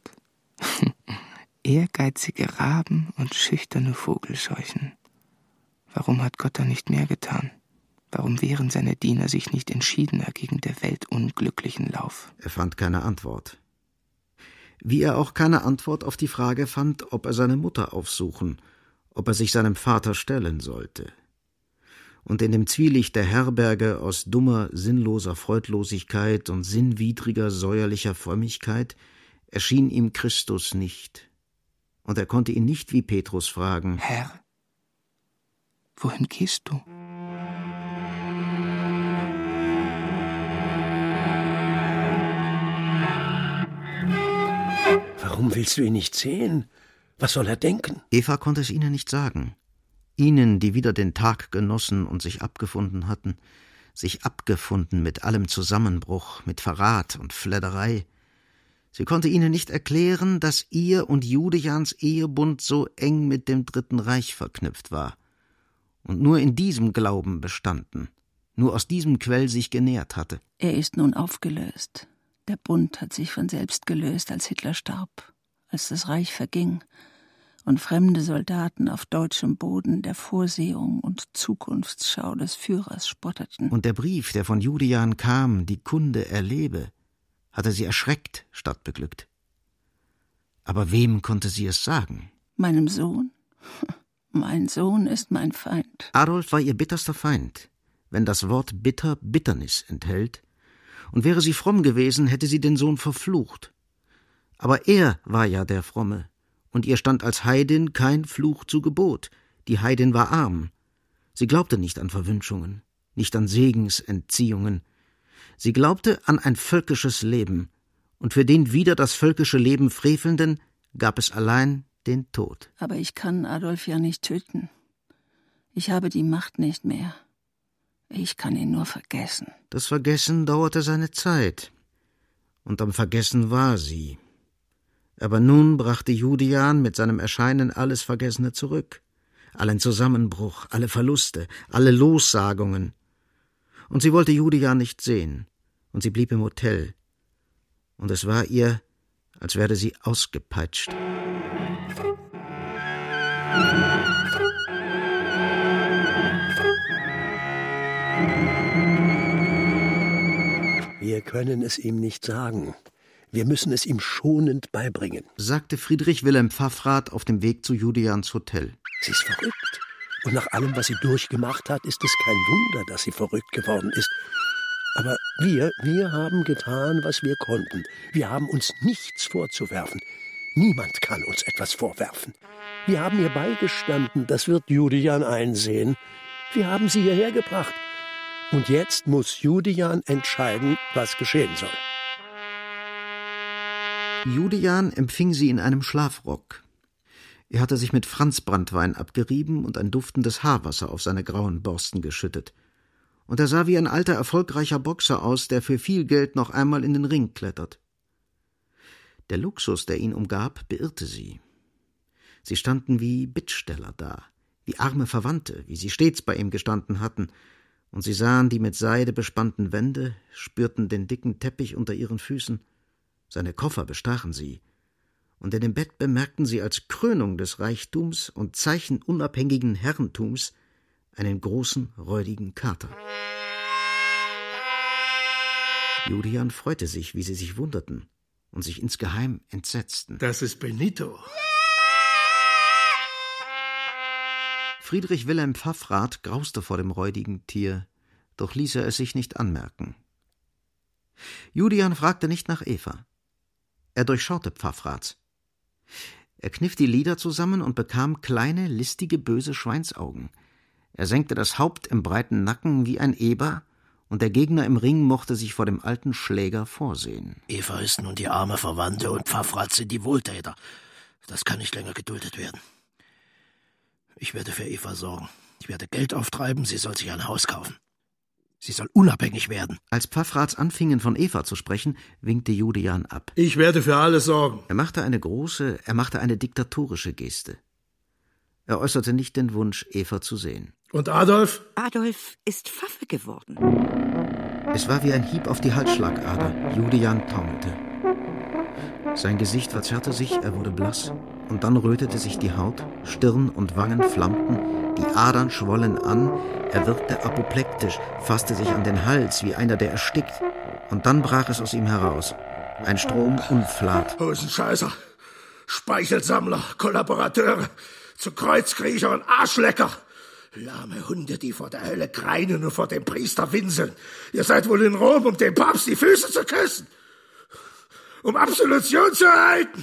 Ehrgeizige Raben und schüchterne Vogelscheuchen. Warum hat Gott da nicht mehr getan? Warum wehren seine Diener sich nicht entschiedener gegen der Welt unglücklichen Lauf? Er fand keine Antwort. Wie er auch keine Antwort auf die Frage fand, ob er seine Mutter aufsuchen, ob er sich seinem Vater stellen sollte. Und in dem Zwielicht der Herberge aus dummer, sinnloser Freudlosigkeit und sinnwidriger, säuerlicher Frömmigkeit erschien ihm Christus nicht. Und er konnte ihn nicht wie Petrus fragen: Herr, wohin gehst du? Warum willst du ihn nicht sehen? Was soll er denken? Eva konnte es ihnen nicht sagen. Ihnen, die wieder den Tag genossen und sich abgefunden hatten, sich abgefunden mit allem Zusammenbruch, mit Verrat und Fledderei. Sie konnte ihnen nicht erklären, dass ihr und Judejans Ehebund so eng mit dem Dritten Reich verknüpft war und nur in diesem Glauben bestanden, nur aus diesem Quell sich genährt hatte. Er ist nun aufgelöst. Der Bund hat sich von selbst gelöst, als Hitler starb, als das Reich verging und fremde Soldaten auf deutschem Boden der Vorsehung und Zukunftsschau des Führers spotteten. Und der Brief, der von Judejan kam, die Kunde erlebe, hatte sie erschreckt statt beglückt. Aber wem konnte sie es sagen? Meinem Sohn? Mein Sohn ist mein Feind. Adolf war ihr bitterster Feind, wenn das Wort bitter Bitternis enthält, und wäre sie fromm gewesen, hätte sie den Sohn verflucht. Aber er war ja der Fromme, und ihr stand als Heidin kein Fluch zu Gebot. Die Heidin war arm. Sie glaubte nicht an Verwünschungen, nicht an Segensentziehungen. Sie glaubte an ein völkisches Leben, und für den wider das völkische Leben Frevelnden gab es allein den Tod. Aber ich kann Adolf ja nicht töten. Ich habe die Macht nicht mehr. Ich kann ihn nur vergessen. Das Vergessen dauerte seine Zeit, und am Vergessen war sie. Aber nun brachte Judejan mit seinem Erscheinen alles Vergessene zurück, allen Zusammenbruch, alle Verluste, alle Lossagungen. Und sie wollte Judejan nicht sehen, und sie blieb im Hotel. Und es war ihr, als werde sie ausgepeitscht. Wir können es ihm nicht sagen. Wir müssen es ihm schonend beibringen, sagte Friedrich Wilhelm Pfaffrath auf dem Weg zu Judians Hotel. Sie ist verrückt. Und nach allem, was sie durchgemacht hat, ist es kein Wunder, dass sie verrückt geworden ist. Aber wir, wir haben getan, was wir konnten. Wir haben uns nichts vorzuwerfen. Niemand kann uns etwas vorwerfen. Wir haben ihr beigestanden, das wird Judian einsehen. Wir haben sie hierher gebracht. Und jetzt muss Judian entscheiden, was geschehen soll. Judian empfing sie in einem Schlafrock. Er hatte sich mit Franzbranntwein abgerieben und ein duftendes Haarwasser auf seine grauen Borsten geschüttet. Und er sah wie ein alter, erfolgreicher Boxer aus, der für viel Geld noch einmal in den Ring klettert. Der Luxus, der ihn umgab, beirrte sie. Sie standen wie Bittsteller da, wie arme Verwandte, wie sie stets bei ihm gestanden hatten, und sie sahen die mit Seide bespannten Wände, spürten den dicken Teppich unter ihren Füßen, seine Koffer bestachen sie, und in dem Bett bemerkten sie als Krönung des Reichtums und Zeichen unabhängigen Herrentums einen großen, räudigen Kater. Judian freute sich, wie sie sich wunderten und sich insgeheim entsetzten. Das ist Benito. Friedrich Wilhelm Pfaffrath grauste vor dem räudigen Tier, doch ließ er es sich nicht anmerken. Judian fragte nicht nach Eva. Er durchschaute Pfaffraths. Er kniff die Lider zusammen und bekam kleine, listige, böse Schweinsaugen. Er senkte das Haupt im breiten Nacken wie ein Eber, und der Gegner im Ring mochte sich vor dem alten Schläger vorsehen. Eva ist nun die arme Verwandte und Pfaffrath sind die Wohltäter. Das kann nicht länger geduldet werden. Ich werde für Eva sorgen. Ich werde Geld auftreiben, sie soll sich ein Haus kaufen. Sie soll unabhängig werden. Als Pfaffraths anfingen, von Eva zu sprechen, winkte Judian ab. Ich werde für alles sorgen. Er machte eine große, er machte eine diktatorische Geste. Er äußerte nicht den Wunsch, Eva zu sehen. Und Adolf? Adolf ist Pfaffe geworden. Es war wie ein Hieb auf die Halsschlagader. Judian taumelte. Sein Gesicht verzerrte sich, er wurde blass. Und dann rötete sich die Haut, Stirn und Wangen flammten, die Adern schwollen an, er wirkte apoplektisch, fasste sich an den Hals wie einer, der erstickt. Und dann brach es aus ihm heraus. Ein Strom Unflat. Hosenscheißer, Speichelsammler, Kollaborateure, zu Kreuzkriecher und Arschlecker. Lahme Hunde, die vor der Hölle greinen und vor dem Priester winseln. Ihr seid wohl in Rom, um dem Papst die Füße zu küssen. Um Absolution zu erhalten.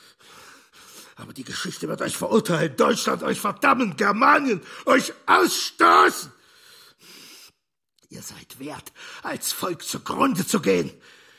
Aber die Geschichte wird euch verurteilen, Deutschland euch verdammen, Germanien euch ausstoßen. Ihr seid wert, als Volk zugrunde zu gehen.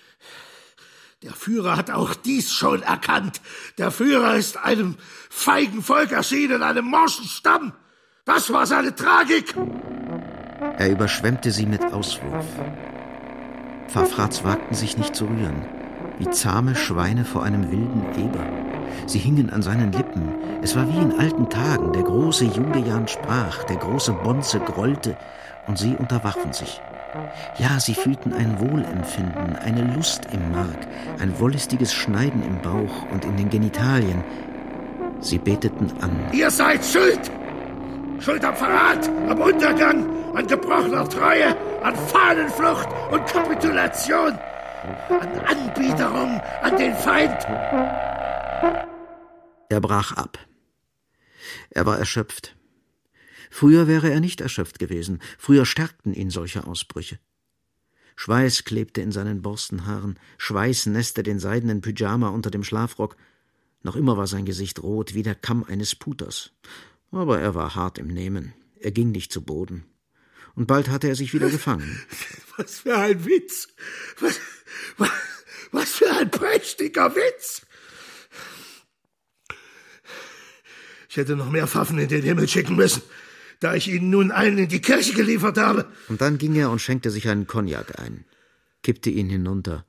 Der Führer hat auch dies schon erkannt. Der Führer ist einem feigen Volk erschienen, einem morschen Stamm. Das war seine Tragik. Er überschwemmte sie mit Auswurf. Pfaffraths wagten sich nicht zu rühren, wie zahme Schweine vor einem wilden Eber. Sie hingen an seinen Lippen. Es war wie in alten Tagen. Der große Judian sprach, der große Bonze grollte, und sie unterwarfen sich. Ja, sie fühlten ein Wohlempfinden, eine Lust im Mark, ein wollüstiges Schneiden im Bauch und in den Genitalien. Sie beteten an. Ihr seid schuld! Schuld am Verrat, am Untergang, an gebrochener Treue, an Fahnenflucht und Kapitulation, an Anbiederung an den Feind. Er brach ab. Er war erschöpft. Früher wäre er nicht erschöpft gewesen. Früher stärkten ihn solche Ausbrüche. Schweiß klebte in seinen Borstenhaaren, Schweiß nässte den seidenen Pyjama unter dem Schlafrock. Noch immer war sein Gesicht rot wie der Kamm eines Puters. Aber er war hart im Nehmen. Er ging nicht zu Boden. Und bald hatte er sich wieder gefangen. Was für ein Witz! Was, was, was für ein prächtiger Witz! Ich hätte noch mehr Pfaffen in den Himmel schicken müssen, da ich ihnen nun einen in die Kirche geliefert habe. Und dann ging er und schenkte sich einen Cognac ein, kippte ihn hinunter.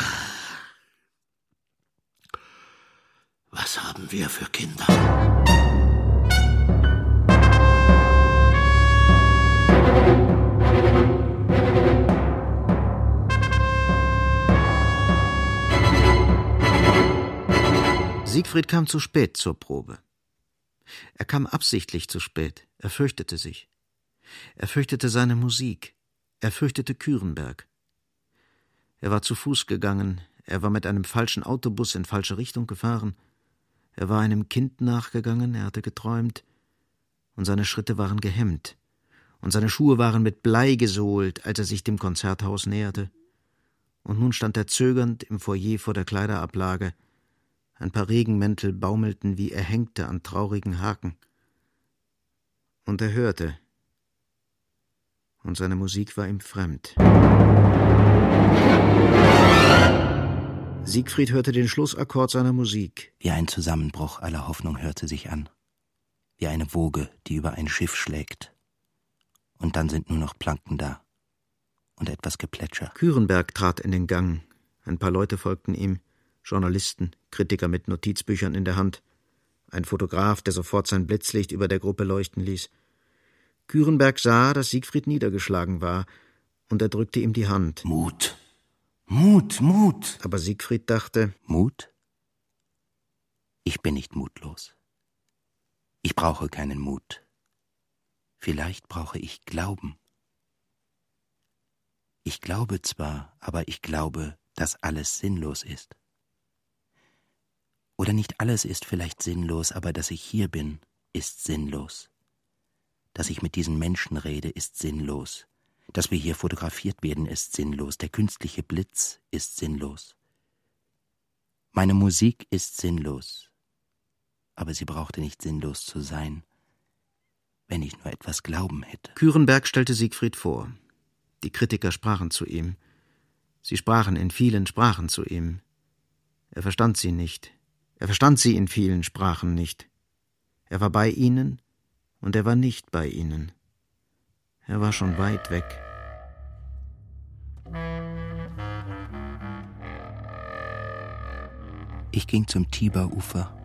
Was haben wir für Kinder? Siegfried kam zu spät zur Probe. Er kam absichtlich zu spät. Er fürchtete sich. Er fürchtete seine Musik. Er fürchtete Kürenberg. Er war zu Fuß gegangen. Er war mit einem falschen Autobus in falsche Richtung gefahren. Er war einem Kind nachgegangen. Er hatte geträumt. Und seine Schritte waren gehemmt. Und seine Schuhe waren mit Blei gesohlt, als er sich dem Konzerthaus näherte. Und nun stand er zögernd im Foyer vor der Kleiderablage. Ein paar Regenmäntel baumelten wie Erhängte an traurigen Haken. Und er hörte. Und seine Musik war ihm fremd. Siegfried hörte den Schlussakkord seiner Musik. Wie ein Zusammenbruch aller Hoffnung hörte sich an. Wie eine Woge, die über ein Schiff schlägt. Und dann sind nur noch Planken da. Und etwas Geplätscher. Kürenberg trat in den Gang. Ein paar Leute folgten ihm. Journalisten, Kritiker mit Notizbüchern in der Hand. Ein Fotograf, der sofort sein Blitzlicht über der Gruppe leuchten ließ. Kürenberg sah, dass Siegfried niedergeschlagen war, und er drückte ihm die Hand. Mut, Mut, Mut. Aber Siegfried dachte, Mut? Ich bin nicht mutlos. Ich brauche keinen Mut. Vielleicht brauche ich Glauben. Ich glaube zwar, aber ich glaube, dass alles sinnlos ist. Oder nicht alles ist vielleicht sinnlos, aber dass ich hier bin, ist sinnlos. Dass ich mit diesen Menschen rede, ist sinnlos. Dass wir hier fotografiert werden, ist sinnlos. Der künstliche Blitz ist sinnlos. Meine Musik ist sinnlos. Aber sie brauchte nicht sinnlos zu sein, wenn ich nur etwas Glauben hätte. Kürenberg stellte Siegfried vor. Die Kritiker sprachen zu ihm. Sie sprachen in vielen Sprachen zu ihm. Er verstand sie nicht. Er verstand sie in vielen Sprachen nicht. Er war bei ihnen, und er war nicht bei ihnen. Er war schon weit weg. Ich ging zum Tiberufer.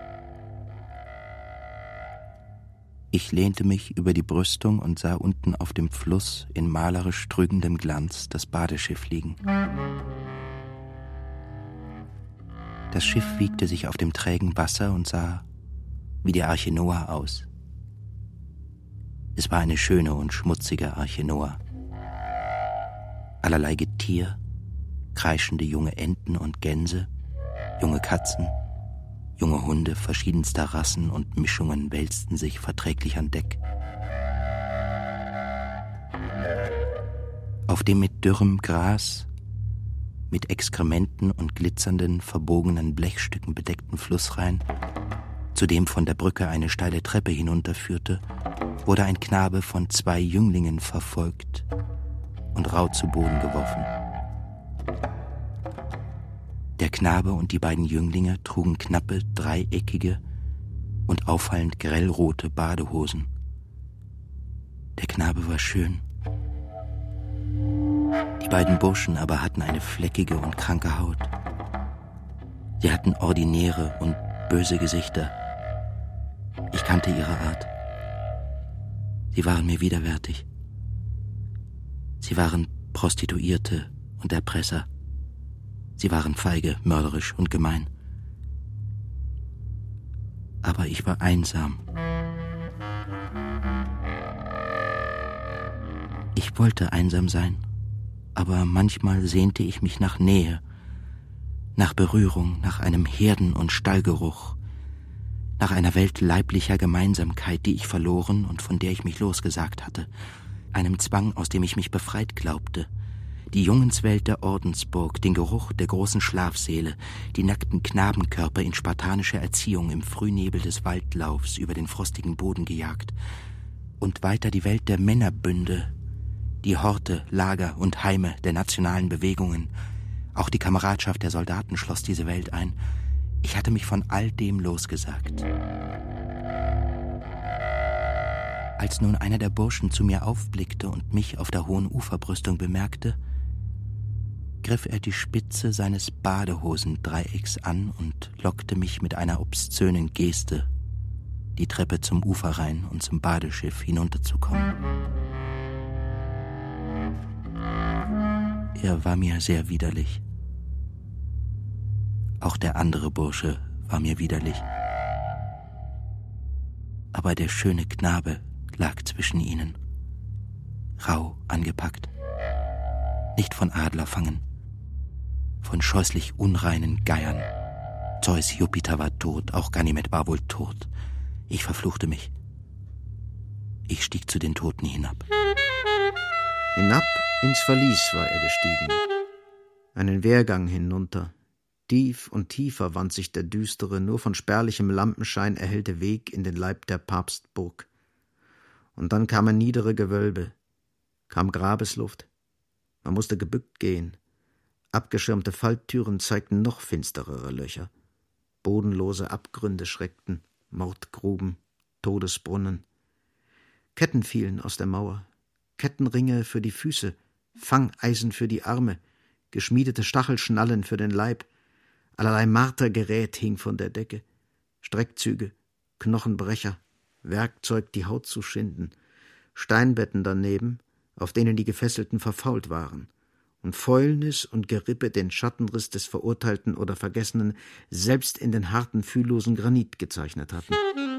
Ich lehnte mich über die Brüstung und sah unten auf dem Fluss in malerisch trügendem Glanz das Badeschiff liegen. Das Schiff wiegte sich auf dem trägen Wasser und sah wie die Arche Noah aus. Es war eine schöne und schmutzige Arche Noah. Allerlei Getier, kreischende junge Enten und Gänse, junge Katzen, junge Hunde verschiedenster Rassen und Mischungen wälzten sich verträglich an Deck. Auf dem mit dürrem Gras, mit Exkrementen und glitzernden, verbogenen Blechstücken bedeckten Flussrhein, zu dem von der Brücke eine steile Treppe hinunterführte, wurde ein Knabe von zwei Jünglingen verfolgt und rau zu Boden geworfen. Der Knabe und die beiden Jünglinge trugen knappe, dreieckige und auffallend grellrote Badehosen. Der Knabe war schön. Die beiden Burschen aber hatten eine fleckige und kranke Haut. Sie hatten ordinäre und böse Gesichter. Ich kannte ihre Art. Sie waren mir widerwärtig. Sie waren Prostituierte und Erpresser. Sie waren feige, mörderisch und gemein. Aber ich war einsam. Ich wollte einsam sein, aber manchmal sehnte ich mich nach Nähe, nach Berührung, nach einem Herden- und Stallgeruch, nach einer Welt leiblicher Gemeinsamkeit, die ich verloren und von der ich mich losgesagt hatte, einem Zwang, aus dem ich mich befreit glaubte, die Jungenswelt der Ordensburg, den Geruch der großen Schlafsäle, die nackten Knabenkörper in spartanischer Erziehung im Frühnebel des Waldlaufs über den frostigen Boden gejagt, und weiter die Welt der Männerbünde, die Horte, Lager und Heime der nationalen Bewegungen. Auch die Kameradschaft der Soldaten schloss diese Welt ein. Ich hatte mich von all dem losgesagt. Als nun einer der Burschen zu mir aufblickte und mich auf der hohen Uferbrüstung bemerkte, griff er die Spitze seines Badehosendreiecks an und lockte mich mit einer obszönen Geste, die Treppe zum Uferrhein und zum Badeschiff hinunterzukommen. Er war mir sehr widerlich. Auch der andere Bursche war mir widerlich. aber der schöne Knabe lag zwischen ihnen, rau angepackt, nicht von Adlerfangen, von scheußlich unreinen Geiern. Zeus Jupiter war tot, auch Ganymed war wohl tot. Ich verfluchte mich. Ich stieg zu den Toten hinab. Hinab ins Verlies war er gestiegen, einen Wehrgang hinunter. Tief und tiefer wand sich der düstere, nur von spärlichem Lampenschein erhellte Weg in den Leib der Papstburg. Und dann kamen niedere Gewölbe, kam Grabesluft. Man musste gebückt gehen. Abgeschirmte Falltüren zeigten noch finsterere Löcher. Bodenlose Abgründe schreckten, Mordgruben, Todesbrunnen. Ketten fielen aus der Mauer, Kettenringe für die Füße, Fangeisen für die Arme, geschmiedete Stachelschnallen für den Leib. Allerlei Martergerät hing von der Decke, Streckzüge, Knochenbrecher, Werkzeug, die Haut zu schinden, Steinbetten daneben, auf denen die Gefesselten verfault waren, und Fäulnis und Gerippe den Schattenriss des Verurteilten oder Vergessenen selbst in den harten, fühllosen Granit gezeichnet hatten.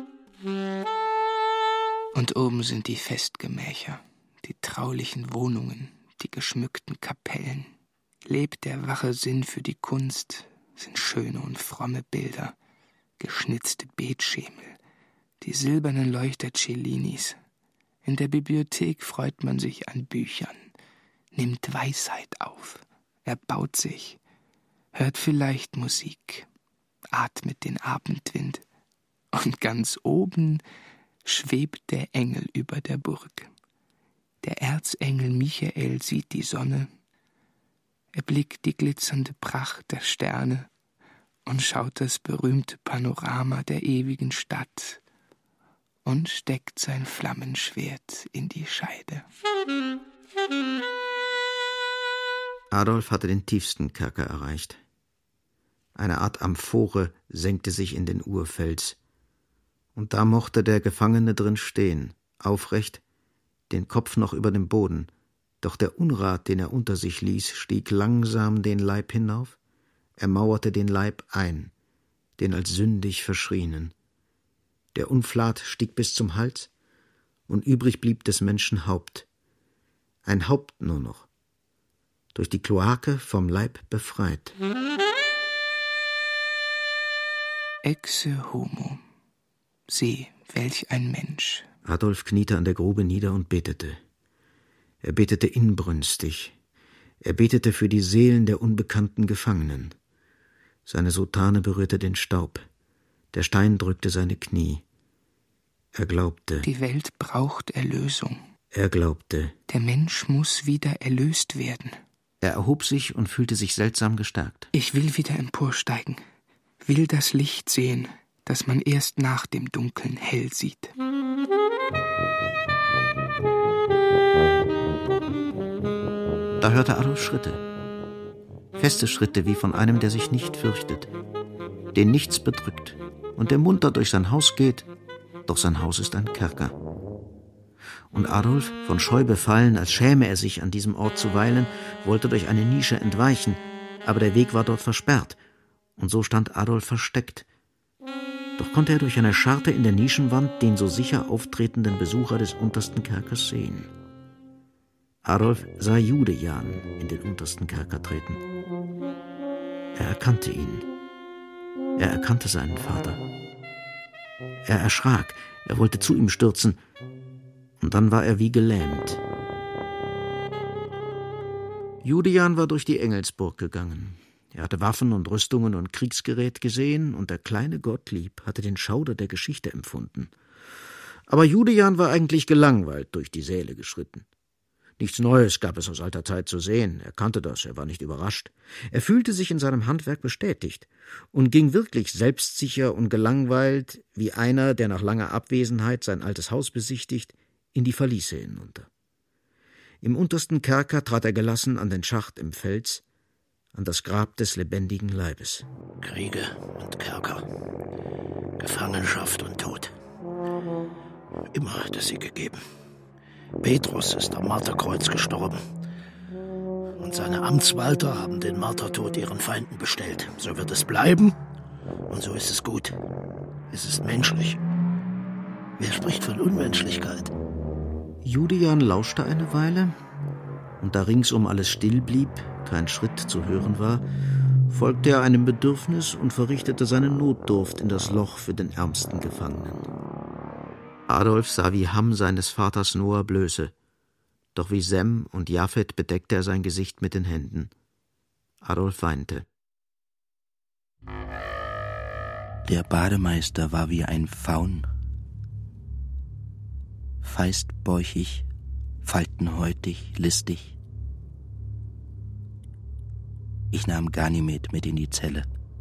Und oben sind die Festgemächer, die traulichen Wohnungen, die geschmückten Kapellen. Lebt der wache Sinn für die Kunst, sind schöne und fromme Bilder, geschnitzte Betschemel, die silbernen Leuchter Cellinis. In der Bibliothek freut man sich an Büchern, nimmt Weisheit auf, erbaut sich, hört vielleicht Musik, atmet den Abendwind, und ganz oben schwebt der Engel über der Burg. Der Erzengel Michael sieht die Sonne, er blickt die glitzernde Pracht der Sterne und schaut das berühmte Panorama der ewigen Stadt und steckt sein Flammenschwert in die Scheide. Adolf hatte den tiefsten Kerker erreicht. Eine Art Amphore senkte sich in den Urfels, und da mochte der Gefangene drin stehen, aufrecht, den Kopf noch über dem Boden, doch der Unrat, den er unter sich ließ, stieg langsam den Leib hinauf, er mauerte den Leib ein, den als sündig verschrienen. Der Unflat stieg bis zum Hals, und übrig blieb des Menschen Haupt. Ein Haupt nur noch, durch die Kloake vom Leib befreit. Exe homo. Seh, welch ein Mensch. Adolf kniete an der Grube nieder und betete. Er betete inbrünstig. Er betete für die Seelen der unbekannten Gefangenen. Seine Soutane berührte den Staub. Der Stein drückte seine Knie. Er glaubte. Die Welt braucht Erlösung. Er glaubte. Der Mensch muss wieder erlöst werden. Er erhob sich und fühlte sich seltsam gestärkt. Ich will wieder emporsteigen, will das Licht sehen, das man erst nach dem Dunkeln hell sieht. Da hörte Adolf Schritte. Feste Schritte wie von einem, der sich nicht fürchtet, den nichts bedrückt und der munter durch sein Haus geht, doch sein Haus ist ein Kerker. Und Adolf, von Scheu befallen, als schäme er sich, an diesem Ort zu weilen, wollte durch eine Nische entweichen, aber der Weg war dort versperrt, und so stand Adolf versteckt. Doch konnte er durch eine Scharte in der Nischenwand den so sicher auftretenden Besucher des untersten Kerkers sehen. Adolf sah Judejan in den untersten Kerker treten. Er erkannte ihn. Er erkannte seinen Vater. Er erschrak, er wollte zu ihm stürzen, und dann war er wie gelähmt. Judejan war durch die Engelsburg gegangen. Er hatte Waffen und Rüstungen und Kriegsgerät gesehen, und der kleine Gottlieb hatte den Schauder der Geschichte empfunden. Aber Judejan war eigentlich gelangweilt durch die Säle geschritten. Nichts Neues gab es aus alter Zeit zu sehen. Er kannte das, er war nicht überrascht. Er fühlte sich in seinem Handwerk bestätigt und ging wirklich selbstsicher und gelangweilt, wie einer, der nach langer Abwesenheit sein altes Haus besichtigt, in die Verliese hinunter. Im untersten Kerker trat er gelassen an den Schacht im Fels, an das Grab des lebendigen Leibes. Kriege und Kerker, Gefangenschaft und Tod. Immer hat es sie gegeben. Petrus ist am Marterkreuz gestorben. Und seine Amtswalter haben den Martertod ihren Feinden bestellt. So wird es bleiben, und so ist es gut. Es ist menschlich. Wer spricht von Unmenschlichkeit? Judian lauschte eine Weile, und da ringsum alles still blieb, kein Schritt zu hören war, folgte er einem Bedürfnis und verrichtete seine Notdurft in das Loch für den ärmsten Gefangenen. Adolf sah wie Ham seines Vaters Noah blöße, doch wie Sem und Japhet bedeckte er sein Gesicht mit den Händen. Adolf weinte. Der Bademeister war wie ein Faun, feistbäuchig, faltenhäutig, listig. Ich nahm Ganymed mit in die Zelle.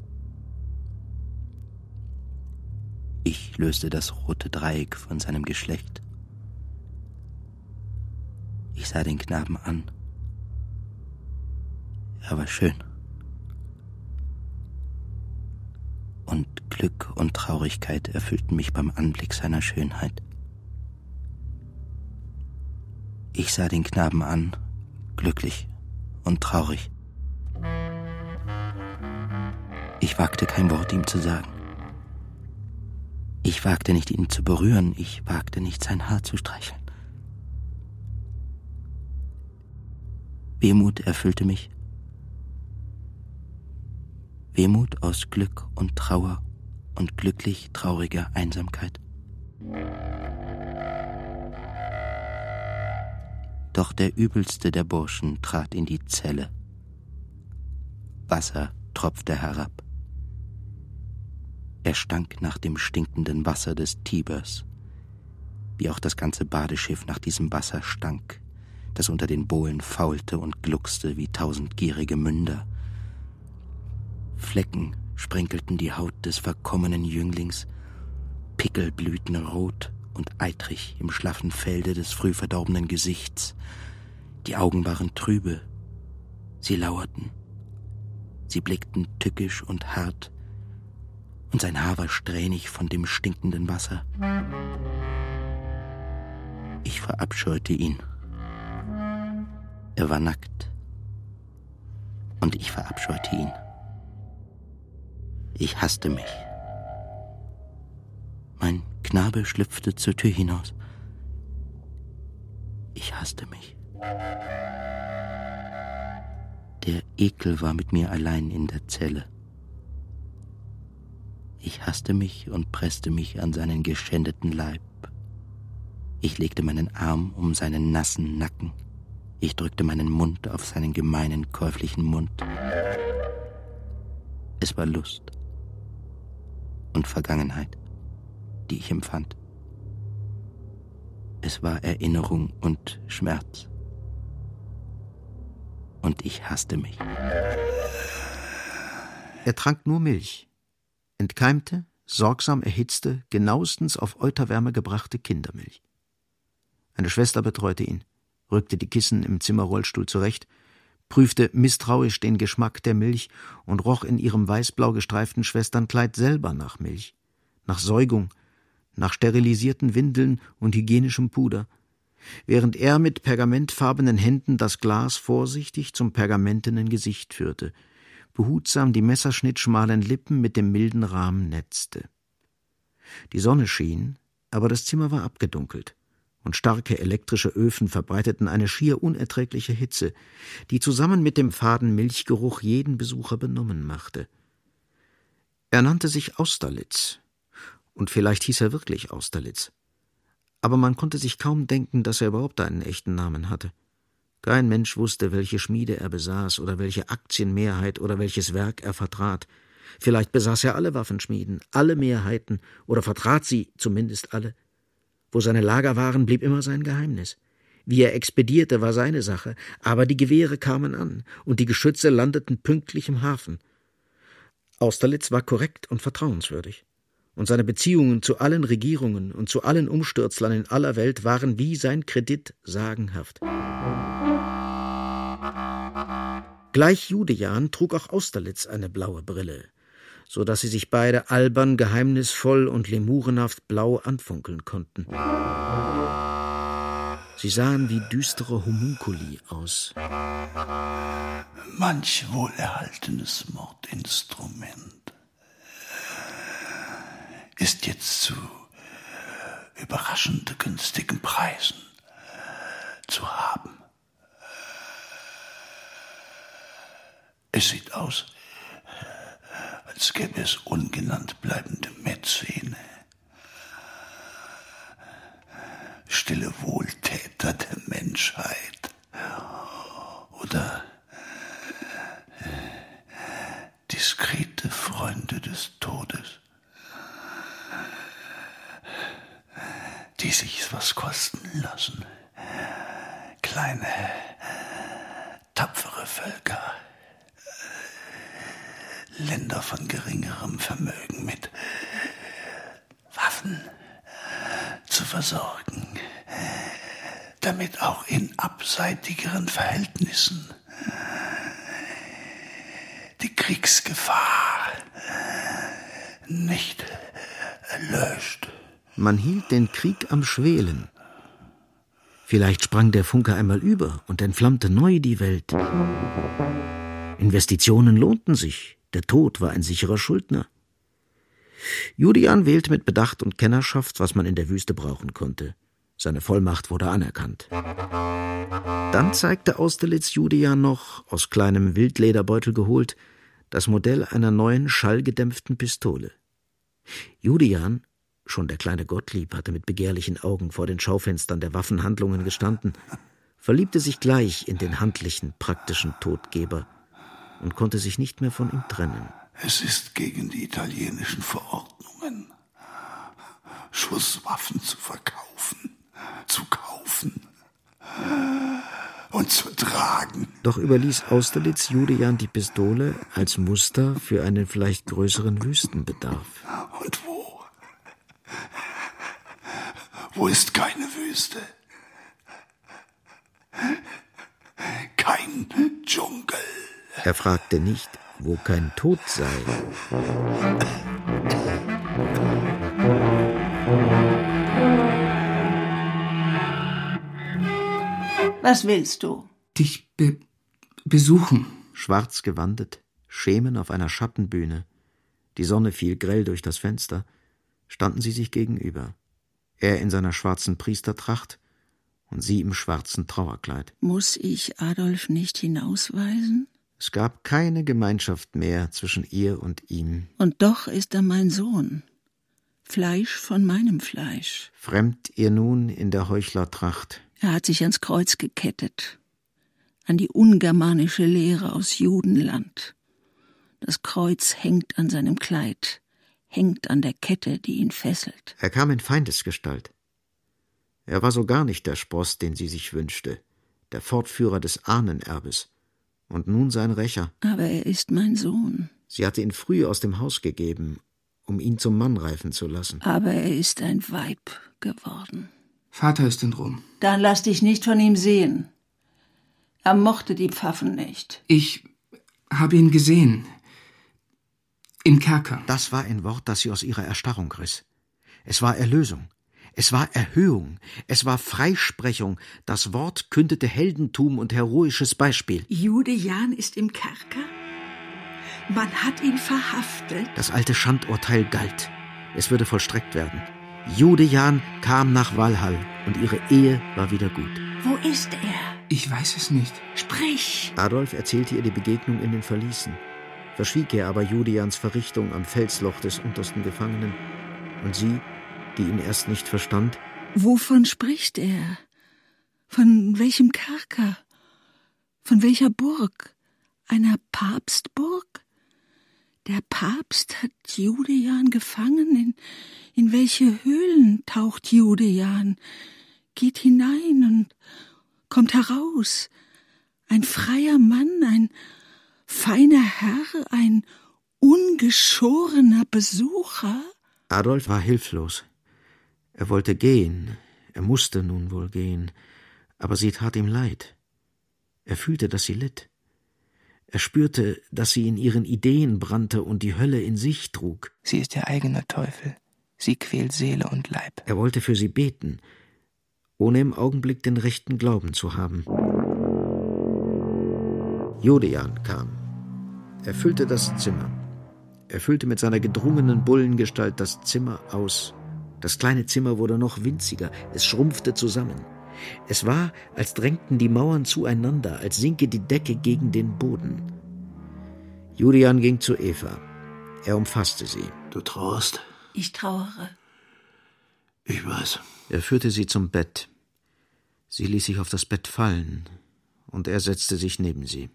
Ich löste das rote Dreieck von seinem Geschlecht. Ich sah den Knaben an. Er war schön. Und Glück und Traurigkeit erfüllten mich beim Anblick seiner Schönheit. Ich sah den Knaben an, glücklich und traurig. Ich wagte kein Wort ihm zu sagen. Ich wagte nicht, ihn zu berühren. Ich wagte nicht, sein Haar zu streicheln. Wehmut erfüllte mich. Wehmut aus Glück und Trauer und glücklich trauriger Einsamkeit. Doch der übelste der Burschen trat in die Zelle. Wasser tropfte herab. Er stank nach dem stinkenden Wasser des Tibers, wie auch das ganze Badeschiff nach diesem Wasser stank, das unter den Bohlen faulte und gluckste wie tausend gierige Münder. Flecken sprenkelten die Haut des verkommenen Jünglings, Pickel blühten rot und eitrig im schlaffen Felde des früh verdorbenen Gesichts. Die Augen waren trübe, sie lauerten, sie blickten tückisch und hart, und sein Haar war strähnig von dem stinkenden Wasser. Ich verabscheute ihn. Er war nackt, und ich verabscheute ihn. Ich hasste mich. Mein Knabe schlüpfte zur Tür hinaus. Ich hasste mich. Der Ekel war mit mir allein in der Zelle. Ich hasste mich und presste mich an seinen geschändeten Leib. Ich legte meinen Arm um seinen nassen Nacken. Ich drückte meinen Mund auf seinen gemeinen, käuflichen Mund. Es war Lust und Vergangenheit, die ich empfand. Es war Erinnerung und Schmerz. Und ich hasste mich. Er trank nur Milch. Entkeimte, sorgsam erhitzte, genauestens auf Euterwärme gebrachte Kindermilch. Eine Schwester betreute ihn, rückte die Kissen im Zimmerrollstuhl zurecht, prüfte misstrauisch den Geschmack der Milch und roch in ihrem weißblau gestreiften Schwesternkleid selber nach Milch, nach Säugung, nach sterilisierten Windeln und hygienischem Puder, während er mit pergamentfarbenen Händen das Glas vorsichtig zum pergamentenen Gesicht führte, behutsam die messerschnittschmalen Lippen mit dem milden Rahmen netzte. Die Sonne schien, aber das Zimmer war abgedunkelt, und starke elektrische Öfen verbreiteten eine schier unerträgliche Hitze, die zusammen mit dem faden Milchgeruch jeden Besucher benommen machte. Er nannte sich Austerlitz, und vielleicht hieß er wirklich Austerlitz, aber man konnte sich kaum denken, dass er überhaupt einen echten Namen hatte. Kein Mensch wusste, welche Schmiede er besaß oder welche Aktienmehrheit oder welches Werk er vertrat. Vielleicht besaß er alle Waffenschmieden, alle Mehrheiten oder vertrat sie zumindest alle. Wo seine Lager waren, blieb immer sein Geheimnis. Wie er expedierte, war seine Sache, aber die Gewehre kamen an und die Geschütze landeten pünktlich im Hafen. Austerlitz war korrekt und vertrauenswürdig, und seine Beziehungen zu allen Regierungen und zu allen Umstürzlern in aller Welt waren wie sein Kredit sagenhaft. Gleich Judejan trug auch Austerlitz eine blaue Brille, so dass sie sich beide albern, geheimnisvoll und lemurenhaft blau anfunkeln konnten. Sie sahen wie düstere Homunkuli aus. Manch wohlerhaltenes Mordinstrument ist jetzt zu überraschend günstigen Preisen zu haben. Es sieht aus, als gäbe es ungenannt bleibende Mäzene, stille Wohltäter der Menschheit oder diskrete Freunde des Todes, die sich was kosten lassen. Kleine, tapfere Völker, Länder von geringerem Vermögen mit Waffen zu versorgen, damit auch in abseitigeren Verhältnissen die Kriegsgefahr nicht erlöscht. Man hielt den Krieg am Schwelen. Vielleicht sprang der Funke einmal über und entflammte neu die Welt. Investitionen lohnten sich. Der Tod war ein sicherer Schuldner. Judian wählte mit Bedacht und Kennerschaft, was man in der Wüste brauchen konnte. Seine Vollmacht wurde anerkannt. Dann zeigte Austerlitz Judian noch, aus kleinem Wildlederbeutel geholt, das Modell einer neuen schallgedämpften Pistole. Judian, schon der kleine Gottlieb, hatte mit begehrlichen Augen vor den Schaufenstern der Waffenhandlungen gestanden, verliebte sich gleich in den handlichen, praktischen Todgeber und konnte sich nicht mehr von ihm trennen. Es ist gegen die italienischen Verordnungen, Schusswaffen zu verkaufen, zu kaufen und zu tragen. Doch überließ Austerlitz Judian die Pistole als Muster für einen vielleicht größeren Wüstenbedarf. Und wo? Wo ist keine Wüste? Kein Dschungel. Er fragte nicht, wo kein Tod sei. Was willst du? Dich be- besuchen. Schwarz gewandet, Schemen auf einer Schattenbühne. Die Sonne fiel grell durch das Fenster. Standen sie sich gegenüber. Er in seiner schwarzen Priestertracht und sie im schwarzen Trauerkleid. Muss ich Adolf nicht hinausweisen? Es gab keine Gemeinschaft mehr zwischen ihr und ihm. Und doch ist er mein Sohn. Fleisch von meinem Fleisch. Fremd ihr nun in der Heuchlertracht. Er hat sich ans Kreuz gekettet. An die ungermanische Lehre aus Judenland. Das Kreuz hängt an seinem Kleid, hängt an der Kette, die ihn fesselt. Er kam in Feindesgestalt. Er war so gar nicht der Spross, den sie sich wünschte, der Fortführer des Ahnenerbes. Und nun sein Rächer. Aber er ist mein Sohn. Sie hatte ihn früh aus dem Haus gegeben, um ihn zum Mann reifen zu lassen. Aber er ist ein Weib geworden. Vater ist in Rom. Dann lass dich nicht von ihm sehen. Er mochte die Pfaffen nicht. Ich habe ihn gesehen. Im Kerker. Das war ein Wort, das sie aus ihrer Erstarrung riss. Es war Erlösung. Es war Erhöhung. Es war Freisprechung. Das Wort kündete Heldentum und heroisches Beispiel. Judian ist im Kerker? Man hat ihn verhaftet. Das alte Schandurteil galt. Es würde vollstreckt werden. Judian kam nach Walhall und ihre Ehe war wieder gut. Wo ist er? Ich weiß es nicht. Sprich! Adolf erzählte ihr die Begegnung in den Verließen. Verschwieg er aber Judians Verrichtung am Felsloch des untersten Gefangenen. Und sie, die ihn erst nicht verstand. Wovon spricht er? Von welchem Kerker? Von welcher Burg? Einer Papstburg? Der Papst hat Judian gefangen. In, in welche Höhlen taucht Judian? Geht hinein und kommt heraus. Ein freier Mann, ein feiner Herr, ein ungeschorener Besucher? Adolf war hilflos. Er wollte gehen, er musste nun wohl gehen, aber sie tat ihm leid. Er fühlte, dass sie litt. Er spürte, dass sie in ihren Ideen brannte und die Hölle in sich trug. Sie ist ihr eigener Teufel. Sie quält Seele und Leib. Er wollte für sie beten, ohne im Augenblick den rechten Glauben zu haben. Judian kam. Er füllte das Zimmer. Er füllte mit seiner gedrungenen Bullengestalt das Zimmer aus, Das kleine Zimmer wurde noch winziger, es schrumpfte zusammen. Es war, als drängten die Mauern zueinander, als sinke die Decke gegen den Boden. Julian ging zu Eva. Er umfasste sie. Du trauerst? Ich trauere. Ich weiß. Er führte sie zum Bett. Sie ließ sich auf das Bett fallen, und er setzte sich neben sie.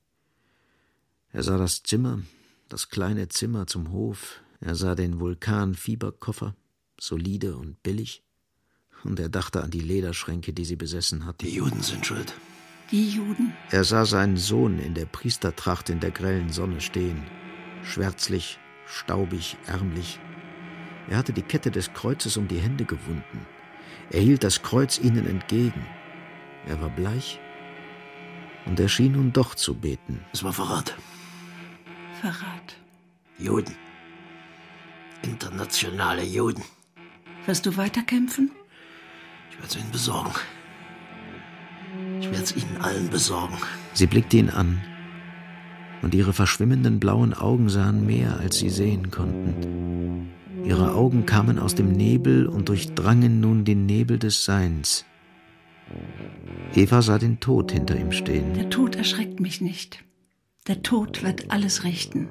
Er sah das Zimmer, das kleine Zimmer zum Hof. Er sah den Vulkan-Fieberkoffer, solide und billig. Und er dachte an die Lederschränke, die sie besessen hatte. Die Juden sind schuld. Die Juden. Er sah seinen Sohn in der Priestertracht in der grellen Sonne stehen. Schwärzlich, staubig, ärmlich. Er hatte die Kette des Kreuzes um die Hände gewunden. Er hielt das Kreuz ihnen entgegen. Er war bleich. Und er schien nun doch zu beten. Es war Verrat. Verrat. Juden. Internationale Juden. Wirst du weiterkämpfen? Ich werde es ihnen besorgen. Ich werde es ihnen allen besorgen. Sie blickte ihn an. Und ihre verschwimmenden blauen Augen sahen mehr, als sie sehen konnten. Ihre Augen kamen aus dem Nebel und durchdrangen nun den Nebel des Seins. Eva sah den Tod hinter ihm stehen. Der Tod erschreckt mich nicht. Der Tod wird alles richten.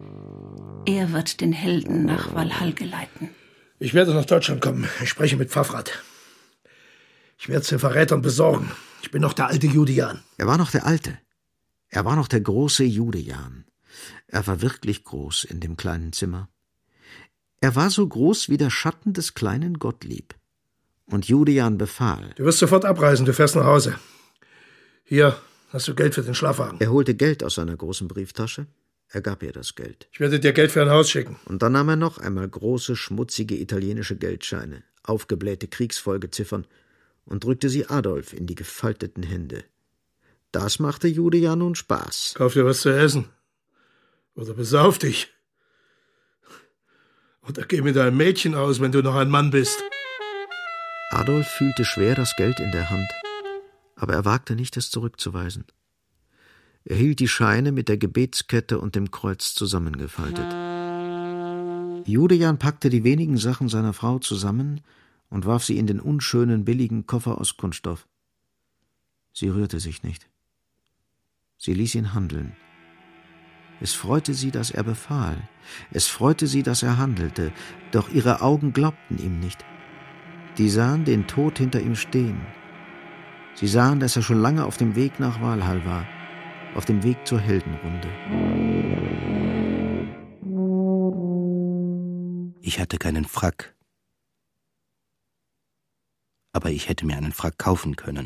Er wird den Helden nach Walhall geleiten. Ich werde nach Deutschland kommen. Ich spreche mit Pfaffrath. Ich werde es den Verrätern besorgen. Ich bin noch der alte Julian. Er war noch der Alte. Er war noch der große Julian. Er war wirklich groß in dem kleinen Zimmer. Er war so groß wie der Schatten des kleinen Gottlieb. Und Julian befahl. Du wirst sofort abreisen, du fährst nach Hause. Hier hast du Geld für den Schlafwagen. Er holte Geld aus seiner großen Brieftasche. Er gab ihr das Geld. Ich werde dir Geld für ein Haus schicken. Und dann nahm er noch einmal große, schmutzige italienische Geldscheine, aufgeblähte Kriegsfolgeziffern und drückte sie Adolf in die gefalteten Hände. Das machte Julian nun Spaß. Kauf dir was zu essen. Oder besauf dich. Oder geh mit deinem Mädchen aus, wenn du noch ein Mann bist. Adolf fühlte schwer das Geld in der Hand, aber er wagte nicht, es zurückzuweisen. Er hielt die Scheine mit der Gebetskette und dem Kreuz zusammengefaltet. Julian packte die wenigen Sachen seiner Frau zusammen und warf sie in den unschönen, billigen Koffer aus Kunststoff. Sie rührte sich nicht. Sie ließ ihn handeln. Es freute sie, dass er befahl. Es freute sie, dass er handelte. Doch ihre Augen glaubten ihm nicht. Die sahen den Tod hinter ihm stehen. Sie sahen, dass er schon lange auf dem Weg nach Walhall war, auf dem Weg zur Heldenrunde. Ich hatte keinen Frack. Aber ich hätte mir einen Frack kaufen können.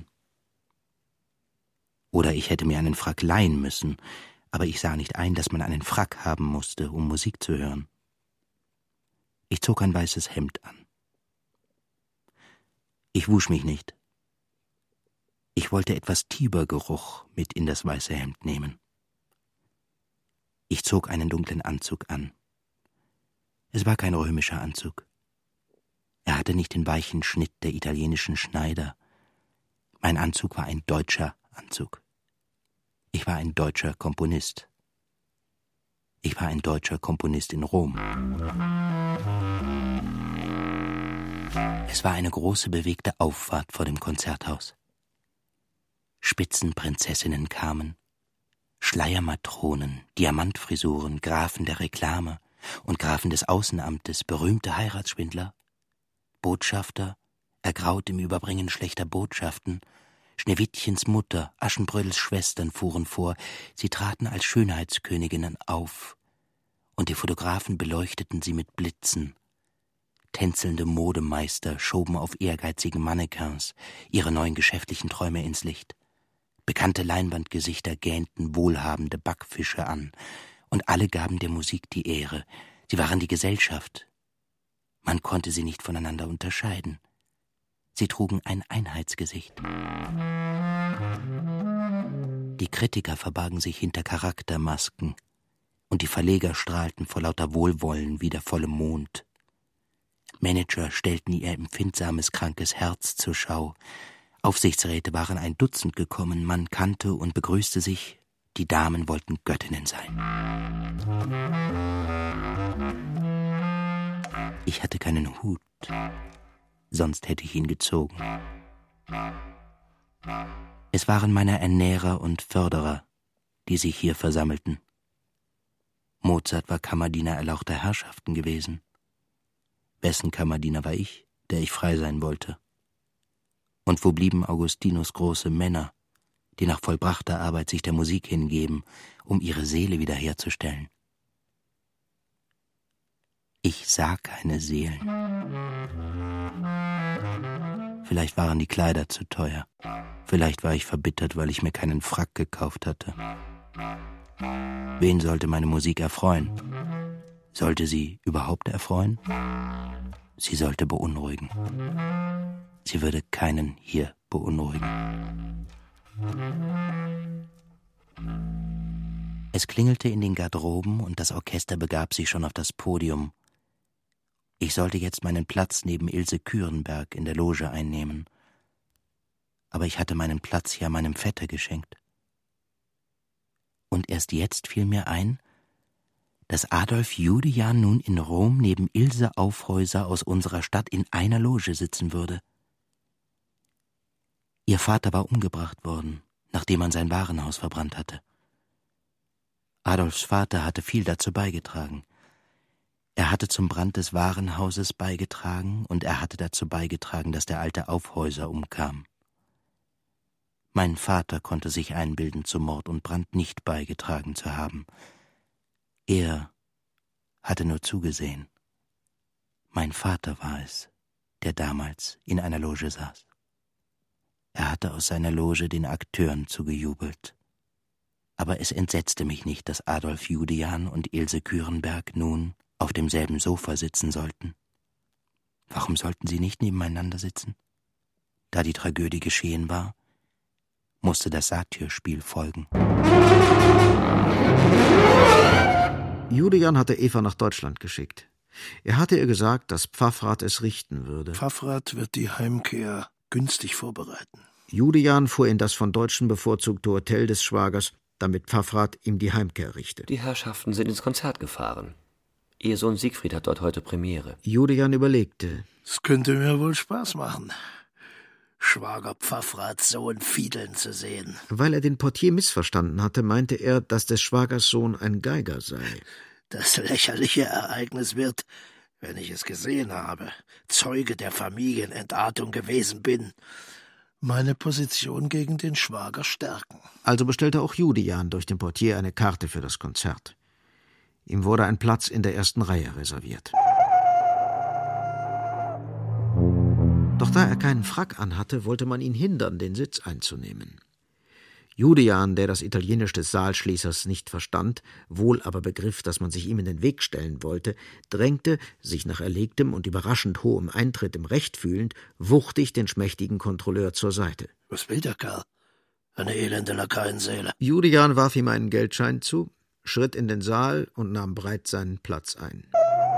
Oder ich hätte mir einen Frack leihen müssen, aber ich sah nicht ein, dass man einen Frack haben musste, um Musik zu hören. Ich zog ein weißes Hemd an. Ich wusch mich nicht. Ich wollte etwas Tibergeruch mit in das weiße Hemd nehmen. Ich zog einen dunklen Anzug an. Es war kein römischer Anzug. Er hatte nicht den weichen Schnitt der italienischen Schneider. Mein Anzug war ein deutscher Anzug. Ich war ein deutscher Komponist. Ich war ein deutscher Komponist in Rom. Es war eine große, bewegte Auffahrt vor dem Konzerthaus. Spitzenprinzessinnen kamen, Schleiermatronen, Diamantfrisuren, Grafen der Reklame und Grafen des Außenamtes, berühmte Heiratsschwindler, Botschafter, ergraut im Überbringen schlechter Botschaften, Schneewittchens Mutter, Aschenbrödels Schwestern fuhren vor, sie traten als Schönheitsköniginnen auf, und die Fotografen beleuchteten sie mit Blitzen. Tänzelnde Modemeister schoben auf ehrgeizigen Mannequins ihre neuen geschäftlichen Träume ins Licht. Bekannte Leinwandgesichter gähnten wohlhabende Backfische an, und alle gaben der Musik die Ehre. Sie waren die Gesellschaft. Man konnte sie nicht voneinander unterscheiden. Sie trugen ein Einheitsgesicht. Die Kritiker verbargen sich hinter Charaktermasken, und die Verleger strahlten vor lauter Wohlwollen wie der volle Mond. Manager stellten ihr empfindsames, krankes Herz zur Schau. Aufsichtsräte waren ein Dutzend gekommen, man kannte und begrüßte sich, die Damen wollten Göttinnen sein. Ich hatte keinen Hut. sonst hätte ich ihn gezogen. Es waren meine Ernährer und Förderer, die sich hier versammelten. Mozart war Kammerdiener erlauchter Herrschaften gewesen. Wessen Kammerdiener war ich, der ich frei sein wollte? Und wo blieben Augustinus große Männer, die nach vollbrachter Arbeit sich der Musik hingeben, um ihre Seele wiederherzustellen? Ich sah keine Seelen. Vielleicht waren die Kleider zu teuer. Vielleicht war ich verbittert, weil ich mir keinen Frack gekauft hatte. Wen sollte meine Musik erfreuen? Sollte sie überhaupt erfreuen? Sie sollte beunruhigen. Sie würde keinen hier beunruhigen. Es klingelte in den Garderoben und das Orchester begab sich schon auf das Podium. Ich sollte jetzt meinen Platz neben Ilse Kürenberg in der Loge einnehmen. Aber ich hatte meinen Platz ja meinem Vetter geschenkt. Und erst jetzt fiel mir ein, dass Adolf Judejan nun in Rom neben Ilse Aufhäuser aus unserer Stadt in einer Loge sitzen würde. Ihr Vater war umgebracht worden, nachdem man sein Warenhaus verbrannt hatte. Adolfs Vater hatte viel dazu beigetragen. Er hatte zum Brand des Warenhauses beigetragen und er hatte dazu beigetragen, dass der alte Aufhäuser umkam. Mein Vater konnte sich einbilden, zu Mord und Brand nicht beigetragen zu haben. Er hatte nur zugesehen. Mein Vater war es, der damals in einer Loge saß. Er hatte aus seiner Loge den Akteuren zugejubelt. Aber es entsetzte mich nicht, dass Adolf Judejan und Ilse Kürenberg nun auf demselben Sofa sitzen sollten. Warum sollten sie nicht nebeneinander sitzen? Da die Tragödie geschehen war, musste das Satyrspiel folgen. Judejan hatte Eva nach Deutschland geschickt. Er hatte ihr gesagt, dass Pfaffrath es richten würde. Pfaffrath wird die Heimkehr günstig vorbereiten. Judejan fuhr in das von Deutschen bevorzugte Hotel des Schwagers, damit Pfaffrath ihm die Heimkehr richte. Die Herrschaften sind ins Konzert gefahren. Ihr Sohn Siegfried hat dort heute Premiere. Judejan überlegte. Es könnte mir wohl Spaß machen, Schwager Pfaffraths Sohn fiedeln zu sehen. Weil er den Portier missverstanden hatte, meinte er, dass des Schwagers Sohn ein Geiger sei. Das lächerliche Ereignis wird, wenn ich es gesehen habe, Zeuge der Familienentartung gewesen bin, meine Position gegen den Schwager stärken. Also bestellte auch Judejan durch den Portier eine Karte für das Konzert. Ihm wurde ein Platz in der ersten Reihe reserviert. Doch da er keinen Frack anhatte, wollte man ihn hindern, den Sitz einzunehmen. Judejan, der das Italienisch des Saalschließers nicht verstand, wohl aber begriff, dass man sich ihm in den Weg stellen wollte, drängte, sich nach erlegtem und überraschend hohem Eintritt im Recht fühlend, wuchtig den schmächtigen Kontrolleur zur Seite. Was will der Kerl? Eine elende Lakaienseele. Judejan warf ihm einen Geldschein zu, schritt in den Saal und nahm breit seinen Platz ein.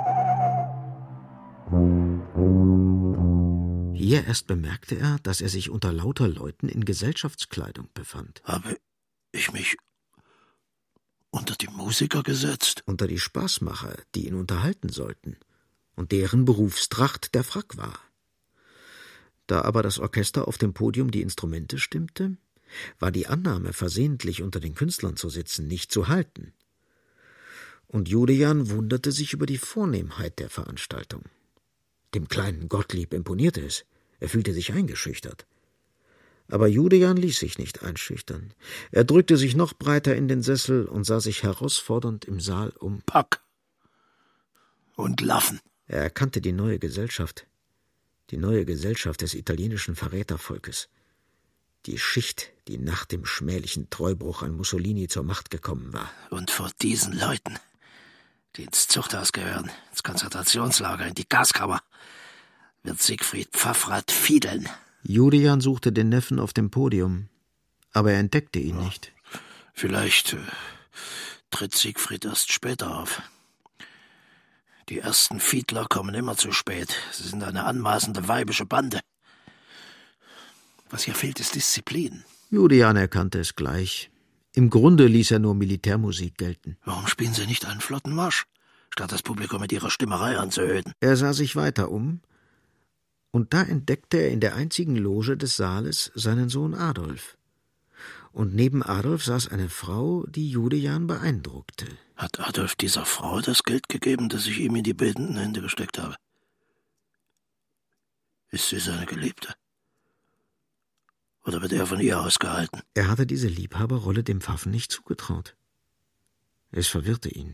Hier erst bemerkte er, dass er sich unter lauter Leuten in Gesellschaftskleidung befand. Habe ich mich unter die Musiker gesetzt? Unter die Spaßmacher, die ihn unterhalten sollten und deren Berufstracht der Frack war. Da aber das Orchester auf dem Podium die Instrumente stimmte, war die Annahme, versehentlich unter den Künstlern zu sitzen, nicht zu halten. Und Judejan wunderte sich über die Vornehmheit der Veranstaltung. Dem kleinen Gottlieb imponierte es. Er fühlte sich eingeschüchtert. Aber Judejan ließ sich nicht einschüchtern. Er drückte sich noch breiter in den Sessel und sah sich herausfordernd im Saal um. Pack und Laffen. Er erkannte die neue Gesellschaft. Die neue Gesellschaft des italienischen Verrätervolkes. Die Schicht, die nach dem schmählichen Treubruch an Mussolini zur Macht gekommen war. Und vor diesen Leuten, die ins Zuchthaus gehören, ins Konzentrationslager, in die Gaskammer, wird Siegfried Pfaffrath fiedeln. Judejan suchte den Neffen auf dem Podium, aber er entdeckte ihn ja, nicht. Vielleicht äh, tritt Siegfried erst später auf. Die ersten Fiedler kommen immer zu spät. Sie sind eine anmaßende weibische Bande. Was hier fehlt, ist Disziplin. Judejan erkannte es gleich. Im Grunde ließ er nur Militärmusik gelten. Warum spielen Sie nicht einen flotten Marsch, statt das Publikum mit Ihrer Stimmerei anzuhören? Er sah sich weiter um Und da entdeckte er in der einzigen Loge des Saales seinen Sohn Adolf. Und neben Adolf saß eine Frau, die Judejan beeindruckte. Hat Adolf dieser Frau das Geld gegeben, das ich ihm in die betenden Hände gesteckt habe? Ist sie seine Geliebte? Oder wird er von ihr ausgehalten? Er hatte diese Liebhaberrolle dem Pfaffen nicht zugetraut. Es verwirrte ihn.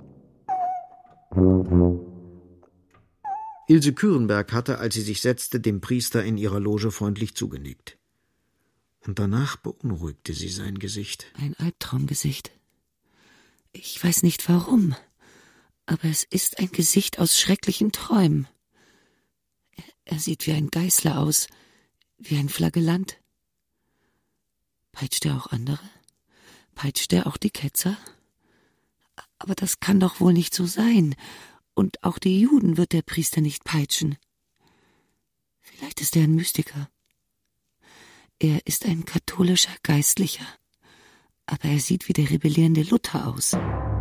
Ilse Kürenberg hatte, als sie sich setzte, dem Priester in ihrer Loge freundlich zugenickt. Und danach beunruhigte sie sein Gesicht. Ein Albtraumgesicht. Ich weiß nicht warum, aber es ist ein Gesicht aus schrecklichen Träumen. Er, er sieht wie ein Geißler aus, wie ein Flagellant. Peitscht er auch andere? Peitscht er auch die Ketzer? Aber das kann doch wohl nicht so sein. Und auch die Juden wird der Priester nicht peitschen. Vielleicht ist er ein Mystiker. Er ist ein katholischer Geistlicher. Aber er sieht wie der rebellierende Luther aus.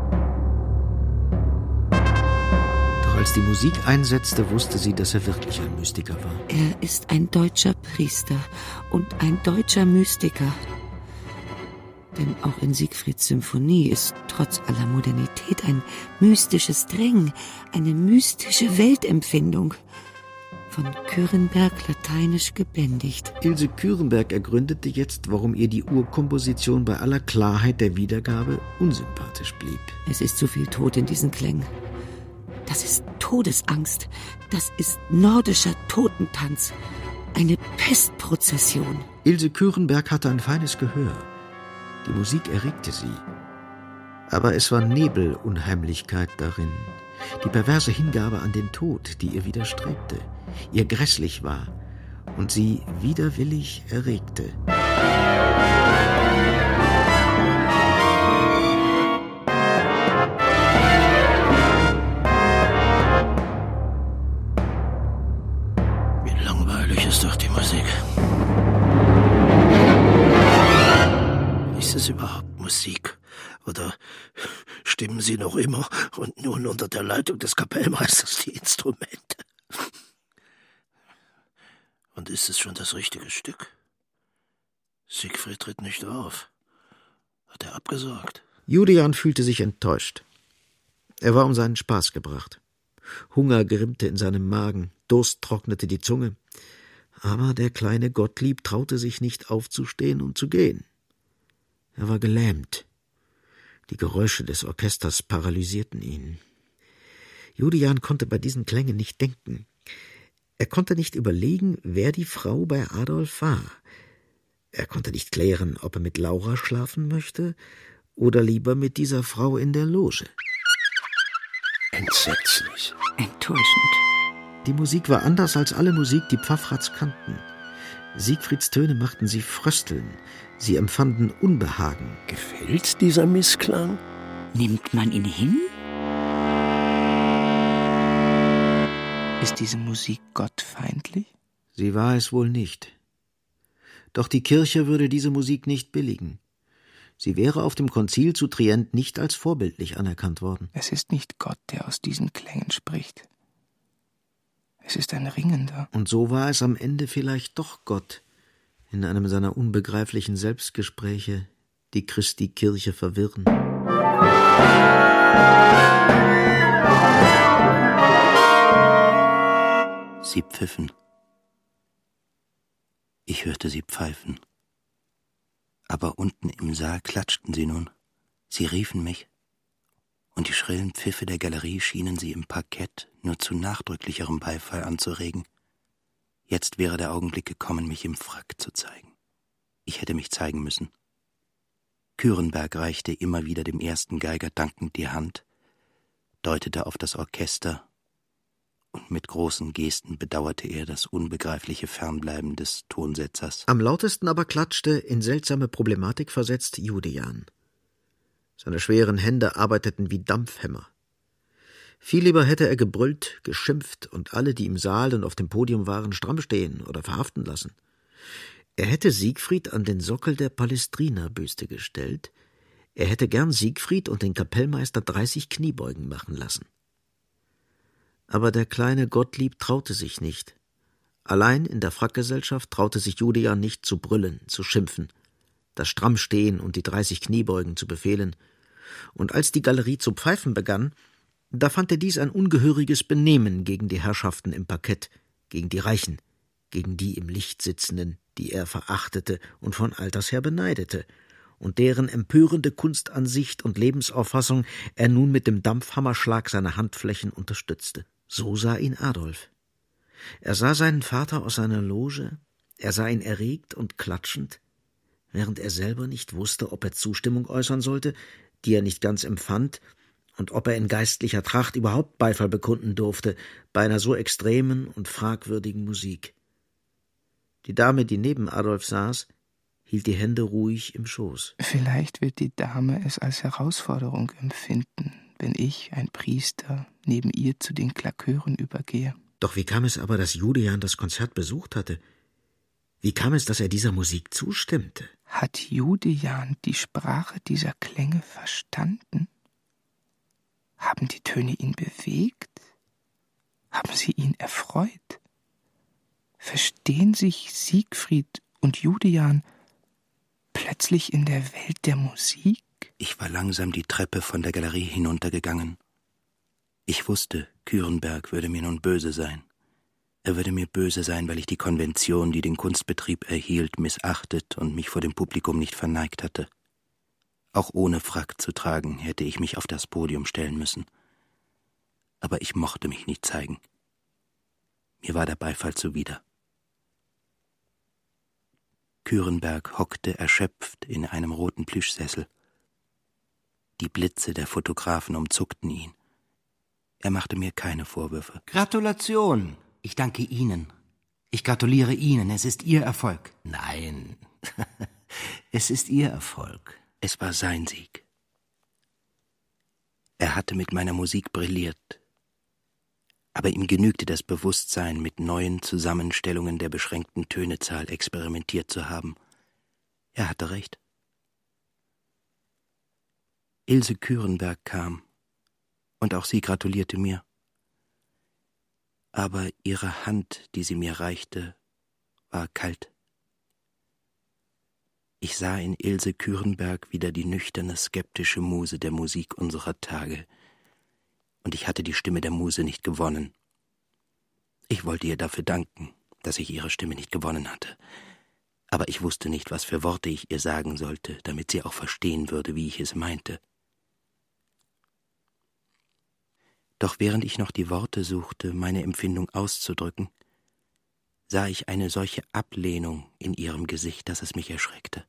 Doch als die Musik einsetzte, wusste sie, dass er wirklich ein Mystiker war. Er ist ein deutscher Priester und ein deutscher Mystiker. Denn auch in Siegfrieds Symphonie ist trotz aller Modernität ein mystisches Drängen, eine mystische Weltempfindung. Von Kürenberg lateinisch gebändigt. Ilse Kürenberg ergründete jetzt, warum ihr die Urkomposition bei aller Klarheit der Wiedergabe unsympathisch blieb. Es ist zu viel Tod in diesen Klängen. Das ist Todesangst. Das ist nordischer Totentanz. Eine Pestprozession. Ilse Kürenberg hatte ein feines Gehör. Die Musik erregte sie. Aber es war Nebelunheimlichkeit darin. Die perverse Hingabe an den Tod, die ihr widerstrebte, ihr grässlich war und sie widerwillig erregte. Wie langweilig ist doch die Musik. Ist es überhaupt Musik? Oder stimmen sie noch immer und nun unter der Leitung des Kapellmeisters die Instrumente? Und ist es schon das richtige Stück? Siegfried tritt nicht auf. Hat er abgesagt? Julian fühlte sich enttäuscht. Er war um seinen Spaß gebracht. Hunger grimmte in seinem Magen, Durst trocknete die Zunge. Aber der kleine Gottlieb traute sich nicht aufzustehen und zu gehen. Er war gelähmt. Die Geräusche des Orchesters paralysierten ihn. Julian konnte bei diesen Klängen nicht denken. Er konnte nicht überlegen, wer die Frau bei Adolf war. Er konnte nicht klären, ob er mit Laura schlafen möchte oder lieber mit dieser Frau in der Loge. Entsetzlich. Enttäuschend. Die Musik war anders als alle Musik, die Pfaffrats kannten. Siegfrieds Töne machten sie frösteln. Sie empfanden Unbehagen. Gefällt dieser Missklang? Nimmt man ihn hin? Ist diese Musik gottfeindlich? Sie war es wohl nicht. Doch die Kirche würde diese Musik nicht billigen. Sie wäre auf dem Konzil zu Trient nicht als vorbildlich anerkannt worden. Es ist nicht Gott, der aus diesen Klängen spricht. Es ist ein Ringender. Und so war es am Ende vielleicht doch Gott, in einem seiner unbegreiflichen Selbstgespräche, die Christi Kirche verwirren. Sie pfiffen. Ich hörte sie pfeifen. Aber unten im Saal klatschten sie nun. Sie riefen mich. Und die schrillen Pfiffe der Galerie schienen sie im Parkett nur zu nachdrücklicherem Beifall anzuregen. Jetzt wäre der Augenblick gekommen, mich im Frack zu zeigen. Ich hätte mich zeigen müssen. Kürenberg reichte immer wieder dem ersten Geiger dankend die Hand, deutete auf das Orchester, und mit großen Gesten bedauerte er das unbegreifliche Fernbleiben des Tonsetzers. Am lautesten aber klatschte, in seltsame Problematik versetzt, Julian. Seine schweren Hände arbeiteten wie Dampfhämmer. Viel lieber hätte er gebrüllt, geschimpft und alle, die im Saal und auf dem Podium waren, stramm stehen oder verhaften lassen. Er hätte Siegfried an den Sockel der Palestrina-Büste gestellt. Er hätte gern Siegfried und den Kapellmeister dreißig Kniebeugen machen lassen. Aber der kleine Gottlieb traute sich nicht, Allein in der Frackgesellschaft traute sich Julian nicht zu brüllen, zu schimpfen, das Strammstehen und die dreißig Kniebeugen zu befehlen. Und als die Galerie zu pfeifen begann, da fand er dies ein ungehöriges Benehmen gegen die Herrschaften im Parkett, gegen die Reichen, gegen die im Licht sitzenden, die er verachtete und von alters her beneidete, und deren empörende Kunstansicht und Lebensauffassung er nun mit dem Dampfhammerschlag seiner Handflächen unterstützte. So sah ihn Adolf. Er sah seinen Vater aus seiner Loge, er sah ihn erregt und klatschend, während er selber nicht wusste, ob er Zustimmung äußern sollte, die er nicht ganz empfand, und ob er in geistlicher Tracht überhaupt Beifall bekunden durfte bei einer so extremen und fragwürdigen Musik. Die Dame, die neben Adolf saß, hielt die Hände ruhig im Schoß. Vielleicht wird die Dame es als Herausforderung empfinden, wenn ich, ein Priester, neben ihr zu den Klakeuren übergehe. Doch wie kam es aber, dass Julian das Konzert besucht hatte? Wie kam es, dass er dieser Musik zustimmte? Hat Julian die Sprache dieser Klänge verstanden? Haben die Töne ihn bewegt? Haben sie ihn erfreut? Verstehen sich Siegfried und Julian plötzlich in der Welt der Musik? Ich war langsam die Treppe von der Galerie hinuntergegangen. Ich wusste, Kürenberg würde mir nun böse sein. Er würde mir böse sein, weil ich die Konvention, die den Kunstbetrieb erhielt, missachtet und mich vor dem Publikum nicht verneigt hatte. Auch ohne Frack zu tragen, hätte ich mich auf das Podium stellen müssen. Aber ich mochte mich nicht zeigen. Mir war der Beifall zuwider. Kürenberg hockte erschöpft in einem roten Plüschsessel. Die Blitze der Fotografen umzuckten ihn. Er machte mir keine Vorwürfe. Gratulation! Ich danke Ihnen. Ich gratuliere Ihnen. Es ist Ihr Erfolg. Nein, es ist Ihr Erfolg. Es war sein Sieg. Er hatte mit meiner Musik brilliert. Aber ihm genügte das Bewusstsein, mit neuen Zusammenstellungen der beschränkten Tönezahl experimentiert zu haben. Er hatte recht. Ilse Kürenberg kam, und auch sie gratulierte mir. Aber ihre Hand, die sie mir reichte, war kalt. Ich sah in Ilse Kürenberg wieder die nüchterne, skeptische Muse der Musik unserer Tage, und ich hatte die Stimme der Muse nicht gewonnen. Ich wollte ihr dafür danken, dass ich ihre Stimme nicht gewonnen hatte, aber ich wusste nicht, was für Worte ich ihr sagen sollte, damit sie auch verstehen würde, wie ich es meinte. Doch während ich noch die Worte suchte, meine Empfindung auszudrücken, sah ich eine solche Ablehnung in ihrem Gesicht, dass es mich erschreckte.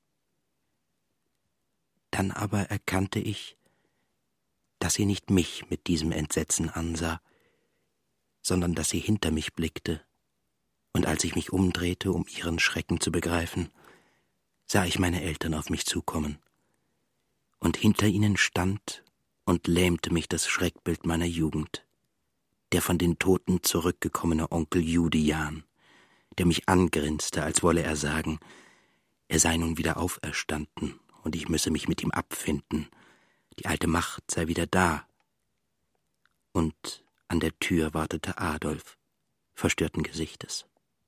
Dann aber erkannte ich, dass sie nicht mich mit diesem Entsetzen ansah, sondern dass sie hinter mich blickte, und als ich mich umdrehte, um ihren Schrecken zu begreifen, sah ich meine Eltern auf mich zukommen, und hinter ihnen stand und lähmte mich das Schreckbild meiner Jugend, der von den Toten zurückgekommene Onkel Julian, der mich angrinste, als wolle er sagen, er sei nun wieder auferstanden und ich müsse mich mit ihm abfinden, die alte Macht sei wieder da. Und an der Tür wartete Adolf, verstörten Gesichtes.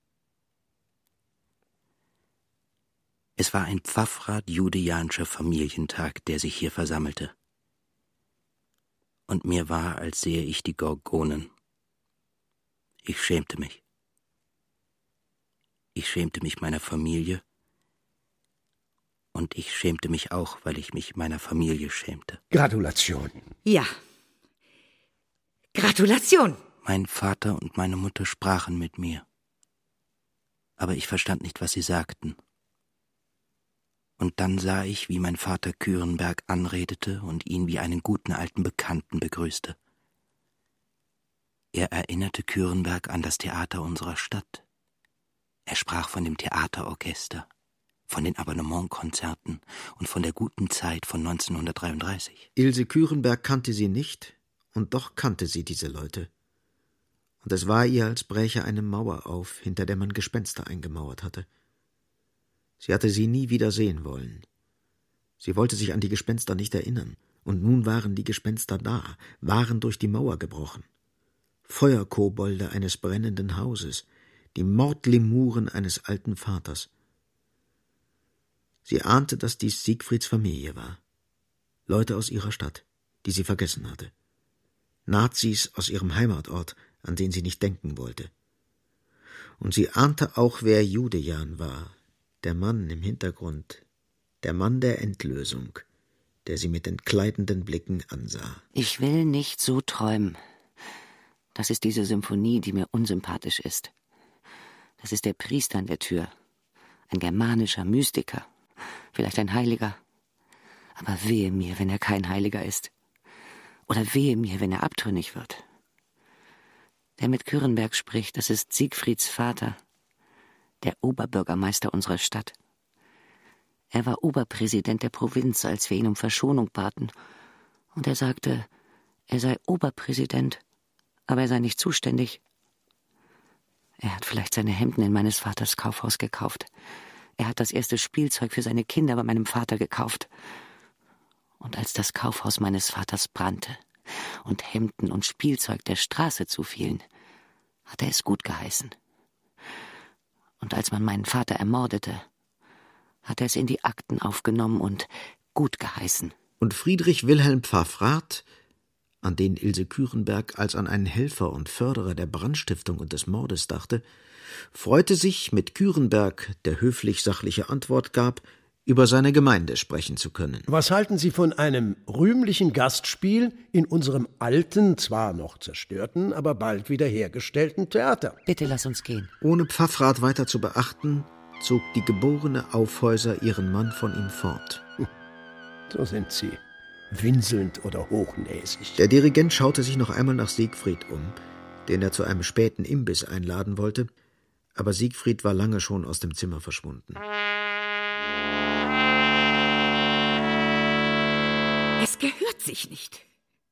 Es war ein Pfaffrat-julianscher Familientag, der sich hier versammelte. Und mir war, als sähe ich die Gorgonen. Ich schämte mich. Ich schämte mich meiner Familie, und ich schämte mich auch, weil ich mich meiner Familie schämte. Gratulation. Ja. Gratulation. Mein Vater und meine Mutter sprachen mit mir, aber ich verstand nicht, was sie sagten. Und dann sah ich, wie mein Vater Kürenberg anredete und ihn wie einen guten alten Bekannten begrüßte. Er erinnerte Kürenberg an das Theater unserer Stadt. Er sprach von dem Theaterorchester, von den Abonnementkonzerten und von der guten Zeit von neunzehnhundertdreiunddreißig. Ilse Kürenberg kannte sie nicht, und doch kannte sie diese Leute. Und es war ihr, als bräche eine Mauer auf, hinter der man Gespenster eingemauert hatte. Sie hatte sie nie wieder sehen wollen. Sie wollte sich an die Gespenster nicht erinnern, und nun waren die Gespenster da, waren durch die Mauer gebrochen. Feuerkobolde eines brennenden Hauses, die Mordlemuren eines alten Vaters. Sie ahnte, dass dies Siegfrieds Familie war. Leute aus ihrer Stadt, die sie vergessen hatte. Nazis aus ihrem Heimatort, an den sie nicht denken wollte. Und sie ahnte auch, wer Judejan war, der Mann im Hintergrund, der Mann der Endlösung, der sie mit entkleidenden Blicken ansah. Ich will nicht so träumen. Das ist diese Symphonie, die mir unsympathisch ist. Das ist der Priester an der Tür. Ein germanischer Mystiker. Vielleicht ein Heiliger. Aber wehe mir, wenn er kein Heiliger ist. Oder wehe mir, wenn er abtrünnig wird. Der mit Kürenberg spricht, das ist Siegfrieds Vater, der Oberbürgermeister unserer Stadt. Er war Oberpräsident der Provinz, als wir ihn um Verschonung baten. Und er sagte, er sei Oberpräsident, aber er sei nicht zuständig. Er hat vielleicht seine Hemden in meines Vaters Kaufhaus gekauft. Er hat das erste Spielzeug für seine Kinder bei meinem Vater gekauft. Und als das Kaufhaus meines Vaters brannte und Hemden und Spielzeug der Straße zufielen, hat er es gut geheißen. Und als man meinen Vater ermordete, hat er es in die Akten aufgenommen und gut geheißen. Und Friedrich Wilhelm Pfaffrath, an den Ilse Kürenberg als an einen Helfer und Förderer der Brandstiftung und des Mordes dachte, freute sich, mit Kürenberg, der höflich sachliche Antwort gab, über seine Gemeinde sprechen zu können. Was halten Sie von einem rühmlichen Gastspiel in unserem alten, zwar noch zerstörten, aber bald wiederhergestellten Theater? Bitte lass uns gehen. Ohne Pfaffrath weiter zu beachten, zog die geborene Aufhäuser ihren Mann von ihm fort. So sind sie, winselnd oder hochnäsig. Der Dirigent schaute sich noch einmal nach Siegfried um, den er zu einem späten Imbiss einladen wollte, aber Siegfried war lange schon aus dem Zimmer verschwunden. Es gehört sich nicht.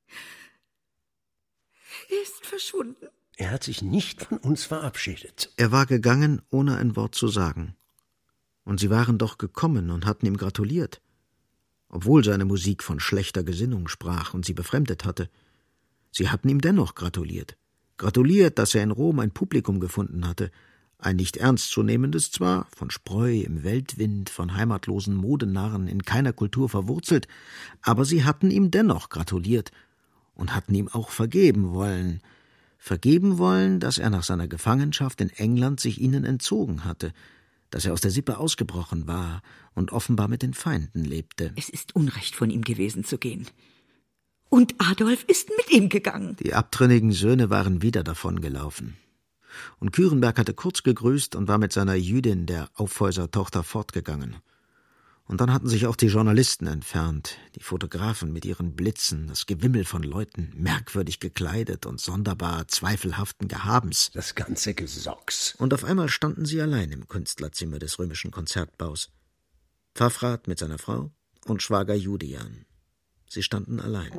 Er ist verschwunden. Er hat sich nicht von uns verabschiedet. Er war gegangen, ohne ein Wort zu sagen. Und sie waren doch gekommen und hatten ihm gratuliert, obwohl seine Musik von schlechter Gesinnung sprach und sie befremdet hatte. Sie hatten ihm dennoch gratuliert. Gratuliert, dass er in Rom ein Publikum gefunden hatte, ein nicht ernstzunehmendes zwar, von Spreu im Weltwind, von heimatlosen Modenarren in keiner Kultur verwurzelt, aber sie hatten ihm dennoch gratuliert und hatten ihm auch vergeben wollen, vergeben wollen, dass er nach seiner Gefangenschaft in England sich ihnen entzogen hatte, dass er aus der Sippe ausgebrochen war und offenbar mit den Feinden lebte. Es ist Unrecht von ihm gewesen zu gehen. Und Adolf ist mit ihm gegangen. Die abtrünnigen Söhne waren wieder davongelaufen. Und Kürenberg hatte kurz gegrüßt und war mit seiner Jüdin, der Aufhäuser-Tochter, fortgegangen. Und dann hatten sich auch die Journalisten entfernt, die Fotografen mit ihren Blitzen, das Gewimmel von Leuten, merkwürdig gekleidet und sonderbar zweifelhaften Gehabens. Das ganze Gesocks. Und auf einmal standen sie allein im Künstlerzimmer des römischen Konzertbaus. Pfaffrath mit seiner Frau und Schwager Judejan. Sie standen allein.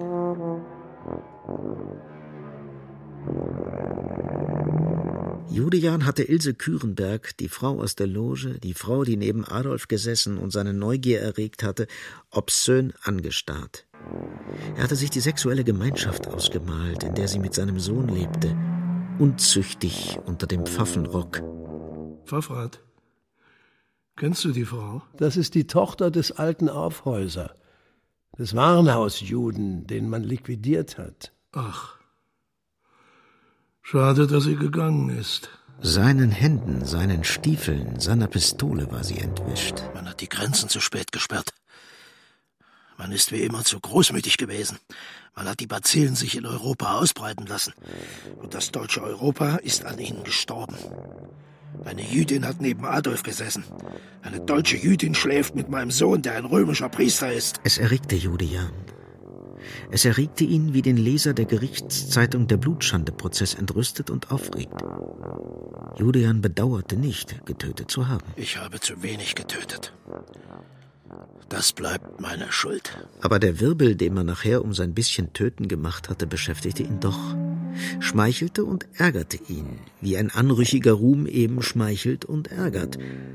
Judejan hatte Ilse Kürenberg, die Frau aus der Loge, die Frau, die neben Adolf gesessen und seine Neugier erregt hatte, obszön angestarrt. Er hatte sich die sexuelle Gemeinschaft ausgemalt, in der sie mit seinem Sohn lebte, unzüchtig unter dem Pfaffenrock. Pfaffrath, kennst du die Frau? Das ist die Tochter des alten Aufhäuser, des Warenhausjuden, den man liquidiert hat. Ach. Schade, dass sie gegangen ist. Seinen Händen, seinen Stiefeln, seiner Pistole war sie entwischt. Man hat die Grenzen zu spät gesperrt. Man ist wie immer zu großmütig gewesen. Man hat die Bazillen sich in Europa ausbreiten lassen. Und das deutsche Europa ist an ihnen gestorben. Eine Jüdin hat neben Adolf gesessen. Eine deutsche Jüdin schläft mit meinem Sohn, der ein römischer Priester ist. Es erregte Judejan. Es erregte ihn, wie den Leser der Gerichtszeitung der Blutschande-Prozess entrüstet und aufregt. Judejan bedauerte nicht, getötet zu haben. Ich habe zu wenig getötet. Das bleibt meine Schuld. Aber der Wirbel, den man nachher um sein bisschen Töten gemacht hatte, beschäftigte ihn doch. Schmeichelte und ärgerte ihn, wie ein anrüchiger Ruhm eben schmeichelt und ärgert.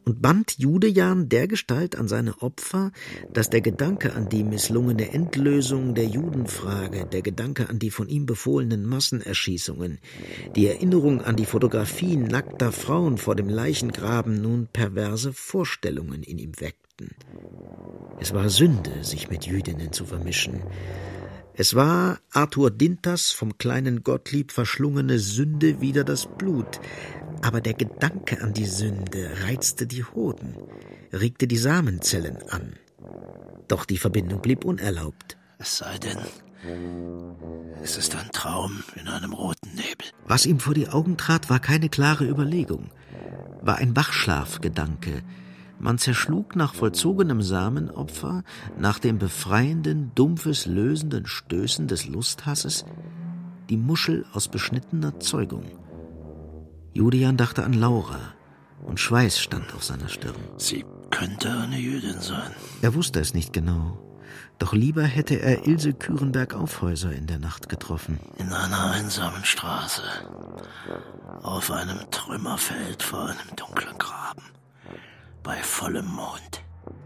und band Judejan dergestalt an seine Opfer, dass der Gedanke an die misslungene Endlösung der Judenfrage, der Gedanke an die von ihm befohlenen Massenerschießungen, die Erinnerung an die Fotografien nackter Frauen vor dem Leichengraben nun perverse Vorstellungen in ihm weckten. Es war Sünde, sich mit Jüdinnen zu vermischen. Es war Arthur Dinters vom kleinen Gottlieb verschlungene Sünde wider das Blut. Aber der Gedanke an die Sünde reizte die Hoden, regte die Samenzellen an. Doch die Verbindung blieb unerlaubt. Es sei denn, es ist ein Traum in einem roten Nebel. Was ihm vor die Augen trat, war keine klare Überlegung, war ein Wachschlafgedanke. Man zerschlug nach vollzogenem Samenopfer, nach dem befreienden, dumpfes, lösenden Stößen des Lusthasses, die Muschel aus beschnittener Zeugung. Julian dachte an Laura, und Schweiß stand auf seiner Stirn. Sie könnte eine Jüdin sein. Er wusste es nicht genau, doch lieber hätte er Ilse Kürenberg-Aufhäuser in der Nacht getroffen. In einer einsamen Straße, auf einem Trümmerfeld vor einem dunklen Graben. Bei vollem Mond.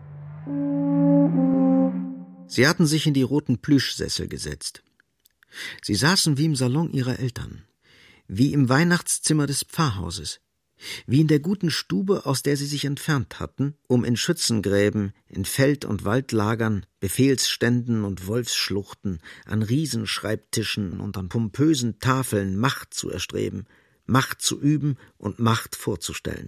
Sie hatten sich in die roten Plüschsessel gesetzt. Sie saßen wie im Salon ihrer Eltern, wie im Weihnachtszimmer des Pfarrhauses, wie in der guten Stube, aus der sie sich entfernt hatten, um in Schützengräben, in Feld- und Waldlagern, Befehlsständen und Wolfsschluchten, an Riesenschreibtischen und an pompösen Tafeln Macht zu erstreben, Macht zu üben und Macht vorzustellen.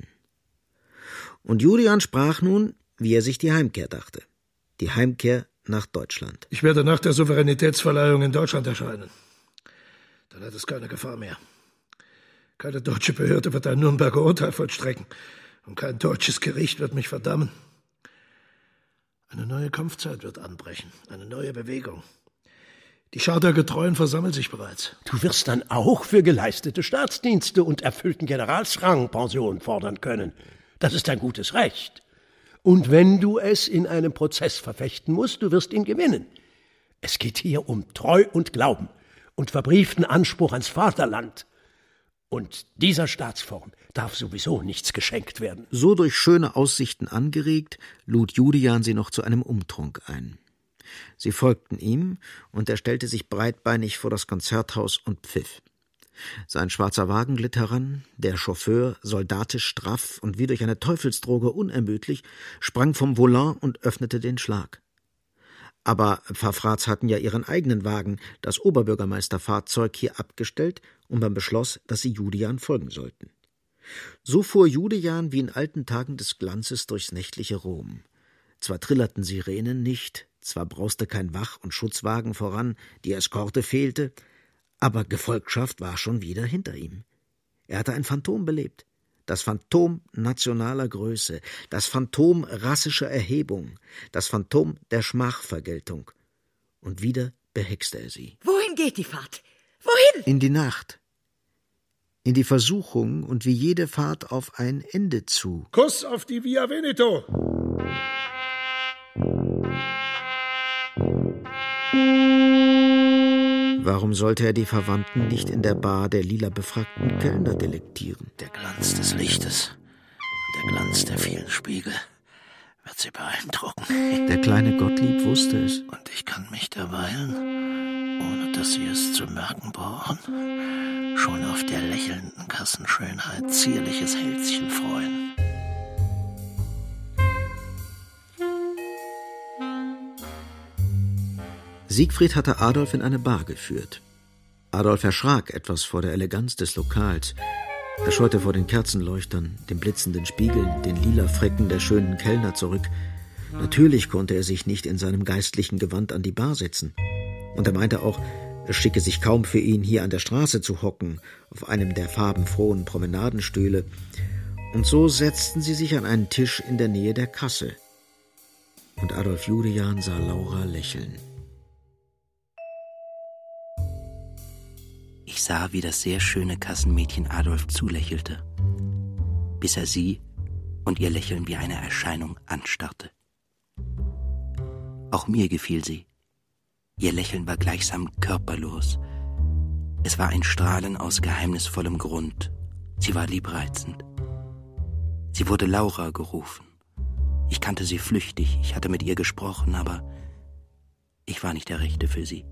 Und Julian sprach nun, wie er sich die Heimkehr dachte. Die Heimkehr nach Deutschland. Ich werde nach der Souveränitätsverleihung in Deutschland erscheinen. Dann hat es keine Gefahr mehr. Keine deutsche Behörde wird ein Nürnberger Urteil vollstrecken. Und kein deutsches Gericht wird mich verdammen. Eine neue Kampfzeit wird anbrechen. Eine neue Bewegung. Die Schar der Getreuen versammelt sich bereits. Du wirst dann auch für geleistete Staatsdienste und erfüllten Generalsrang Pension fordern können. Das ist ein gutes Recht. Und wenn du es in einem Prozess verfechten musst, du wirst ihn gewinnen. Es geht hier um Treu und Glauben und verbrieften Anspruch ans Vaterland. Und dieser Staatsform darf sowieso nichts geschenkt werden. So durch schöne Aussichten angeregt, lud Julian sie noch zu einem Umtrunk ein. Sie folgten ihm, und er stellte sich breitbeinig vor das Konzerthaus und pfiff. Sein schwarzer Wagen glitt heran, der Chauffeur, soldatisch straff und wie durch eine Teufelsdroge unermüdlich, sprang vom Volant und öffnete den Schlag. Aber Pfaffrats hatten ja ihren eigenen Wagen, das Oberbürgermeisterfahrzeug, hier abgestellt, und man beschloss, dass sie Julian folgen sollten. So fuhr Julian wie in alten Tagen des Glanzes durchs nächtliche Rom. Zwar trillerten Sirenen nicht, zwar brauste kein Wach- und Schutzwagen voran, die Eskorte fehlte, aber Gefolgschaft war schon wieder hinter ihm. Er hatte ein Phantom belebt, das Phantom nationaler Größe, das Phantom rassischer Erhebung, das Phantom der Schmachvergeltung. Und wieder behexte er sie. Wohin geht die Fahrt? Wohin? In die Nacht, in die Versuchung und wie jede Fahrt auf ein Ende zu. Kuss auf die Via Veneto! Warum sollte er die Verwandten nicht in der Bar der lila befrackten Kellner delektieren? Der Glanz des Lichtes und der Glanz der vielen Spiegel wird sie beeindrucken. Der kleine Gottlieb wusste es. Und ich kann mich derweilen, ohne dass sie es zu merken brauchen, schon auf der lächelnden Kassenschönheit zierliches Hälschen freuen. Siegfried hatte Adolf in eine Bar geführt. Adolf erschrak etwas vor der Eleganz des Lokals. Er scheute vor den Kerzenleuchtern, den blitzenden Spiegeln, den lila Frecken der schönen Kellner zurück. Natürlich konnte er sich nicht in seinem geistlichen Gewand an die Bar setzen. Und er meinte auch, es schicke sich kaum für ihn, hier an der Straße zu hocken, auf einem der farbenfrohen Promenadenstühle. Und so setzten sie sich an einen Tisch in der Nähe der Kasse. Und Adolf Julian sah Laura lächeln. Ich sah, wie das sehr schöne Kassenmädchen Adolf zulächelte, bis er sie und ihr Lächeln wie eine Erscheinung anstarrte. Auch mir gefiel sie. Ihr Lächeln war gleichsam körperlos. Es war ein Strahlen aus geheimnisvollem Grund. Sie war liebreizend. Sie wurde Laura gerufen. Ich kannte sie flüchtig, ich hatte mit ihr gesprochen, aber ich war nicht der Rechte für sie.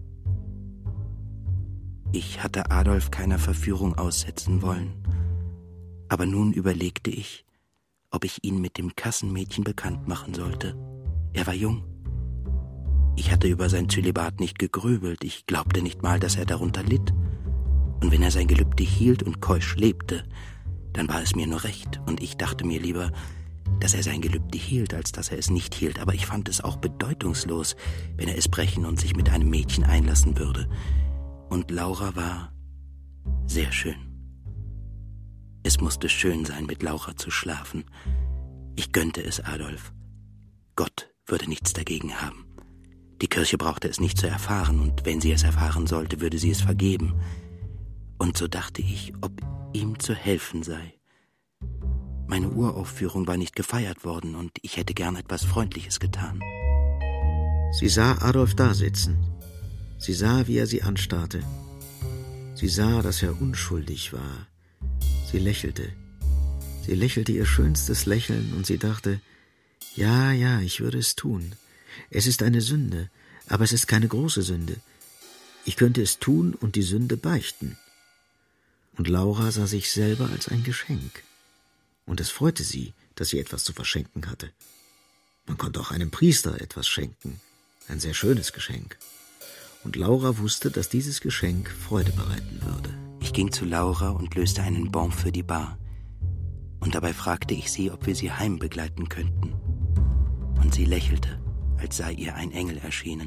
Ich hatte Adolf keiner Verführung aussetzen wollen, aber nun überlegte ich, ob ich ihn mit dem Kassenmädchen bekannt machen sollte. Er war jung. Ich hatte über sein Zölibat nicht gegrübelt, ich glaubte nicht mal, dass er darunter litt. Und wenn er sein Gelübde hielt und keusch lebte, dann war es mir nur recht, und ich dachte mir lieber, dass er sein Gelübde hielt, als dass er es nicht hielt, aber ich fand es auch bedeutungslos, wenn er es brechen und sich mit einem Mädchen einlassen würde. Und Laura war sehr schön. Es musste schön sein, mit Laura zu schlafen. Ich gönnte es Adolf. Gott würde nichts dagegen haben. Die Kirche brauchte es nicht zu erfahren, und wenn sie es erfahren sollte, würde sie es vergeben. Und so dachte ich, ob ihm zu helfen sei. Meine Uraufführung war nicht gefeiert worden, und ich hätte gern etwas Freundliches getan. Sie sah Adolf dasitzen. Sie sah, wie er sie anstarrte. Sie sah, dass er unschuldig war. Sie lächelte. Sie lächelte ihr schönstes Lächeln, und sie dachte, ja, ja, ich würde es tun. Es ist eine Sünde, aber es ist keine große Sünde. Ich könnte es tun und die Sünde beichten. Und Laura sah sich selber als ein Geschenk. Und es freute sie, dass sie etwas zu verschenken hatte. Man konnte auch einem Priester etwas schenken, ein sehr schönes Geschenk. Und Laura wusste, dass dieses Geschenk Freude bereiten würde. Ich ging zu Laura und löste einen Bon für die Bar. Und dabei fragte ich sie, ob wir sie heim begleiten könnten. Und sie lächelte, als sei ihr ein Engel erschienen.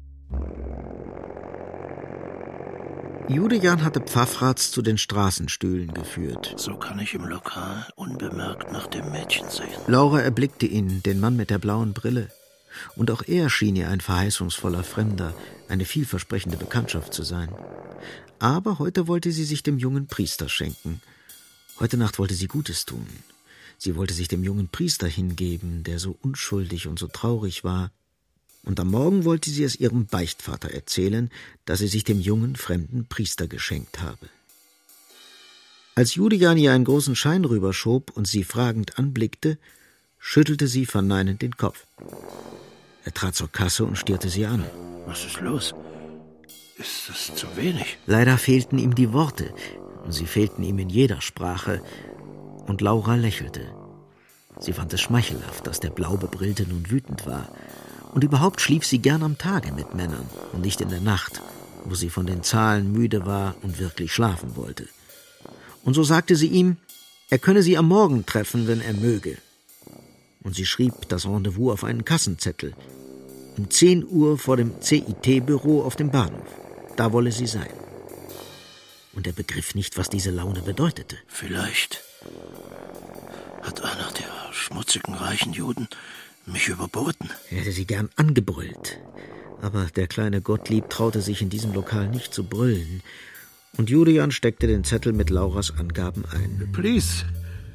Judejan hatte Pfaffrats zu den Straßenstühlen geführt. So kann ich im Lokal unbemerkt nach dem Mädchen sehen. Laura erblickte ihn, den Mann mit der blauen Brille. Und auch er schien ihr ein verheißungsvoller Fremder, eine vielversprechende Bekanntschaft zu sein. Aber heute wollte sie sich dem jungen Priester schenken. Heute Nacht wollte sie Gutes tun. Sie wollte sich dem jungen Priester hingeben, der so unschuldig und so traurig war. Und am Morgen wollte sie es ihrem Beichtvater erzählen, dass sie sich dem jungen, fremden Priester geschenkt habe. Als Judejan ihr einen großen Schein rüberschob und sie fragend anblickte, schüttelte sie verneinend den Kopf. Er trat zur Kasse und stierte sie an. Was ist los? Ist das zu wenig? Leider fehlten ihm die Worte, und sie fehlten ihm in jeder Sprache, und Laura lächelte. Sie fand es schmeichelhaft, dass der Blaubebrillte nun wütend war. Und überhaupt schlief sie gern am Tage mit Männern und nicht in der Nacht, wo sie von den Zahlen müde war und wirklich schlafen wollte. Und so sagte sie ihm, er könne sie am Morgen treffen, wenn er möge. Und sie schrieb das Rendezvous auf einen Kassenzettel. Um zehn Uhr vor dem C I T-Büro auf dem Bahnhof. Da wolle sie sein. Und er begriff nicht, was diese Laune bedeutete. Vielleicht hat einer der schmutzigen, reichen Juden mich überboten. Er hätte sie gern angebrüllt. Aber der kleine Gottlieb traute sich in diesem Lokal nicht zu brüllen. Und Judejan steckte den Zettel mit Lauras Angaben ein. Please,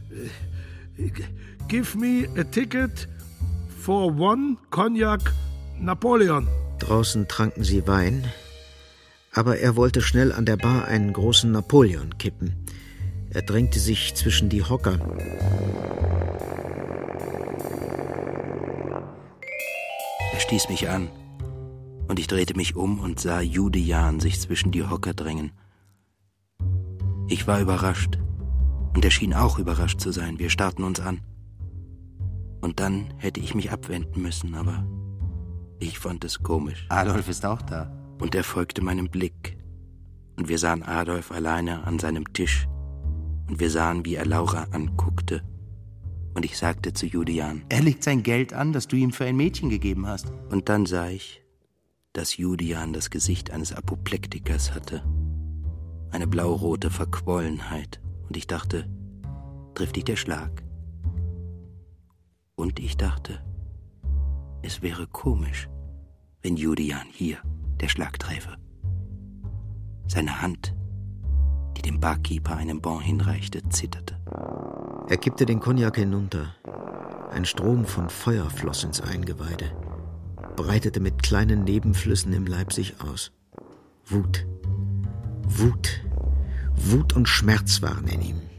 give me a ticket for one Cognac Napoleon. Draußen tranken sie Wein, aber er wollte schnell an der Bar einen großen Napoleon kippen. Er drängte sich zwischen die Hocker. Er stieß mich an, und ich drehte mich um und sah Judejan sich zwischen die Hocker drängen. Ich war überrascht, und er schien auch überrascht zu sein. Wir starrten uns an. Und dann hätte ich mich abwenden müssen, aber ich fand es komisch. Adolf ist auch da. Und er folgte meinem Blick. Und wir sahen Adolf alleine an seinem Tisch. Und wir sahen, wie er Laura anguckte. Und ich sagte zu Judejan, er legt sein Geld an, das du ihm für ein Mädchen gegeben hast. Und dann sah ich, dass Judejan das Gesicht eines Apoplektikers hatte. Eine blaurote Verquollenheit. Und ich dachte, trifft dich der Schlag? Und ich dachte, es wäre komisch, wenn Judejan hier der Schlag träfe. Seine Hand, die dem Barkeeper einen Bon hinreichte, zitterte. Er kippte den Cognac hinunter. Ein Strom von Feuer floss ins Eingeweide, breitete mit kleinen Nebenflüssen im Leib sich aus. Wut, Wut, Wut und Schmerz waren in ihm.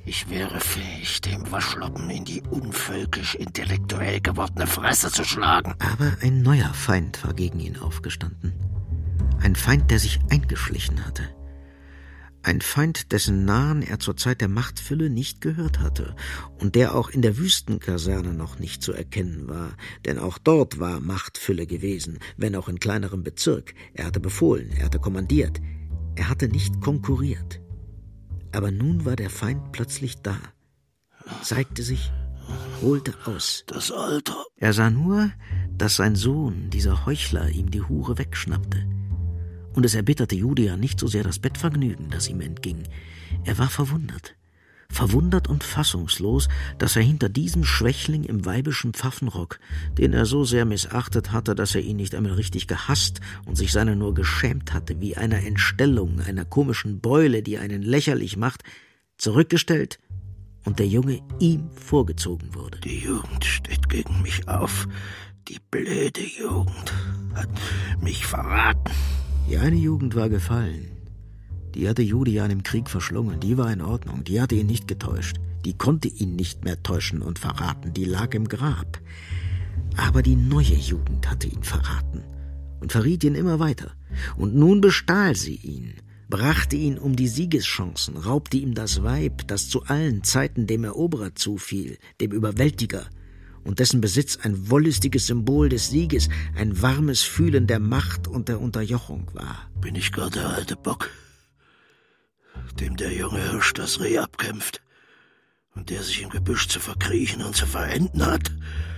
Ich wäre fähig, dem Waschlappen in die unvölkisch intellektuell gewordene Fresse zu schlagen. Aber ein neuer Feind war gegen ihn aufgestanden. Ein Feind, der sich eingeschlichen hatte. Ein Feind, dessen Nahen er zur Zeit der Machtfülle nicht gehört hatte und der auch in der Wüstenkaserne noch nicht zu erkennen war, denn auch dort war Machtfülle gewesen, wenn auch in kleinerem Bezirk. Er hatte befohlen, er hatte kommandiert, er hatte nicht konkurriert. Aber nun war der Feind plötzlich da, zeigte sich, holte aus. Das Alter. Er sah nur, dass sein Sohn, dieser Heuchler, ihm die Hure wegschnappte. Und es erbitterte Julian nicht so sehr das Bettvergnügen, das ihm entging. Er war verwundert. Verwundert und fassungslos, dass er hinter diesem Schwächling im weibischen Pfaffenrock, den er so sehr missachtet hatte, dass er ihn nicht einmal richtig gehasst und sich seiner nur geschämt hatte, wie einer Entstellung, einer komischen Beule, die einen lächerlich macht, zurückgestellt und der Junge ihm vorgezogen wurde. Die Jugend steht gegen mich auf. Die blöde Jugend hat mich verraten. Die eine Jugend war gefallen. Die hatte Julian im Krieg verschlungen, die war in Ordnung, die hatte ihn nicht getäuscht. Die konnte ihn nicht mehr täuschen und verraten, die lag im Grab. Aber die neue Jugend hatte ihn verraten und verriet ihn immer weiter. Und nun bestahl sie ihn, brachte ihn um die Siegeschancen, raubte ihm das Weib, das zu allen Zeiten dem Eroberer zufiel, dem Überwältiger, und dessen Besitz ein wollüstiges Symbol des Sieges, ein warmes Fühlen der Macht und der Unterjochung war. Bin ich gar der alte Bock, dem der junge Hirsch das Reh abkämpft und der sich im Gebüsch zu verkriechen und zu verenden hat?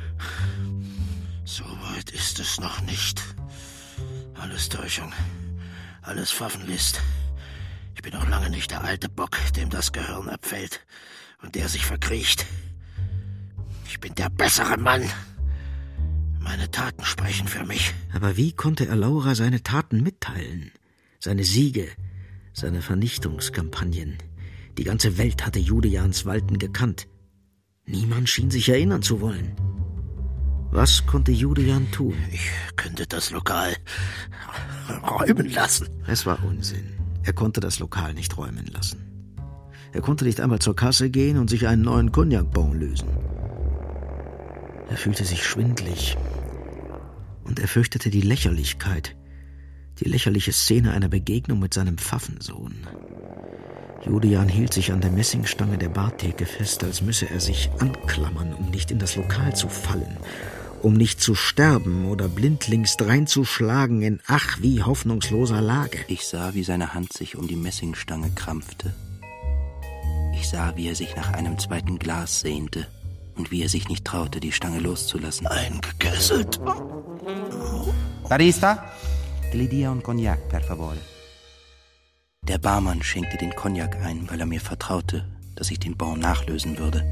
So weit ist es noch nicht. Alles Täuschung, alles Pfaffenlist. Ich bin noch lange nicht der alte Bock, dem das Gehirn abfällt und der sich verkriecht. Ich bin der bessere Mann. Meine Taten sprechen für mich. Aber wie konnte er Laura seine Taten mitteilen? Seine Siege, seine Vernichtungskampagnen. Die ganze Welt hatte Julians Walten gekannt. Niemand schien sich erinnern zu wollen. Was konnte Julian tun? Ich könnte das Lokal räumen lassen. Es war Unsinn. Er konnte das Lokal nicht räumen lassen. Er konnte nicht einmal zur Kasse gehen und sich einen neuen Cognac-Bon lösen. Er fühlte sich schwindlig und er fürchtete die Lächerlichkeit, die lächerliche Szene einer Begegnung mit seinem Pfaffensohn. Julian hielt sich an der Messingstange der Bartheke fest, als müsse er sich anklammern, um nicht in das Lokal zu fallen, um nicht zu sterben oder blindlings dreinzuschlagen in ach wie hoffnungsloser Lage. Ich sah, wie seine Hand sich um die Messingstange krampfte. Ich sah, wie er sich nach einem zweiten Glas sehnte. Und wie er sich nicht traute, die Stange loszulassen. Eingekesselt. Barista, glidia un cognac, per favore. Der Barmann schenkte den Cognac ein, weil er mir vertraute, dass ich den Bon nachlösen würde.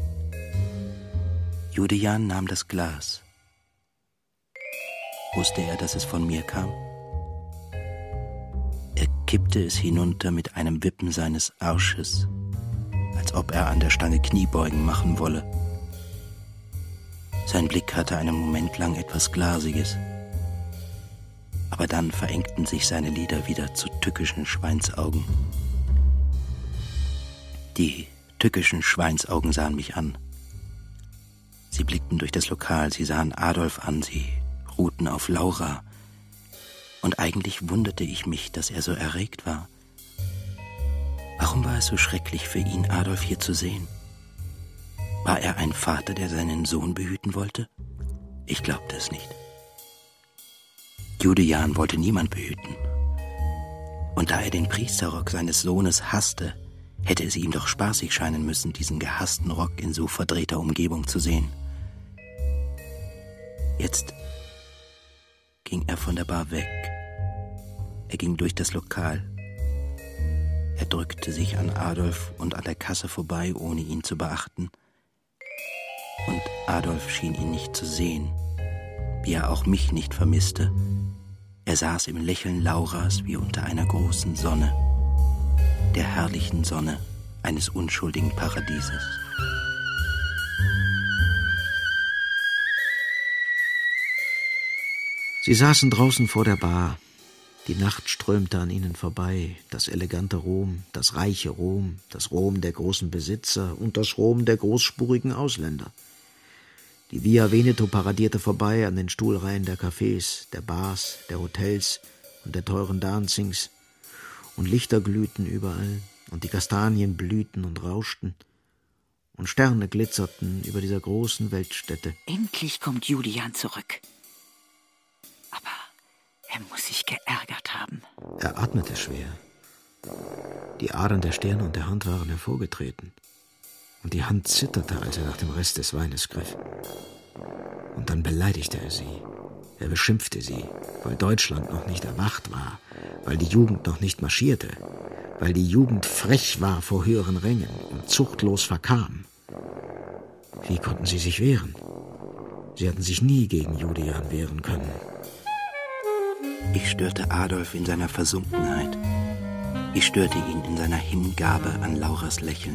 Julian nahm das Glas. Wusste er, dass es von mir kam? Er kippte es hinunter mit einem Wippen seines Arsches, als ob er an der Stange Kniebeugen machen wolle. Sein Blick hatte einen Moment lang etwas Glasiges. Aber dann verengten sich seine Lider wieder zu tückischen Schweinsaugen. Die tückischen Schweinsaugen sahen mich an. Sie blickten durch das Lokal, sie sahen Adolf an, sie ruhten auf Laura. Und eigentlich wunderte ich mich, dass er so erregt war. Warum war es so schrecklich für ihn, Adolf hier zu sehen? War er ein Vater, der seinen Sohn behüten wollte? Ich glaubte es nicht. Julian wollte niemand behüten. Und da er den Priesterrock seines Sohnes hasste, hätte es ihm doch spaßig scheinen müssen, diesen gehassten Rock in so verdrehter Umgebung zu sehen. Jetzt ging er von der Bar weg. Er ging durch das Lokal. Er drückte sich an Adolf und an der Kasse vorbei, ohne ihn zu beachten. Und Adolf schien ihn nicht zu sehen, wie er auch mich nicht vermisste. Er saß im Lächeln Lauras wie unter einer großen Sonne, der herrlichen Sonne eines unschuldigen Paradieses. Sie saßen draußen vor der Bar, Die Nacht strömte an ihnen vorbei, das elegante Rom, das reiche Rom, das Rom der großen Besitzer und das Rom der großspurigen Ausländer. Die Via Veneto paradierte vorbei an den Stuhlreihen der Cafés, der Bars, der Hotels und der teuren Dancings, und Lichter glühten überall, und die Kastanien blühten und rauschten, und Sterne glitzerten über dieser großen Weltstätte. Endlich kommt Julian zurück. Aber er muss sich geärgert haben. Er atmete schwer. Die Adern der Stirn und der Hand waren hervorgetreten. Und die Hand zitterte, als er nach dem Rest des Weines griff. Und dann beleidigte er sie. Er beschimpfte sie, weil Deutschland noch nicht erwacht war, weil die Jugend noch nicht marschierte, weil die Jugend frech war vor höheren Rängen und zuchtlos verkam. Wie konnten sie sich wehren? Sie hatten sich nie gegen Julian wehren können. Ich störte Adolf in seiner Versunkenheit. Ich störte ihn in seiner Hingabe an Lauras Lächeln.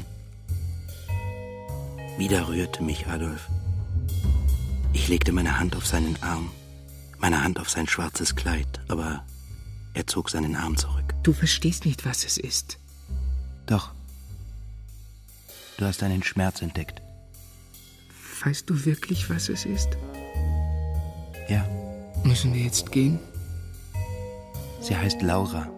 Wieder rührte mich Adolf. Ich legte meine Hand auf seinen Arm, meine Hand auf sein schwarzes Kleid, aber er zog seinen Arm zurück. Du verstehst nicht, was es ist. Doch. Du hast einen Schmerz entdeckt. Weißt du wirklich, was es ist? Ja. Müssen wir jetzt gehen? Sie heißt Laura.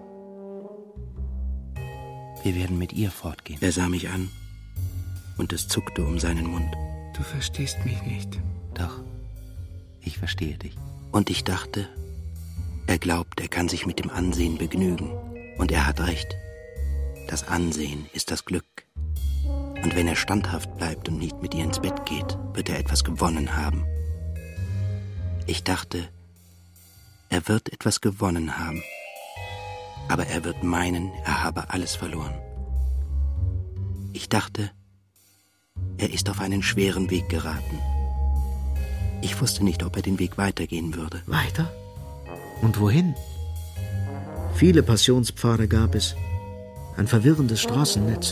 Wir werden mit ihr fortgehen. Er sah mich an und es zuckte um seinen Mund. Du verstehst mich nicht. Doch, ich verstehe dich. Und ich dachte, er glaubt, er kann sich mit dem Ansehen begnügen. Und er hat recht. Das Ansehen ist das Glück. Und wenn er standhaft bleibt und nicht mit ihr ins Bett geht, wird er etwas gewonnen haben. Ich dachte, er wird etwas gewonnen haben. Aber er wird meinen, er habe alles verloren. Ich dachte, er ist auf einen schweren Weg geraten. Ich wusste nicht, ob er den Weg weitergehen würde. Weiter? Und wohin? Viele Passionspfade gab es. Ein verwirrendes Straßennetz.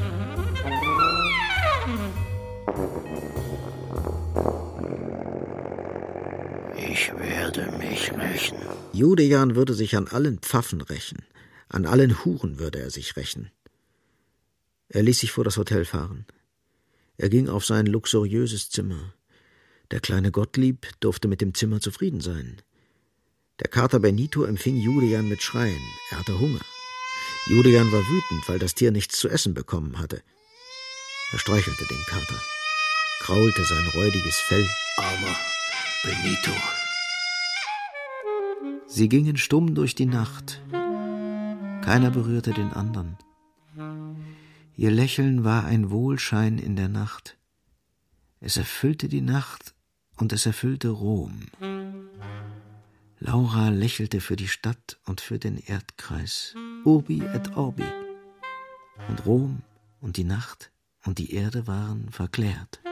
Ich werde mich rächen. Julian würde sich an allen Pfaffen rächen. An allen Huren würde er sich rächen. Er ließ sich vor das Hotel fahren. Er ging auf sein luxuriöses Zimmer. Der kleine Gottlieb durfte mit dem Zimmer zufrieden sein. Der Kater Benito empfing Julian mit Schreien. Er hatte Hunger. Julian war wütend, weil das Tier nichts zu essen bekommen hatte. Er streichelte den Kater, kraulte sein räudiges Fell. Armer Benito. Sie gingen stumm durch die Nacht. Keiner berührte den anderen. Ihr Lächeln war ein Wohlschein in der Nacht. Es erfüllte die Nacht und es erfüllte Rom. Laura lächelte für die Stadt und für den Erdkreis. Urbi et Orbi. Und Rom und die Nacht und die Erde waren verklärt.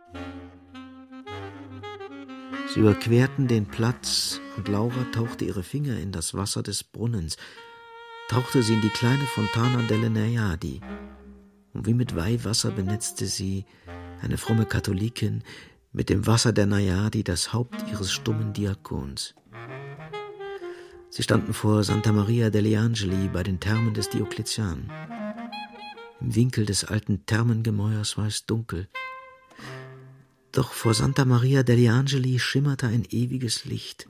Sie überquerten den Platz und Laura tauchte ihre Finger in das Wasser des Brunnens, tauchte sie in die kleine Fontana delle Naiadi. Und wie mit Weihwasser benetzte sie, eine fromme Katholikin, mit dem Wasser der Naiadi das Haupt ihres stummen Diakons. Sie standen vor Santa Maria degli Angeli bei den Thermen des Diokletian. Im Winkel des alten Thermengemäuers war es dunkel. Doch vor Santa Maria degli Angeli schimmerte ein ewiges Licht.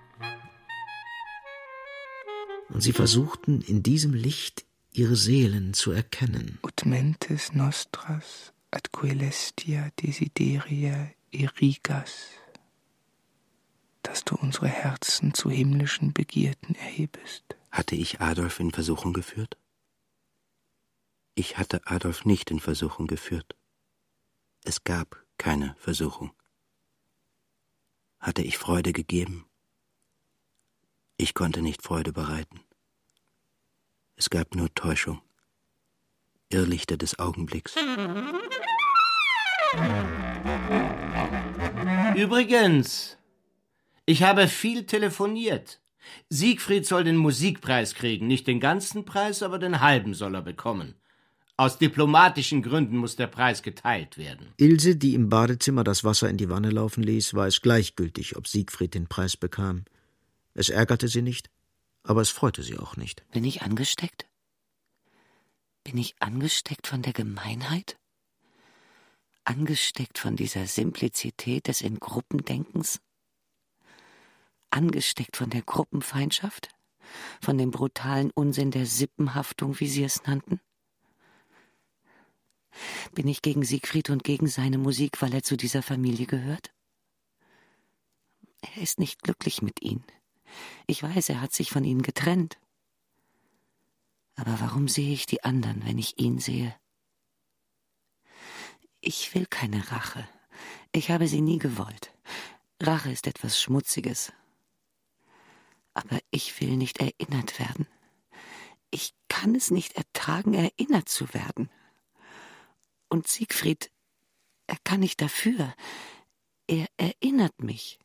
Und sie versuchten in diesem Licht ihre Seelen zu erkennen. Ut mentes nostras ad coelestia desideria irrigas, dass du unsere Herzen zu himmlischen Begierden erhebest. Hatte ich Adolf in Versuchung geführt? Ich hatte Adolf nicht in Versuchung geführt. Es gab keine Versuchung. Hatte ich Freude gegeben? Ich konnte nicht Freude bereiten. Es gab nur Täuschung, Irrlichter des Augenblicks. Übrigens, ich habe viel telefoniert. Siegfried soll den Musikpreis kriegen, nicht den ganzen Preis, aber den halben soll er bekommen. Aus diplomatischen Gründen muss der Preis geteilt werden. Ilse, die im Badezimmer das Wasser in die Wanne laufen ließ, war es gleichgültig, ob Siegfried den Preis bekam. Es ärgerte sie nicht, aber es freute sie auch nicht. Bin ich angesteckt? Bin ich angesteckt von der Gemeinheit? Angesteckt von dieser Simplizität des in Gruppendenkens? Angesteckt von der Gruppenfeindschaft? Von dem brutalen Unsinn der Sippenhaftung, wie Sie es nannten? Bin ich gegen Siegfried und gegen seine Musik, weil er zu dieser Familie gehört? Er ist nicht glücklich mit ihnen. Ich weiß, er hat sich von ihnen getrennt. Aber warum sehe ich die anderen, wenn ich ihn sehe? Ich will keine Rache. Ich habe sie nie gewollt. Rache ist etwas Schmutziges. Aber ich will nicht erinnert werden. Ich kann es nicht ertragen, erinnert zu werden. Und Siegfried, er kann nicht dafür. Er erinnert mich.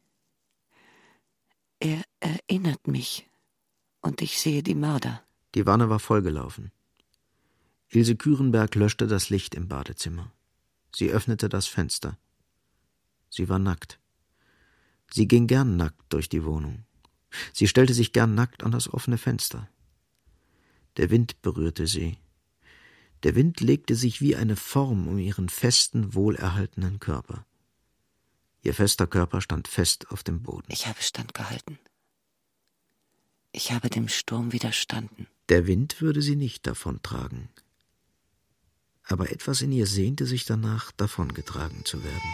Er erinnert mich. Und ich sehe die Mörder. Die Wanne war vollgelaufen. Ilse Kürenberg löschte das Licht im Badezimmer. Sie öffnete das Fenster. Sie war nackt. Sie ging gern nackt durch die Wohnung. Sie stellte sich gern nackt an das offene Fenster. Der Wind berührte sie. Der Wind legte sich wie eine Form um ihren festen, wohlerhaltenen Körper. Ihr fester Körper stand fest auf dem Boden. Ich habe standgehalten. Ich habe dem Sturm widerstanden. Der Wind würde sie nicht davontragen. Aber etwas in ihr sehnte sich danach, davongetragen zu werden.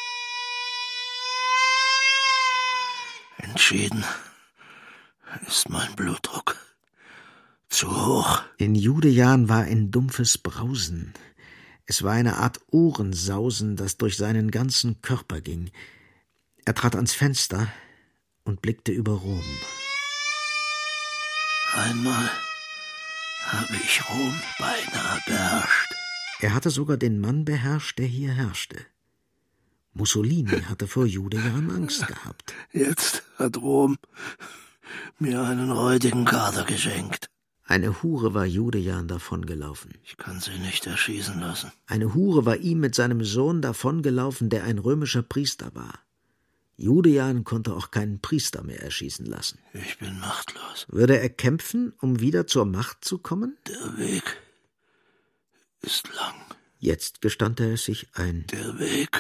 Entschieden ist mein Blutdruck zu hoch. In Judejan war ein dumpfes Brausen. Es war eine Art Ohrensausen, das durch seinen ganzen Körper ging. Er trat ans Fenster und blickte über Rom. Einmal habe ich Rom beinahe beherrscht. Er hatte sogar den Mann beherrscht, der hier herrschte. Mussolini hatte vor Judejan Angst gehabt. Jetzt hat Rom mir einen räudigen Kader geschenkt. Eine Hure war Judejan davongelaufen. Ich kann sie nicht erschießen lassen. Eine Hure war ihm mit seinem Sohn davongelaufen, der ein römischer Priester war. Judejan konnte auch keinen Priester mehr erschießen lassen. Ich bin machtlos. Würde er kämpfen, um wieder zur Macht zu kommen? Der Weg ist lang. Jetzt gestand er es sich ein. Der Weg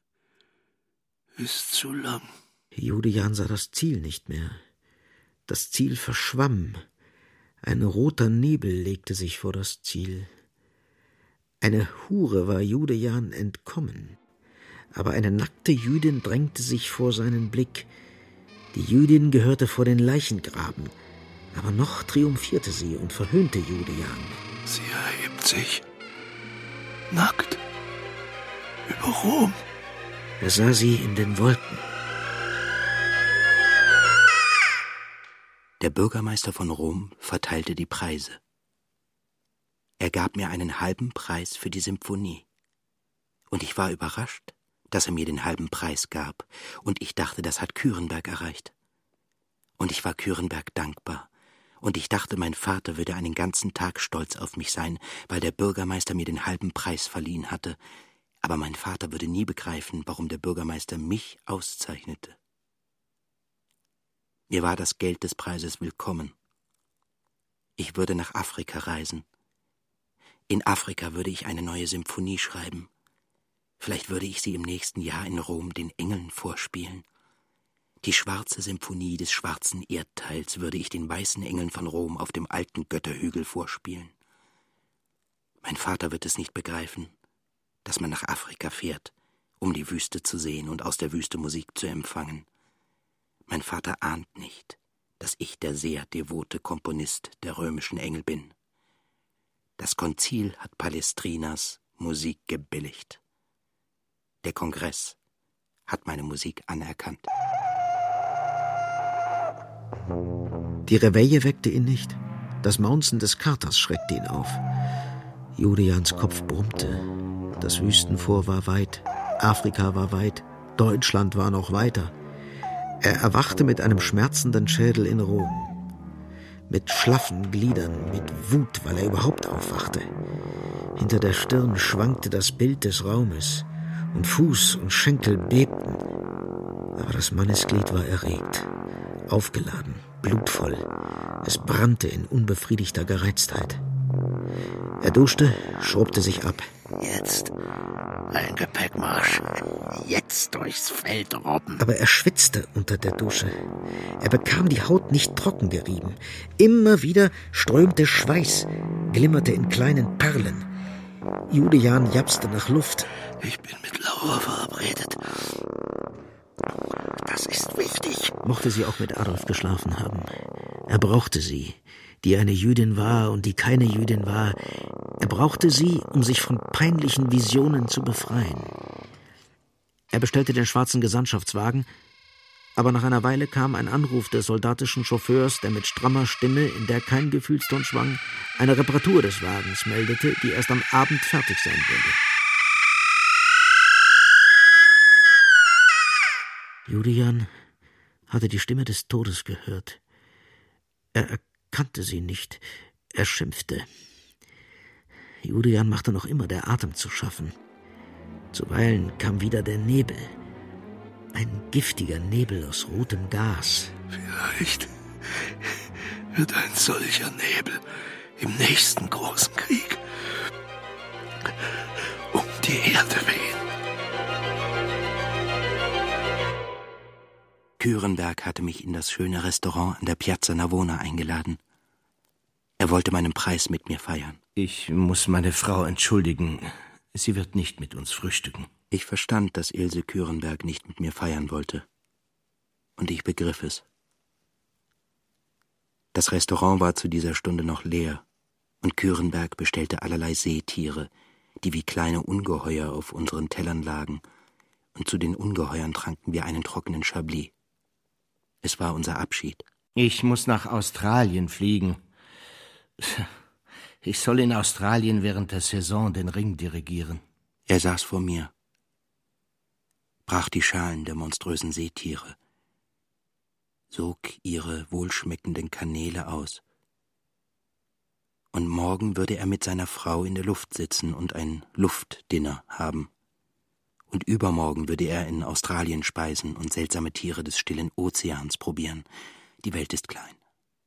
ist zu lang. Judejan sah das Ziel nicht mehr. Das Ziel verschwamm. Ein roter Nebel legte sich vor das Ziel. Eine Hure war Judejan entkommen. Aber eine nackte Jüdin drängte sich vor seinen Blick. Die Jüdin gehörte vor den Leichengraben. Aber noch triumphierte sie und verhöhnte Judejan. Sie erhebt sich. Nackt. Über Rom. Er sah sie in den Wolken. Der Bürgermeister von Rom verteilte die Preise. Er gab mir einen halben Preis für die Symphonie. Und ich war überrascht, dass er mir den halben Preis gab, und ich dachte, das hat Kürenberg erreicht. Und ich war Kürenberg dankbar, und ich dachte, mein Vater würde einen ganzen Tag stolz auf mich sein, weil der Bürgermeister mir den halben Preis verliehen hatte, aber mein Vater würde nie begreifen, warum der Bürgermeister mich auszeichnete. Mir war das Geld des Preises willkommen. Ich würde nach Afrika reisen. In Afrika würde ich eine neue Symphonie schreiben. Vielleicht würde ich sie im nächsten Jahr in Rom den Engeln vorspielen. Die schwarze Symphonie des schwarzen Erdteils würde ich den weißen Engeln von Rom auf dem alten Götterhügel vorspielen. Mein Vater wird es nicht begreifen, dass man nach Afrika fährt, um die Wüste zu sehen und aus der Wüste Musik zu empfangen. Mein Vater ahnt nicht, dass ich der sehr devote Komponist der römischen Engel bin. Das Konzil hat Palestrinas Musik gebilligt. Der Kongress hat meine Musik anerkannt. Die Reveille weckte ihn nicht. Das Maunzen des Katers schreckte ihn auf. Judejans Kopf brummte. Das Wüstenfor war weit, Afrika war weit, Deutschland war noch weiter. Er erwachte mit einem schmerzenden Schädel in Rom. Mit schlaffen Gliedern, mit Wut, weil er überhaupt aufwachte. Hinter der Stirn schwankte das Bild des Raumes, und Fuß und Schenkel bebten. Aber das Mannesglied war erregt, aufgeladen, blutvoll. Es brannte in unbefriedigter Gereiztheit. Er duschte, schrubte sich ab. Jetzt ein Gepäckmarsch. Jetzt durchs Feld robben. Aber er schwitzte unter der Dusche. Er bekam die Haut nicht trocken gerieben. Immer wieder strömte Schweiß, glimmerte in kleinen Perlen. Julian japste nach Luft. Ich bin mit Laura verabredet. Das ist wichtig. Mochte sie auch mit Adolf geschlafen haben. Er brauchte sie, die eine Jüdin war und die keine Jüdin war. Er brauchte sie, um sich von peinlichen Visionen zu befreien. Er bestellte den schwarzen Gesandtschaftswagen, aber nach einer Weile kam ein Anruf des soldatischen Chauffeurs, der mit strammer Stimme, in der kein Gefühlston schwang, eine Reparatur des Wagens meldete, die erst am Abend fertig sein würde. Julian hatte die Stimme des Todes gehört. Er erkannte sie nicht. Er schimpfte. Julian machte noch immer der Atem zu schaffen. Zuweilen kam wieder der Nebel. Ein giftiger Nebel aus rotem Gas. Vielleicht wird ein solcher Nebel im nächsten großen Krieg um die Erde wehen. Kürenberg hatte mich in das schöne Restaurant an der Piazza Navona eingeladen. Er wollte meinen Preis mit mir feiern. Ich muss meine Frau entschuldigen. Sie wird nicht mit uns frühstücken. Ich verstand, dass Ilse Kürenberg nicht mit mir feiern wollte. Und ich begriff es. Das Restaurant war zu dieser Stunde noch leer, und Kürenberg bestellte allerlei Seetiere, die wie kleine Ungeheuer auf unseren Tellern lagen, und zu den Ungeheuern tranken wir einen trockenen Chablis. Es war unser Abschied. Ich muss nach Australien fliegen. Ich soll in Australien während der Saison den Ring dirigieren. Er saß vor mir, brach die Schalen der monströsen Seetiere, sog ihre wohlschmeckenden Kanäle aus. Und morgen würde er mit seiner Frau in der Luft sitzen und ein Luftdinner haben. Und übermorgen würde er in Australien speisen und seltsame Tiere des stillen Ozeans probieren. Die Welt ist klein.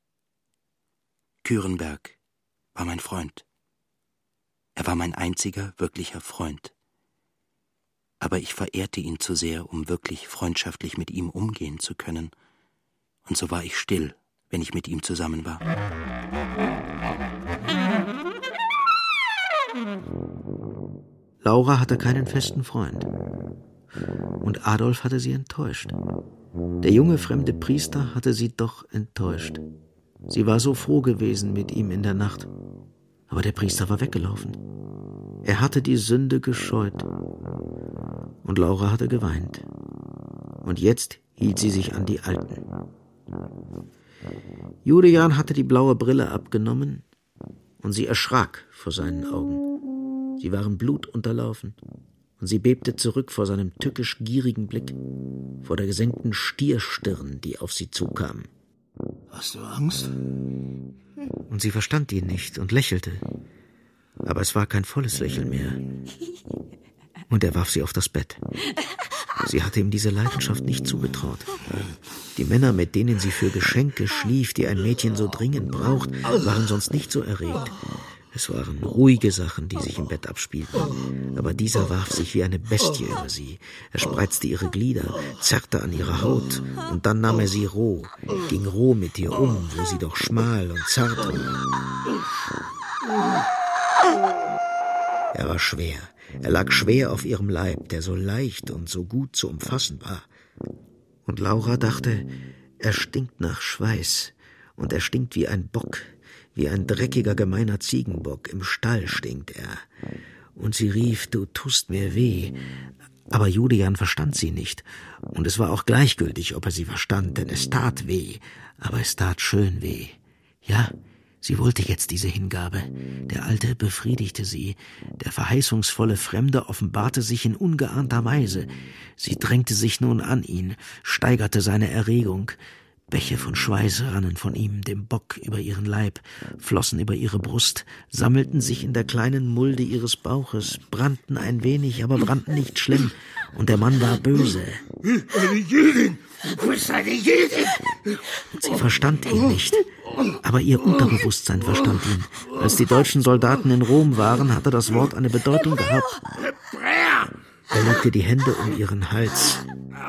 Kürenberg war mein Freund. Er war mein einziger wirklicher Freund. Aber ich verehrte ihn zu sehr, um wirklich freundschaftlich mit ihm umgehen zu können. Und so war ich still, wenn ich mit ihm zusammen war. Laura hatte keinen festen Freund. Und Adolf hatte sie enttäuscht. Der junge fremde Priester hatte sie doch enttäuscht. Sie war so froh gewesen mit ihm in der Nacht. Aber der Priester war weggelaufen. Er hatte die Sünde gescheut. Und Laura hatte geweint. Und jetzt hielt sie sich an die Alten. Julian hatte die blaue Brille abgenommen und sie erschrak vor seinen Augen. Sie waren blutunterlaufen und sie bebte zurück vor seinem tückisch gierigen Blick, vor der gesenkten Stierstirn, die auf sie zukam. Hast du Angst? Und sie verstand ihn nicht und lächelte. Aber es war kein volles Lächeln mehr. Und er warf sie auf das Bett. Sie hatte ihm diese Leidenschaft nicht zugetraut. Die Männer, mit denen sie für Geschenke schlief, die ein Mädchen so dringend braucht, waren sonst nicht so erregt. Es waren ruhige Sachen, die sich im Bett abspielten. Aber dieser warf sich wie eine Bestie über sie. Er spreizte ihre Glieder, zerrte an ihrer Haut, und dann nahm er sie roh, ging roh mit ihr um, wo sie doch schmal und zart war. Er war schwer. Er lag schwer auf ihrem Leib, der so leicht und so gut zu umfassen war. Und Laura dachte, er stinkt nach Schweiß, und er stinkt wie ein Bock, wie ein dreckiger, gemeiner Ziegenbock. Im Stall stinkt er. Und sie rief, du tust mir weh. Aber Julian verstand sie nicht. Und es war auch gleichgültig, ob er sie verstand, denn es tat weh. Aber es tat schön weh. Ja, sie wollte jetzt diese Hingabe. Der Alte befriedigte sie. Der verheißungsvolle Fremde offenbarte sich in ungeahnter Weise. Sie drängte sich nun an ihn, steigerte seine Erregung. Bäche von Schweiß rannen von ihm, dem Bock, über ihren Leib, flossen über ihre Brust, sammelten sich in der kleinen Mulde ihres Bauches, brannten ein wenig, aber brannten nicht schlimm. Und der Mann war böse. Eine Jüdin! Du bist eine Jüdin! Und sie verstand ihn nicht. Aber ihr Unterbewusstsein verstand ihn. Als die deutschen Soldaten in Rom waren, hatte das Wort eine Bedeutung gehabt. Er legte die Hände um ihren Hals.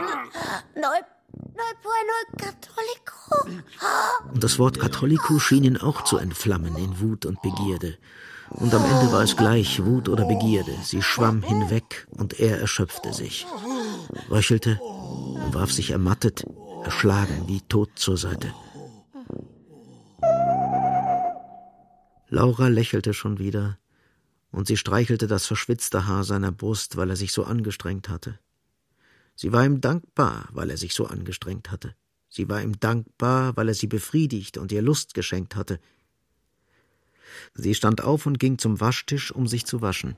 Und das Wort Catholico schien ihn auch zu entflammen in Wut und Begierde. Und am Ende war es gleich, Wut oder Begierde. Sie schwamm hinweg und er erschöpfte sich, röchelte und warf sich ermattet, erschlagen wie tot zur Seite. Laura lächelte schon wieder und sie streichelte das verschwitzte Haar seiner Brust, weil er sich so angestrengt hatte. Sie war ihm dankbar, weil er sich so angestrengt hatte. Sie war ihm dankbar, weil er sie befriedigt und ihr Lust geschenkt hatte. Sie stand auf und ging zum Waschtisch, um sich zu waschen.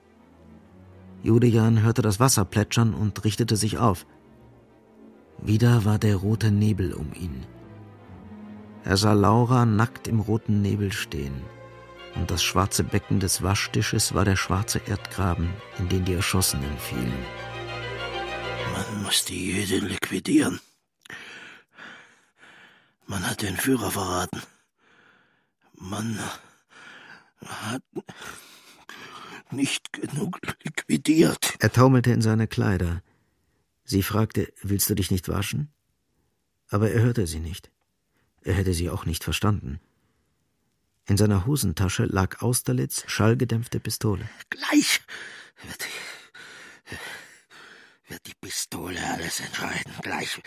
Julian hörte das Wasser plätschern und richtete sich auf. Wieder war der rote Nebel um ihn. Er sah Laura nackt im roten Nebel stehen. Und das schwarze Becken des Waschtisches war der schwarze Erdgraben, in den die Erschossenen fielen. Man muss die Jüdin liquidieren. Man hat den Führer verraten. Man hat nicht genug liquidiert. Er taumelte in seine Kleider. Sie fragte, willst du dich nicht waschen? Aber er hörte sie nicht. Er hätte sie auch nicht verstanden. In seiner Hosentasche lag Austerlitz' schallgedämpfte Pistole. Gleich wird die, wird die Pistole alles entscheiden. Gleich,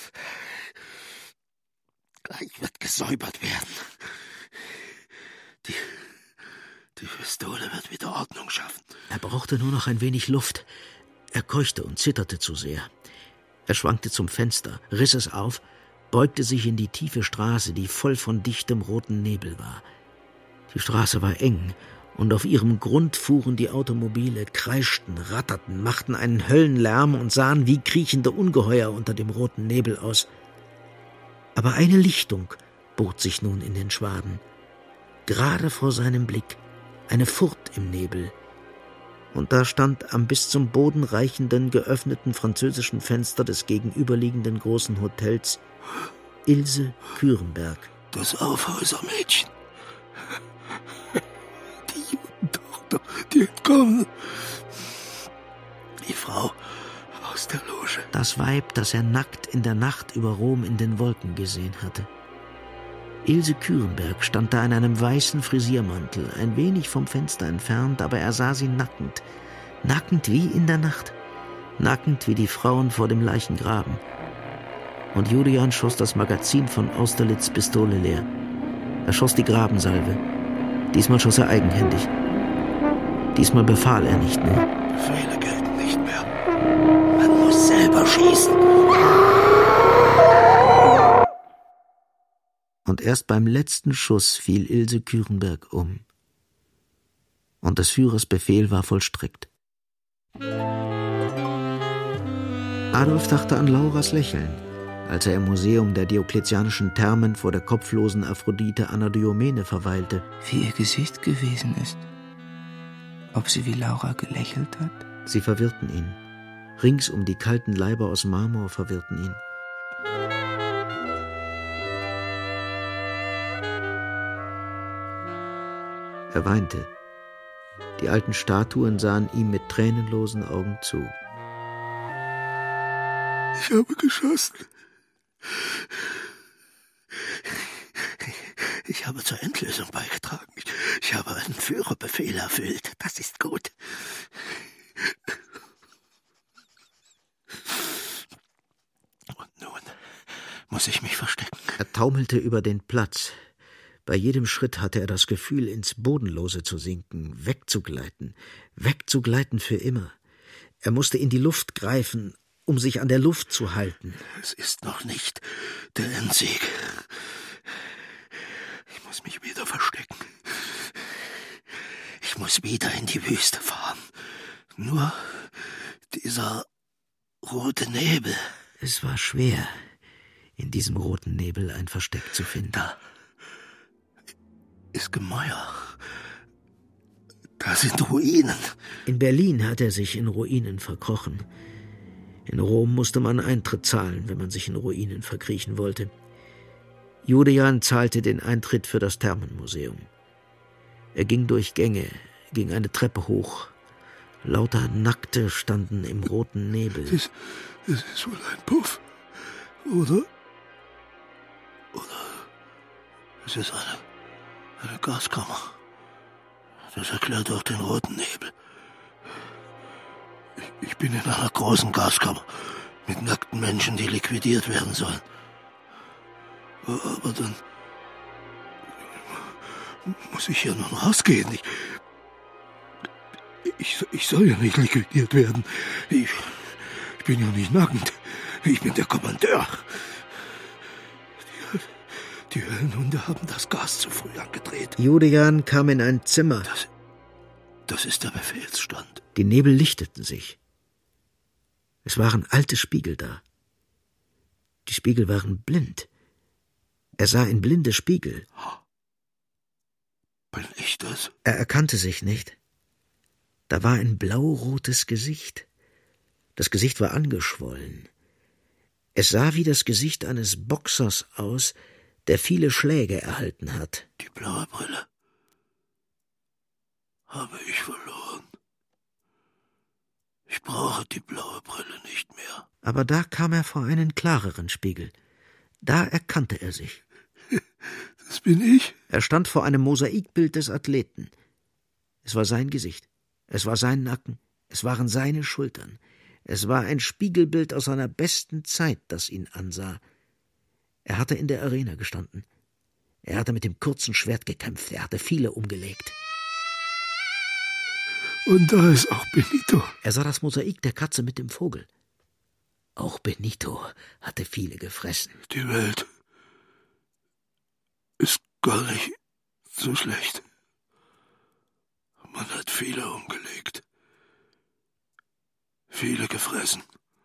gleich wird gesäubert werden. Die, die Pistole wird wieder Ordnung schaffen. Er brauchte nur noch ein wenig Luft. Er keuchte und zitterte zu sehr. Er schwankte zum Fenster, riss es auf, beugte sich in die tiefe Straße, die voll von dichtem roten Nebel war. Die Straße war eng, und auf ihrem Grund fuhren die Automobile, kreischten, ratterten, machten einen Höllenlärm und sahen wie kriechende Ungeheuer unter dem roten Nebel aus. Aber eine Lichtung bot sich nun in den Schwaden. Gerade vor seinem Blick, eine Furt im Nebel. Und da stand am bis zum Boden reichenden, geöffneten französischen Fenster des gegenüberliegenden großen Hotels Ilse Kürenberg. Das Aufhäusermädchen. Die Judentochter, die entkommen. Die Frau aus der Loge. Das Weib, das er nackt in der Nacht über Rom in den Wolken gesehen hatte. Ilse Kürenberg stand da in einem weißen Frisiermantel, ein wenig vom Fenster entfernt, aber er sah sie nackend. Nackend wie in der Nacht. Nackend wie die Frauen vor dem Leichengraben. Und Julian schoss das Magazin von Austerlitz' Pistole leer. Er schoss die Grabensalve. Diesmal schoss er eigenhändig. Diesmal befahl er nicht mehr. Befehle gelten nicht mehr. Man muss selber schießen. Und erst beim letzten Schuss fiel Ilse Kürenberg um. Und des Führers Befehl war vollstreckt. Adolf dachte an Lauras Lächeln, als er im Museum der diokletianischen Thermen vor der kopflosen Aphrodite Anadyomene verweilte. Wie ihr Gesicht gewesen ist. Ob sie wie Laura gelächelt hat? Sie verwirrten ihn. Ringsum die kalten Leiber aus Marmor verwirrten ihn. Er weinte. Die alten Statuen sahen ihm mit tränenlosen Augen zu. Ich habe geschossen. Ich habe zur Endlösung beigetragen. Ich, ich habe einen Führerbefehl erfüllt. Das ist gut. Und nun muss ich mich verstecken. Er taumelte über den Platz. Bei jedem Schritt hatte er das Gefühl, ins Bodenlose zu sinken, wegzugleiten, wegzugleiten für immer. Er musste in die Luft greifen, um sich an der Luft zu halten. Es ist noch nicht der Endsieg. Ich muss mich wieder verstecken. Ich muss wieder in die Wüste fahren. Nur dieser rote Nebel. Es war schwer, in diesem roten Nebel ein Versteck zu finden. Da ist Gemäuer. Da sind Ruinen. In Berlin hat er sich in Ruinen verkrochen. In Rom musste man Eintritt zahlen, wenn man sich in Ruinen verkriechen wollte. Judejan zahlte den Eintritt für das Thermenmuseum. Er ging durch Gänge, ging eine Treppe hoch. Lauter Nackte standen im roten Nebel. Das, das ist wohl ein Puff, oder? Oder es ist eine, eine Gaskammer. Das erklärt auch den roten Nebel. Ich, ich bin in einer großen Gaskammer mit nackten Menschen, die liquidiert werden sollen. Aber dann muss ich hier nun rausgehen. Ich, ich, ich soll ja nicht liquidiert werden. Ich, ich bin ja nicht nackend. Ich bin der Kommandeur. Die, die Höllenhunde haben das Gas zu früh angedreht. Judejan kam in ein Zimmer. Das, das ist der Befehlsstand. Die Nebel lichteten sich. Es waren alte Spiegel da. Die Spiegel waren blind. Er sah in blinde Spiegel. Bin ich das? Er erkannte sich nicht. Da war ein blau-rotes Gesicht. Das Gesicht war angeschwollen. Es sah wie das Gesicht eines Boxers aus, der viele Schläge erhalten hat. Die blaue Brille habe ich verloren. Ich brauche die blaue Brille nicht mehr. Aber da kam er vor einen klareren Spiegel. Da erkannte er sich. Das bin ich? Er stand vor einem Mosaikbild des Athleten. Es war sein Gesicht. Es war sein Nacken. Es waren seine Schultern. Es war ein Spiegelbild aus seiner besten Zeit, das ihn ansah. Er hatte in der Arena gestanden. Er hatte mit dem kurzen Schwert gekämpft. Er hatte viele umgelegt. Und da ist auch Benito. Er sah das Mosaik der Katze mit dem Vogel. Auch Benito hatte viele gefressen. Die Welt ist gar nicht so schlecht. Man hat viele umgelegt. Viele gefressen.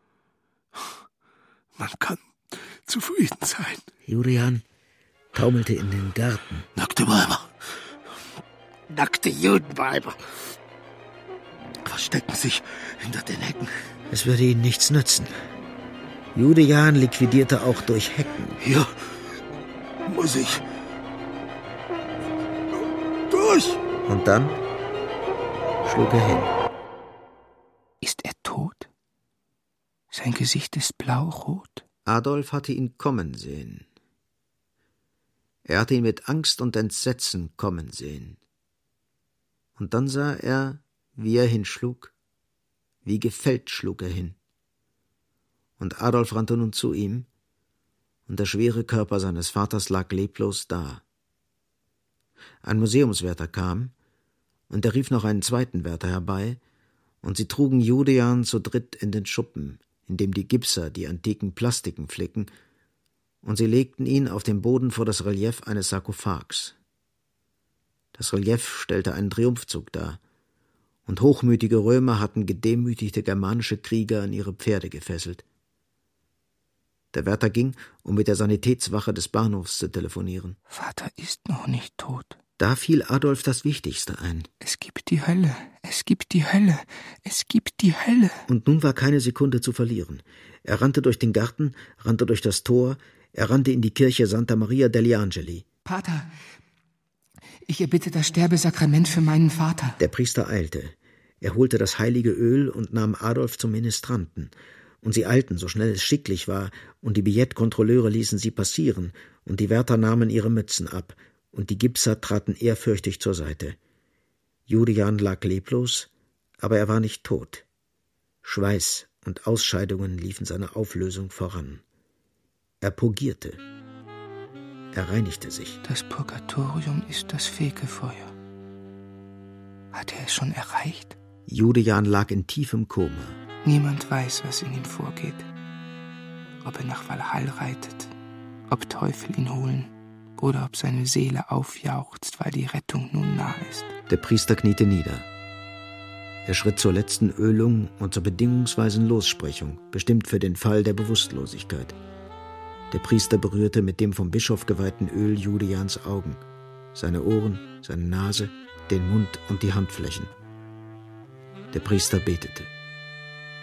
Man kann zufrieden sein. Julian taumelte in den Garten. Nackte Weiber. Nackte Judenweiber. Verstecken sich hinter den Hecken. Es würde ihnen nichts nützen. Judejan liquidierte auch durch Hecken. Hier muss ich durch. Und dann schlug er hin. Ist er tot? Sein Gesicht ist blau-rot. Adolf hatte ihn kommen sehen. Er hatte ihn mit Angst und Entsetzen kommen sehen. Und dann sah er, wie er hinschlug. Wie gefällt schlug er hin. Und Adolf rannte nun zu ihm, und der schwere Körper seines Vaters lag leblos da. Ein Museumswärter kam, und er rief noch einen zweiten Wärter herbei, und sie trugen Judejan zu dritt in den Schuppen, in dem die Gipser die antiken Plastiken flicken, und sie legten ihn auf den Boden vor das Relief eines Sarkophags. Das Relief stellte einen Triumphzug dar, und hochmütige Römer hatten gedemütigte germanische Krieger an ihre Pferde gefesselt. Der Wärter ging, um mit der Sanitätswache des Bahnhofs zu telefonieren. Vater ist noch nicht tot. Da fiel Adolf das Wichtigste ein. Es gibt die Hölle, es gibt die Hölle, es gibt die Hölle. Und nun war keine Sekunde zu verlieren. Er rannte durch den Garten, rannte durch das Tor, er rannte in die Kirche Santa Maria degli Angeli. Pater, ich erbitte das Sterbesakrament für meinen Vater. Der Priester eilte. Er holte das heilige Öl und nahm Adolf zum Ministranten. Und sie eilten, so schnell es schicklich war, und die Billettkontrolleure ließen sie passieren, und die Wärter nahmen ihre Mützen ab, und die Gipser traten ehrfürchtig zur Seite. Judejan lag leblos, aber er war nicht tot. Schweiß und Ausscheidungen liefen seiner Auflösung voran. Er purgierte. Er reinigte sich. Das Purgatorium ist das Fegefeuer. Hat er es schon erreicht? Judejan lag in tiefem Koma. Niemand weiß, was in ihm vorgeht. Ob er nach Walhall reitet, ob Teufel ihn holen oder ob seine Seele aufjauchzt, weil die Rettung nun nah ist. Der Priester kniete nieder. Er schritt zur letzten Ölung und zur bedingungsweisen Lossprechung, bestimmt für den Fall der Bewusstlosigkeit. Der Priester berührte mit dem vom Bischof geweihten Öl Judejans Augen, seine Ohren, seine Nase, den Mund und die Handflächen. Der Priester betete.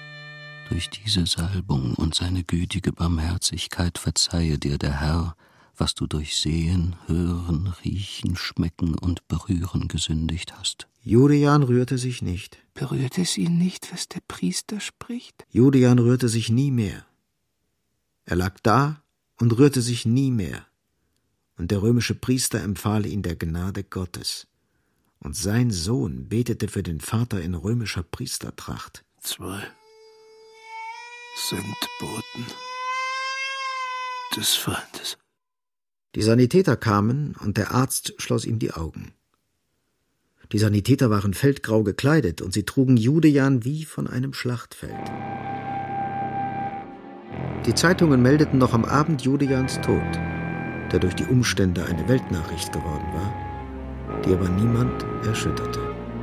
Durch diese Salbung und seine gütige Barmherzigkeit verzeihe dir der Herr, was du durch Sehen, Hören, Riechen, Schmecken und Berühren gesündigt hast. Julian rührte sich nicht. Berührt es ihn nicht, was der Priester spricht? Julian rührte sich nie mehr. Er lag da und rührte sich nie mehr. Und der römische Priester empfahl ihn der Gnade Gottes. Und sein Sohn betete für den Vater in römischer Priestertracht. Zwei Sendboten des Feindes. Die Sanitäter kamen, und der Arzt schloss ihm die Augen. Die Sanitäter waren feldgrau gekleidet, und sie trugen Julian wie von einem Schlachtfeld. Die Zeitungen meldeten noch am Abend Julians Tod, der durch die Umstände eine Weltnachricht geworden war, die aber niemand erschütterte.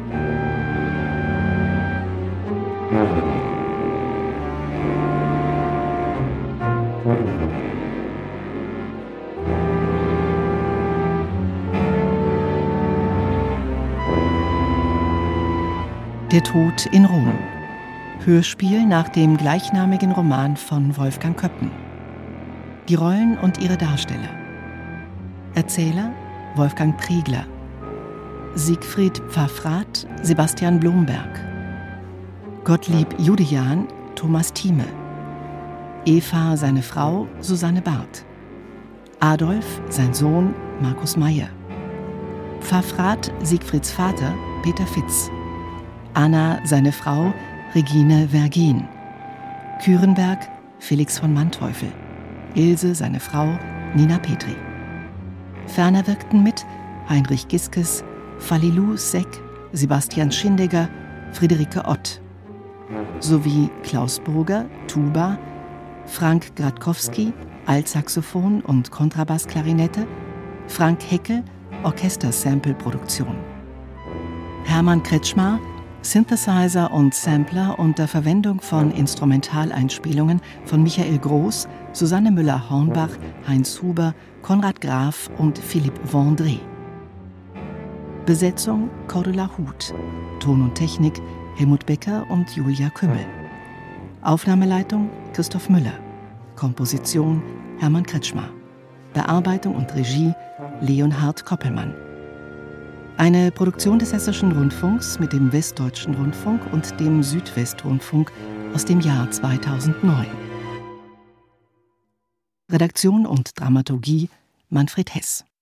Der Tod in Rom. Hörspiel nach dem gleichnamigen Roman von Wolfgang Köppen. Die Rollen und ihre Darsteller. Erzähler Wolfgang Priegler. Siegfried Pfaffrath, Sebastian Blomberg. Gottlieb Julian, Thomas Thieme. Eva, seine Frau, Susanne Barth. Adolf, sein Sohn, Markus Meyer. Pfaffrath, Siegfrieds Vater, Peter Fitz. Anna, seine Frau, Regine Vergin. Kürenberg, Felix von Manteuffel. Ilse, seine Frau, Nina Petri. Ferner wirkten mit Heinrich Giskes, Falilou Seck, Sebastian Schindegger, Friederike Ott. Sowie Klaus Burger, Tuba, Frank Gradkowski, Altsaxophon und Kontrabassklarinette, Frank Heckel, Orchester-Sample-Produktion. Hermann Kretschmar, Synthesizer und Sampler unter Verwendung von Instrumentaleinspielungen von Michael Groß, Susanne Müller-Hornbach, Heinz Huber, Konrad Graf und Philippe Vendré. Besetzung Cordula Huth. Ton und Technik Helmut Becker und Julia Kümmel. Aufnahmeleitung Christoph Müller. Komposition Hermann Kretschmar. Bearbeitung und Regie Leonhard Koppelmann. Eine Produktion des Hessischen Rundfunks mit dem Westdeutschen Rundfunk und dem Südwestrundfunk aus dem Jahr zweitausendneun. Redaktion und Dramaturgie Manfred Hess.